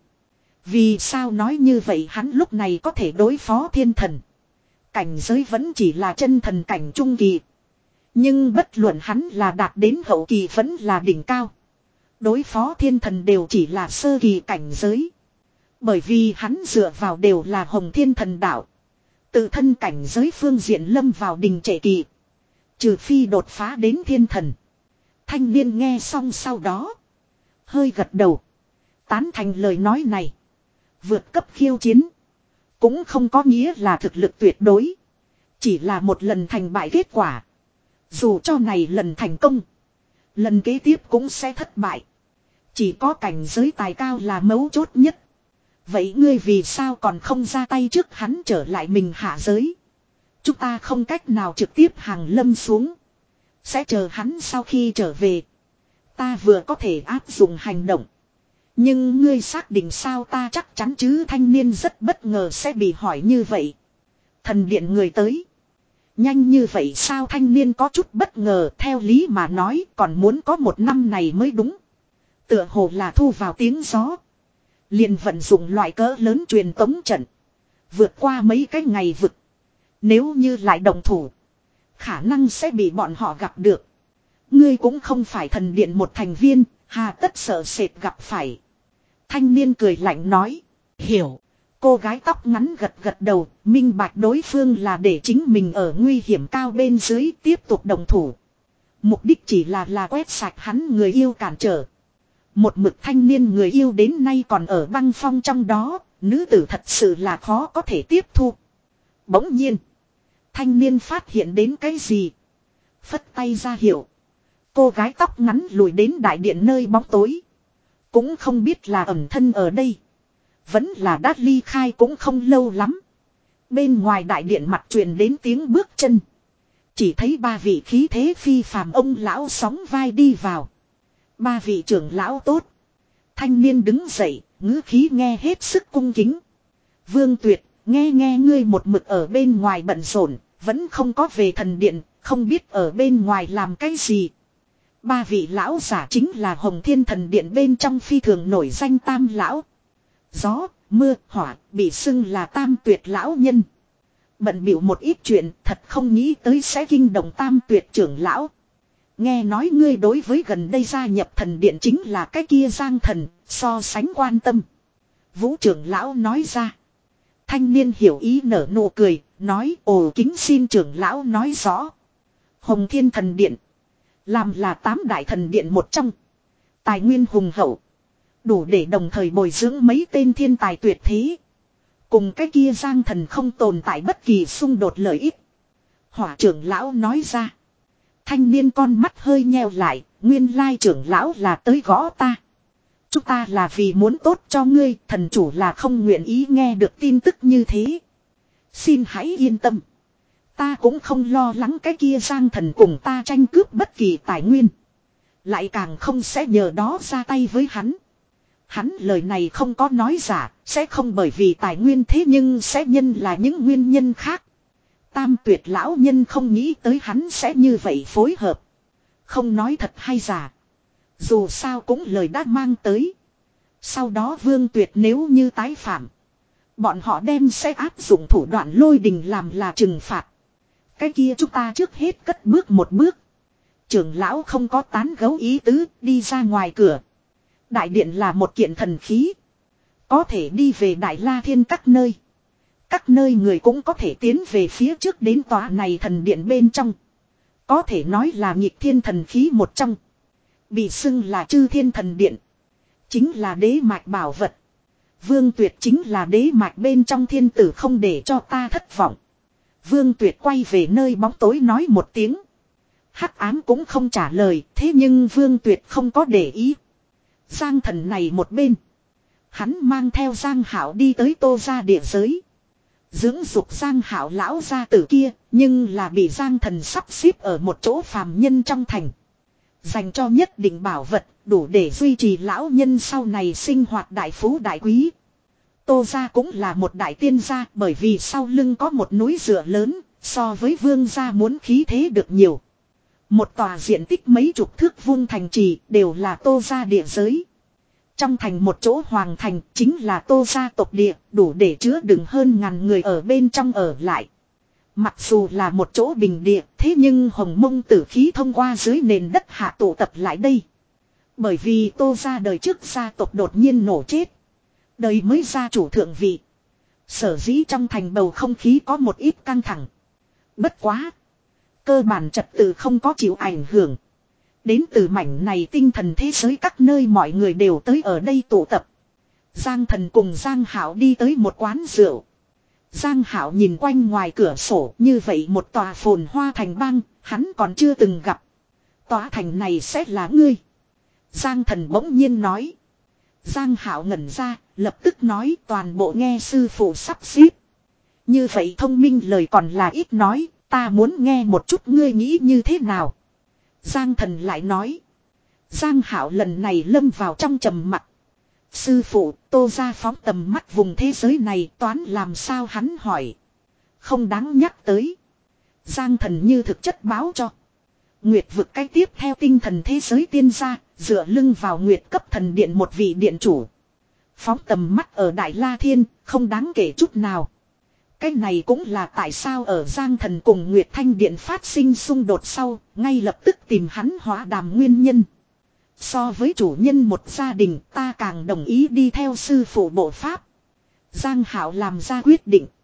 Vì sao nói như vậy hắn lúc này có thể đối phó thiên thần. Cảnh giới vẫn chỉ là chân thần cảnh trung kỳ. Nhưng bất luận hắn là đạt đến hậu kỳ vẫn là đỉnh cao. Đối phó thiên thần đều chỉ là sơ kỳ cảnh giới. Bởi vì hắn dựa vào đều là hồng thiên thần đạo. Tự thân cảnh giới phương diện lâm vào đình trệ kỳ. Trừ phi đột phá đến thiên thần. Thanh niên nghe xong sau đó. Hơi gật đầu. Tán thành lời nói này. Vượt cấp khiêu chiến. Cũng không có nghĩa là thực lực tuyệt đối. Chỉ là một lần thành bại kết quả. Dù cho này lần thành công. Lần kế tiếp cũng sẽ thất bại. Chỉ có cảnh giới tài cao là mấu chốt nhất. Vậy ngươi vì sao còn không ra tay trước hắn trở lại mình hạ giới. Chúng ta không cách nào trực tiếp hàng lâm xuống. Sẽ chờ hắn sau khi trở về. Ta vừa có thể áp dụng hành động. Nhưng ngươi xác định sao ta chắc chắn chứ thanh niên rất bất ngờ sẽ bị hỏi như vậy. Thần điện người tới. Nhanh như vậy sao thanh niên có chút bất ngờ theo lý mà nói còn muốn có một năm này mới đúng. Tựa hồ là thu vào tiếng gió. Liền vận dụng loại cỡ lớn truyền tống trận. Vượt qua mấy cái ngày vực. Nếu như lại đồng thủ. Khả năng sẽ bị bọn họ gặp được. Ngươi cũng không phải thần điện một thành viên. Hà tất sợ sệt gặp phải. Thanh niên cười lạnh nói. Hiểu. Cô gái tóc ngắn gật gật đầu. Minh bạch đối phương là để chính mình ở nguy hiểm cao bên dưới tiếp tục đồng thủ. Mục đích chỉ là là quét sạch hắn người yêu cản trở. Một mực thanh niên người yêu đến nay còn ở băng phong trong đó. Nữ tử thật sự là khó có thể tiếp thu. Bỗng nhiên. Thanh niên phát hiện đến cái gì. Phất tay ra hiệu. Cô gái tóc ngắn lùi đến đại điện nơi bóng tối. Cũng không biết là ẩn thân ở đây. Vẫn là đã ly khai cũng không lâu lắm. Bên ngoài đại điện mặt truyền đến tiếng bước chân. Chỉ thấy ba vị khí thế phi phàm ông lão sóng vai đi vào. Ba vị trưởng lão tốt. Thanh niên đứng dậy, ngữ khí nghe hết sức cung kính. Vương Tuyệt, nghe nghe ngươi một mực ở bên ngoài bận rộn, vẫn không có về thần điện, không biết ở bên ngoài làm cái gì. Ba vị lão giả chính là Hồng Thiên Thần Điện bên trong phi thường nổi danh tam lão. Gió, mưa, hỏa, bị xưng là tam tuyệt lão nhân. Bận biểu một ít chuyện thật không nghĩ tới sẽ kinh động tam tuyệt trưởng lão. Nghe nói ngươi đối với gần đây gia nhập thần điện chính là cái kia Giang Thần, so sánh quan tâm. Vũ trưởng lão nói ra. Thanh niên hiểu ý nở nụ cười, nói ồ kính xin trưởng lão nói rõ. Hồng Thiên Thần Điện. Làm là tám đại thần điện một trong. Tài nguyên hùng hậu. Đủ để đồng thời bồi dưỡng mấy tên thiên tài tuyệt thế. Cùng cái kia Giang Thần không tồn tại bất kỳ xung đột lợi ích. Hỏa trưởng lão nói ra. Thanh niên con mắt hơi nheo lại. Nguyên lai trưởng lão là tới gõ ta. Chúng ta là vì muốn tốt cho ngươi, thần chủ là không nguyện ý nghe được tin tức như thế. Xin hãy yên tâm. Ta cũng không lo lắng cái kia Giang thần cùng ta tranh cướp bất kỳ tài nguyên. Lại càng không sẽ nhờ đó ra tay với hắn. Hắn lời này không có nói giả, sẽ không bởi vì tài nguyên thế nhưng sẽ nhân là những nguyên nhân khác. Tam tuyệt lão nhân không nghĩ tới hắn sẽ như vậy phối hợp. Không nói thật hay giả. Dù sao cũng lời đã mang tới. Sau đó Vương Tuyệt nếu như tái phạm, bọn họ đem sẽ áp dụng thủ đoạn lôi đình làm là trừng phạt. Cái kia chúng ta trước hết cất bước một bước. Trưởng lão không có tán gấu ý tứ, đi ra ngoài cửa. Đại điện là một kiện thần khí. Có thể đi về Đại La Thiên các nơi. Các nơi người cũng có thể tiến về phía trước đến tòa này thần điện bên trong. Có thể nói là nghịch thiên thần khí một trong. Bị xưng là chư thiên thần điện. Chính là đế mạch bảo vật. Vương Tuyệt chính là đế mạch bên trong thiên tử, không để cho ta thất vọng. Vương Tuyệt quay về nơi bóng tối nói một tiếng. Hắc ám cũng không trả lời, thế nhưng Vương Tuyệt không có để ý. Giang thần này một bên. Hắn mang theo Giang Hảo đi tới Tô gia địa giới. Dưỡng dục Giang Hảo lão gia tử kia, nhưng là bị Giang thần sắp xếp ở một chỗ phàm nhân trong thành. Dành cho nhất định bảo vật, đủ để duy trì lão nhân sau này sinh hoạt đại phú đại quý. Tô gia cũng là một đại tiên gia, bởi vì sau lưng có một núi dựa lớn, so với Vương gia muốn khí thế được nhiều. Một tòa diện tích mấy chục thước vuông thành trì đều là Tô gia địa giới. Trong thành một chỗ hoàng thành chính là Tô gia tộc địa, đủ để chứa đựng hơn ngàn người ở bên trong ở lại. Mặc dù là một chỗ bình địa, thế nhưng hồng mông tử khí thông qua dưới nền đất hạ tụ tập lại đây. Bởi vì Tô gia đời trước gia tộc đột nhiên nổ chết. Đời mới gia chủ thượng vị. Sở dĩ trong thành bầu không khí có một ít căng thẳng. Bất quá. Cơ bản trật tự không có chịu ảnh hưởng. Đến từ mảnh này tinh thần thế giới các nơi mọi người đều tới ở đây tụ tập. Giang thần cùng Giang Hảo đi tới một quán rượu. Giang Hảo nhìn quanh ngoài cửa sổ, như vậy một tòa phồn hoa thành bang, hắn còn chưa từng gặp. Tòa thành này sẽ là ngươi. Giang thần bỗng nhiên nói. Giang Hảo ngẩn ra, lập tức nói toàn bộ nghe sư phụ sắp xếp. Như vậy thông minh lời còn là ít nói, ta muốn nghe một chút ngươi nghĩ như thế nào. Giang thần lại nói. Giang Hảo lần này lâm vào trong trầm mặc. Sư phụ, Tô gia phóng tầm mắt vùng thế giới này toán làm sao, hắn hỏi. Không đáng nhắc tới. Giang thần như thực chất báo cho. Nguyệt vực cái tiếp theo tinh thần thế giới tiên gia, dựa lưng vào Nguyệt cấp thần điện một vị điện chủ. Phóng tầm mắt ở Đại La Thiên, không đáng kể chút nào. Cái này cũng là tại sao ở Giang thần cùng Nguyệt Thanh Điện phát sinh xung đột sau, ngay lập tức tìm hắn hóa đàm nguyên nhân. So với chủ nhân một gia đình, ta càng đồng ý đi theo sư phụ bộ pháp. Giang Hảo làm ra quyết định.